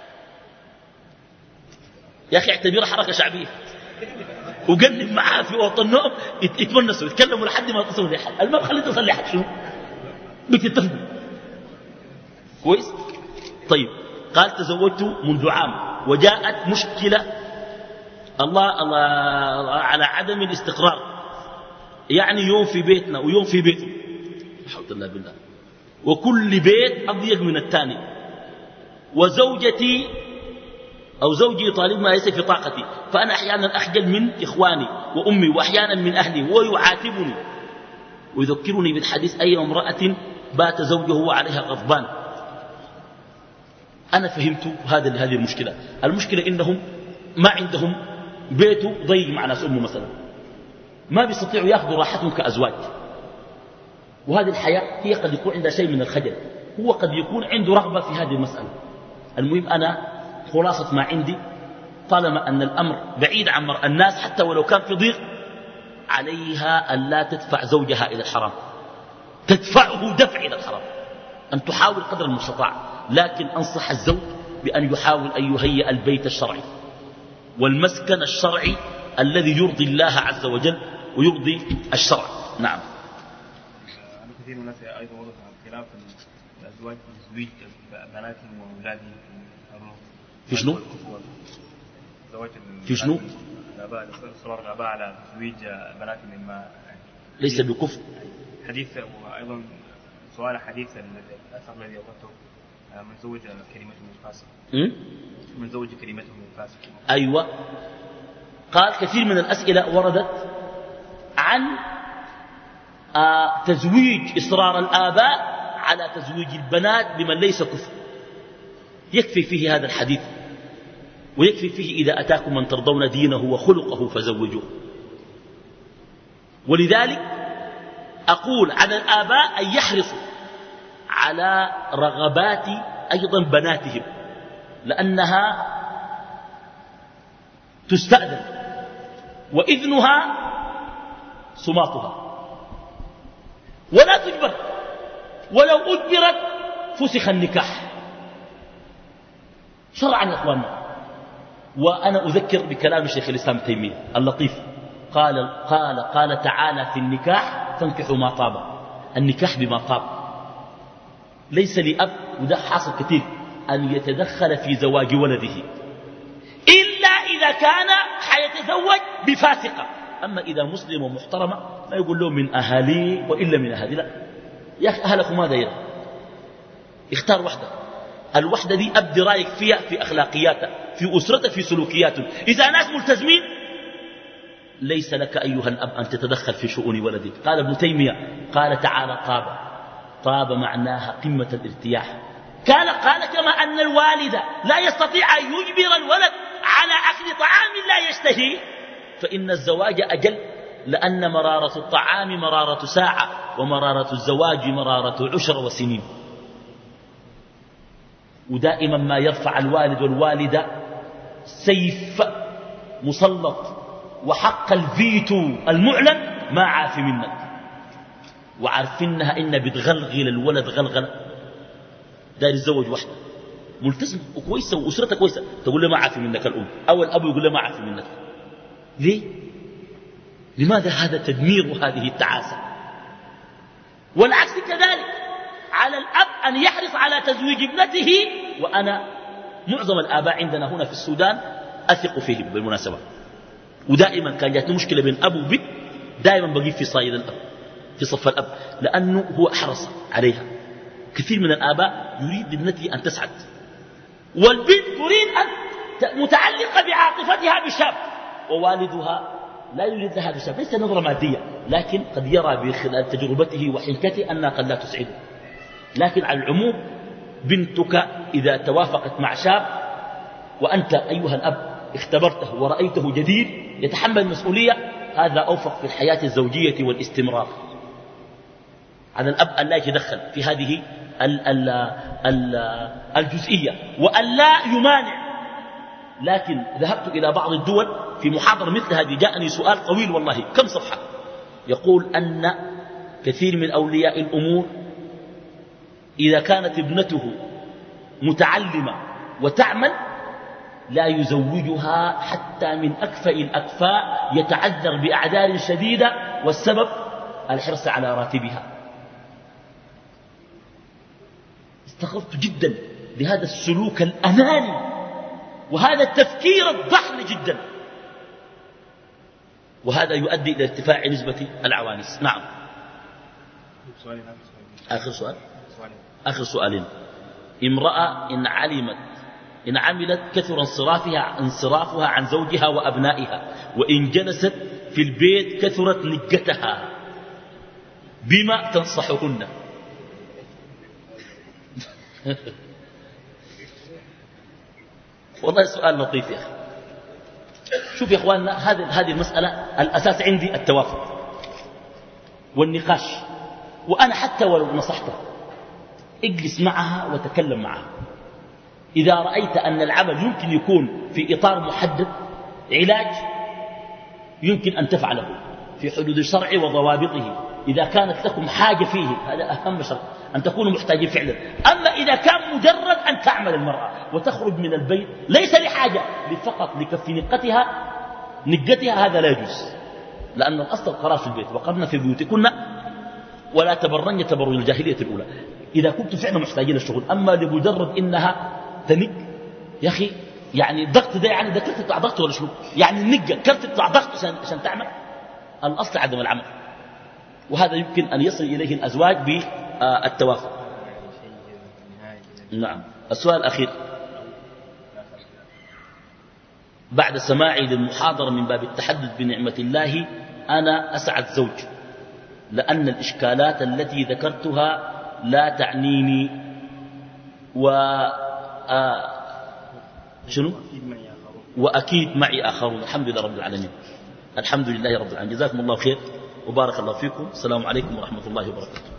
يا أخي اعتبرها حركة شعبية وقلب معاه في وقت النوم، يتونسوا يتكلموا لحد ما يتصلوا لحد. المهم خلي تصل لحد شنو؟ بتتفقوا. كويس؟ طيب، قال تزوجت منذ عام وجاءت مشكلة الله, الله على عدم الاستقرار، يعني يوم في بيتنا ويوم في بيته، حول الله بالله، وكل بيت أضيق من الثاني، وزوجتي أو زوجي طالب ما ليس في طاقتي، فأنا أحيانا أخجل من إخواني وأمي وأحيانا من أهلي، ويعاتبني ويذكرني بالحديث أي امرأة بات زوجه وعليها غضبان. أنا فهمت هذا هذه المشكلة. المشكلة إنهم ما عندهم بيته ضيق مع ناس أمه مثلا، ما بيستطيعوا يأخذوا راحتهم كأزواج. وهذه الحياة هي قد يكون عندها شيء من الخجل، هو قد يكون عنده رغبة في هذه المسألة. المهم أنا خلاصة ما عندي، طالما أن الأمر بعيد عن مرء الناس حتى ولو كان في ضيق، عليها أن لا تدفع زوجها إلى الحرام، تدفعه دفع إلى الحرام، أن تحاول قدر المستطاع. لكن أنصح الزوج بأن يحاول أن يهيئ البيت الشرعي والمسكن الشرعي الذي يرضي الله عز وجل ويرضي الشرع. نعم. كثير من الناس أيضا وضع خلاف الأزواج وتزويج بناتهم وأولادهم في شنو؟ زواج في شنو؟ الآباء، إصرار الآباء على تزويج بناتهم مما ليس بكفر. حديث، وأيضا سؤال حديث الأثر الذي أوردته من زوج كلمته من فاسق، من زوج كلمته من فاسق. أيوة، قال كثير من الأسئلة وردت عن آه تزويج إصرار الآباء على تزويج البنات بمن ليس كفر. يكفي فيه هذا الحديث، ويكفي فيه إذا أتاكم من ترضون دينه وخلقه فزوجوه. ولذلك أقول على الآباء أن يحرصوا على رغبات أيضا بناتهم، لأنها تستأذن وإذنها صماتها، ولا تجبر، ولو أجبرت فسخ النكاح شرعا يا أخواننا. وأنا أذكر بكلام الشيخ الإسلام ابن تيمية اللطيف، قال قال قال تعالى في النكاح فانكحوا ما طاب. النكاح بما طاب، ليس لأب، وده حاصل كثير، أن يتدخل في زواج ولده إلا إذا كان حيتزوج بفاسقة. أما إذا مسلم ومحترمة ما يقول له من أهالي وإلا من أهالي، لا يا أخي أهلك ماذا يرى؟ اختار وحدة. الوحدة دي أبدي رأيك فيها في أخلاقياتها، في أسرتك، في سلوكياتهم. إذا ناس ملتزمين ليس لك أيها الأب أن تتدخل في شؤون ولدك. قال ابن تيمية قال تعالى طاب، طاب معناها قمة الارتياح. قال قال كما أن الوالد لا يستطيع أن يجبر الولد على أكل طعام لا يشتهيه، فإن الزواج أجل، لأن مرارة الطعام مرارة ساعة، ومرارة الزواج مرارة عشر وسنين. ودائما ما يرفع الوالد والوالدة سيف مسلط وحق الفيتو المعلن ما عافي منك، وعارفينها إن بتغلغل الولد غلغلة. داير يتزوج وحده ملتزم وكويسة وأسرتها كويسة، تقول له ما عافي منك الأم، أو الأب يقول له ما عافي منك. ليه؟ لماذا هذا تدمير وهذه التعاسة؟ والعكس كذلك، على الأب أن يحرص على تزويج ابنته. وأنا معظم الآباء عندنا هنا في السودان أثق فيهم بالمناسبة، ودائما كان جاتني مشكلة بين أب وبنت، دائما بجيب في صايد الأب، في صف الأب، لأنه هو أحرص عليها. كثير من الآباء يريد ابنته أن تسعد، والبنت تريد أن متعلقة بعاطفتها بالشاب، ووالدها لا يريد لها بالشاب، ليس نظرة مادية، لكن قد يرى بخلال تجربته وحنكته أنها قد لا تسعده. لكن على العموم بنتك إذا توافقت مع شاب وأنت أيها الأب اختبرته ورأيته جديد يتحمل المسؤولية، هذا أوفق في الحياة الزوجية والاستمرار. على الأب أن لا يتدخل في هذه ال ال ال الجزئية وأن لا يمانع. لكن ذهبت إلى بعض الدول في محاضرة مثل هذه، جاءني سؤال طويل والله كم صفحة، يقول أن كثير من أولياء الأمور إذا كانت ابنته متعلمة وتعمل لا يزوجها حتى من أكفأ الأكفاء، يتعذر بأعذار شديدة، والسبب الحرص على راتبها. استغربت جدا بهذا السلوك الأناني وهذا التفكير الضحل جدا، وهذا يؤدي إلى ارتفاع نسبة العوانس. نعم. آخر سؤال آخر سؤالين. امرأة إن علمت إن عملت كثر انصرافها انصرافها عن زوجها وأبنائها، وإن جلست في البيت كثرت نجتها، بما تنصحهن؟ والله سؤال لطيف يا أخي. شوف يا إخواننا، هذه هذه المسألة الأساس عندي التوافق والنقاش، وأنا حتى ولو نصحته اجلس معها وتكلم معها. إذا رأيت أن العمل يمكن يكون في إطار محدد، علاج يمكن أن تفعله في حدود الشرع وضوابطه، إذا كانت لكم حاجة فيه، هذا أهم شرط، أن تكونوا محتاجين فعلا. أما إذا كان مجرد أن تعمل المرأة وتخرج من البيت ليس لحاجة، فقط لكف نقتها نقتها، هذا لا يجوز، لأن الأصل القرار في البيت، وقرن في بيوتكن ولا تبرن تبرج الجاهلية الأولى. إذا كنت فعلا محتاجين الشغل، أما لمجرد إنها تنق، يا أخي يعني الضغط ده، يعني ده كرت بتاع ضغط ولا شنو؟ يعني النقة كرت بتاع ضغط عشان عشان تعمل. الأصل عدم العمل، وهذا يمكن أن يصل إليه الأزواج بالتوافق. نعم. السؤال الأخير، بعد سماعي للمحاضرة من باب التحدث بنعمة الله، أنا أسعد زوج، لأن الإشكالات التي ذكرتها لا تعنيني، و آه شنو وأكيد معي آخرون. الحمد لله رب العالمين. الحمد لله رب العالمين. جزاكم الله خير وبارك الله فيكم. السلام عليكم ورحمة الله وبركاته.